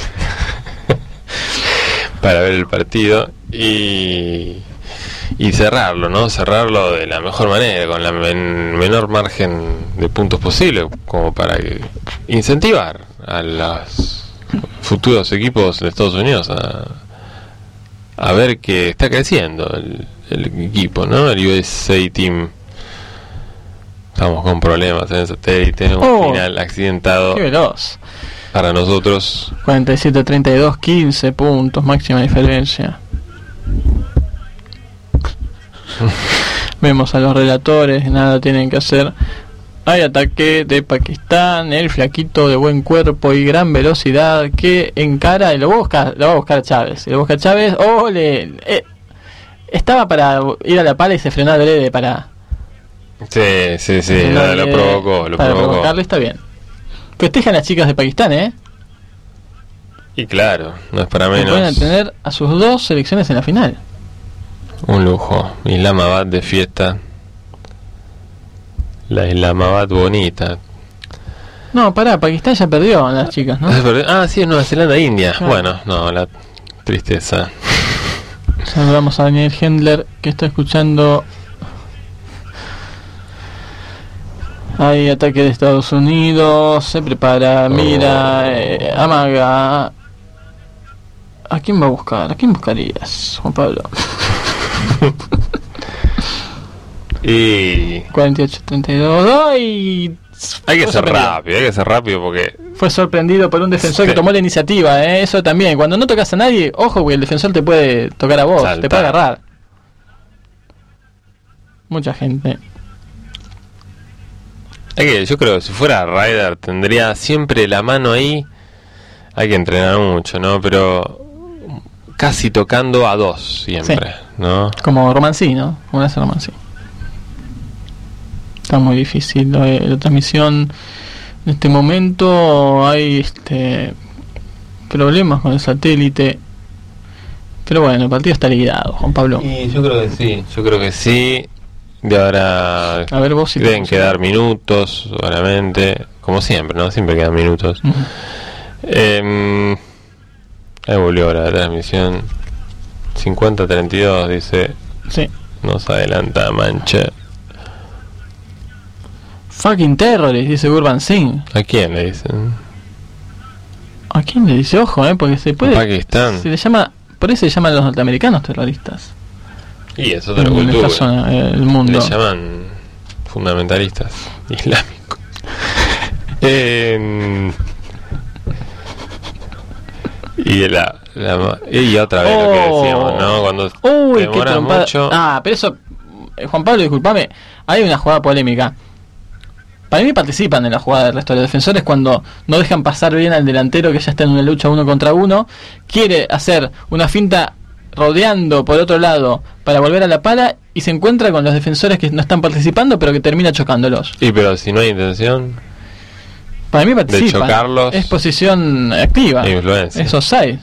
para ver el partido y, y cerrarlo, ¿no? Cerrarlo de la mejor manera, con la men- menor margen de puntos posible, como para que incentivar a los futuros equipos de Estados Unidos a, a ver que está creciendo el, el equipo, ¿no? El U S A Team. Estamos con problemas en el satélite, un Oh, final accidentado Qué veloz. para nosotros. cuarenta y siete a treinta y dos, quince puntos, máxima diferencia. Vemos a los relatores, nada tienen que hacer. Hay ataque de Pakistán, el flaquito de buen cuerpo y gran velocidad que encara y lo va a buscar, lo va a buscar a Chávez. Y lo busca a Chávez, oh, le, eh, estaba para ir a la pala y se frenó adrede para... Sí, sí, sí, frenó lo, adrede lo provocó, lo para provocó. provocarle, está bien. Festejan las chicas de Pakistán, ¿eh? Y claro, no es para Que pueden menos. tener a sus dos selecciones en la final. Un lujo. Islamabad de fiesta. La Islamabad bonita. No, pará, Pakistán ya perdió a las chicas, ¿no? Ah, sí, es Nueva Zelanda, India. Claro. Bueno, no, la tristeza. Saludamos a Daniel Hendler que está escuchando. Hay ataque de Estados Unidos, se prepara, mira, eh, amaga. ¿A quién va a buscar? ¿A quién buscarías, Juan Pablo? Y cuarenta y ocho a treinta y dos. ¡Ay! hay que Fue ser sorprendido. rápido, hay que ser rápido porque Fue sorprendido por un defensor Sí. que tomó la iniciativa, ¿eh? Eso también. Cuando no tocas a nadie, ojo, porque el defensor te puede tocar a vos, Saltar. te puede agarrar. Mucha gente. hay que, yo creo que si fuera Ryder tendría siempre la mano ahí. Hay que entrenar mucho, ¿no? Pero casi tocando a dos siempre, ¿no? Como Romancí, ¿no? Como hace Romancí. Está muy difícil lo de la transmisión. En este momento hay este problemas con el satélite. Pero bueno, el partido está liquidado, Juan Pablo. Y yo creo que sí, yo creo que sí. De ahora A ver vos si te deben funciona. quedar minutos, solamente. como siempre, ¿no? Siempre quedan minutos. Ujú. Eh, ahí volvió la transmisión. cincuenta treinta y dos dice. Sí. Nos adelanta Mancha. Fucking terrorist, dice Urban Singh. ¿A quién le dicen? ¿A quién le dice? Ojo, eh, porque se puede. Pakistán. Se le llama. Por eso se llaman los norteamericanos terroristas. Y es otra En el cultura. caso, eh, el mundo. Le llaman fundamentalistas islámicos. eh, y la, la y otra vez lo que decíamos, ¿no? Cuando Uy, qué demora trompada. mucho. Ah, pero eso, eh, Juan Pablo, discúlpame, hay una jugada polémica. Para mí participan en la jugada del resto de los defensores cuando no dejan pasar bien al delantero que ya está en una lucha uno contra uno, quiere hacer una finta rodeando por otro lado para volver a la pala y se encuentra con los defensores que no están participando pero que termina chocándolos. Y pero si no hay intención Para mí participan. de chocarlos, Es posición activa. e influencia. Es offside.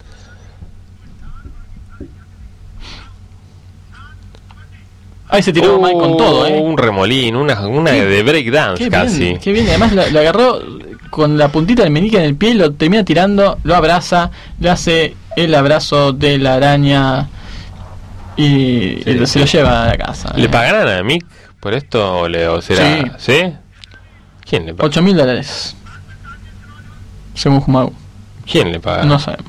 Ahí se tiró Uh, Mike con todo, ¿eh? Un remolín, una, una Qué- de breakdance Qué casi. bien, qué bien. Además lo, lo agarró con la puntita del meñique en el pie, lo termina tirando, lo abraza, le hace el abrazo de la araña y, Sí, y se sí. lo lleva a la casa. ¿Le eh. pagarán a Mick por esto o, le, o será? ¿Sí? ¿Quién le paga? ocho mil dólares. Según Jumau. ¿Quién le paga? No sabemos.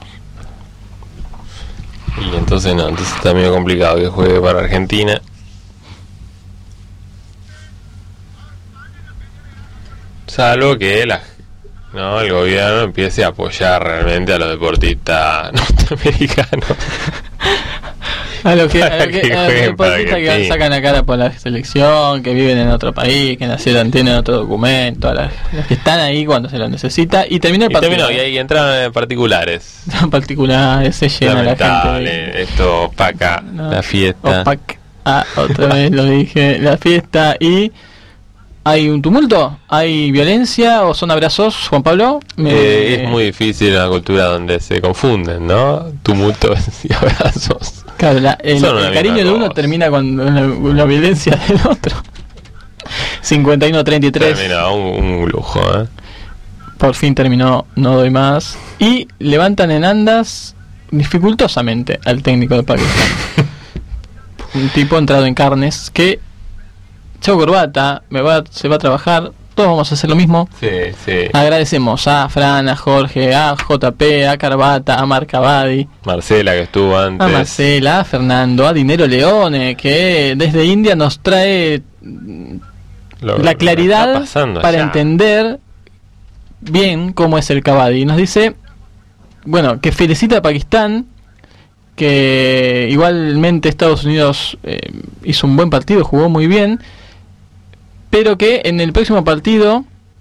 Y entonces no, entonces está medio complicado que juegue para Argentina. Salvo que la, no, el gobierno empiece a apoyar realmente a los deportistas norteamericanos. A lo que, a Para lo que, que a los jueguen para deportistas que Argentina. sacan la cara por la selección, que viven en otro país, que nacieron, tienen otro documento, a las- los que están ahí cuando se lo necesita, y termina el Y partido. terminó, y ahí entraron en particulares. En particular, se llena la gente. Lamentable, esto opaca No, la fiesta. opac. Ah, otra vez lo dije, la fiesta. Y hay un tumulto, hay violencia o son abrazos, Juan Pablo. Me- Eh, es muy difícil una cultura donde se confunden, ¿no? Tumultos y abrazos. Claro, la- el, Son una el cariño misma de uno cosa. termina con la, la violencia del otro. cincuenta y uno treinta y tres. Terminó, un, un lujo, ¿eh? Por fin terminó, no doy más. Y levantan en andas dificultosamente al técnico de Pakistán. Un tipo entrado en carnes que, chau corbata, me va, se va a trabajar, todos vamos a hacer lo mismo. Sí, sí. Agradecemos a Fran, a Jorge, a J P, a Carbata, a Marcabadi, Marcela que estuvo antes. a Marcela, a Fernando, a Dinero Leone, que desde India nos trae Lo- la lo claridad está pasando para allá. entender bien cómo es el Kabaddi. Nos dice, bueno, que felicita a Pakistán, que igualmente Estados Unidos eh, hizo un buen partido, jugó muy bien, pero que en el próximo partido...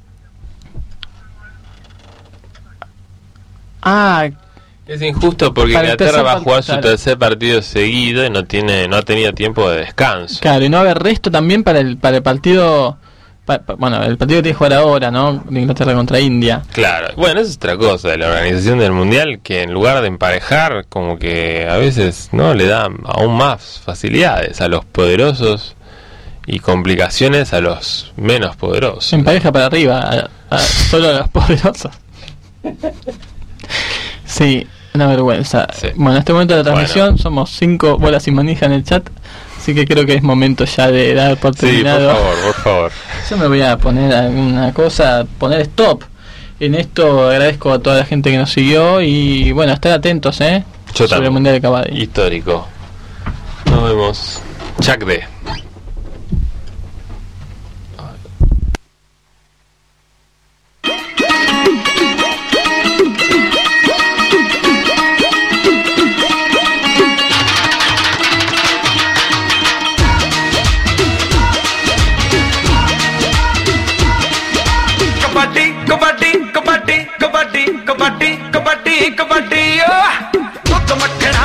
Ah, Es injusto porque Para el Inglaterra tercer va a jugar partido, su claro. tercer partido seguido y no tiene no ha tenido tiempo de descanso. claro, y no haber resto también para el, para el partido... pa- pa- bueno, el partido que tiene que jugar ahora, ¿no? De Inglaterra contra India. Claro, bueno, eso es otra cosa de la organización del mundial, que en lugar de emparejar, como que a veces no le da aún más facilidades a los poderosos y complicaciones a los menos poderosos. En pareja para arriba, a- a- solo a los poderosos. Sí, una vergüenza. Sí. Bueno, en este momento de la transmisión Bueno. somos cinco bolas sin manija en el chat, así que creo que es momento ya de dar por Sí, por terminado. favor, por favor. Yo me voy a poner alguna cosa, poner stop. En esto agradezco a toda la gente que nos siguió y bueno, estar atentos, ¿eh? Yo Sobre también. el Mundial de Kabaddi. Histórico. Nos vemos. Chuck D. Kabaddi कबड्डी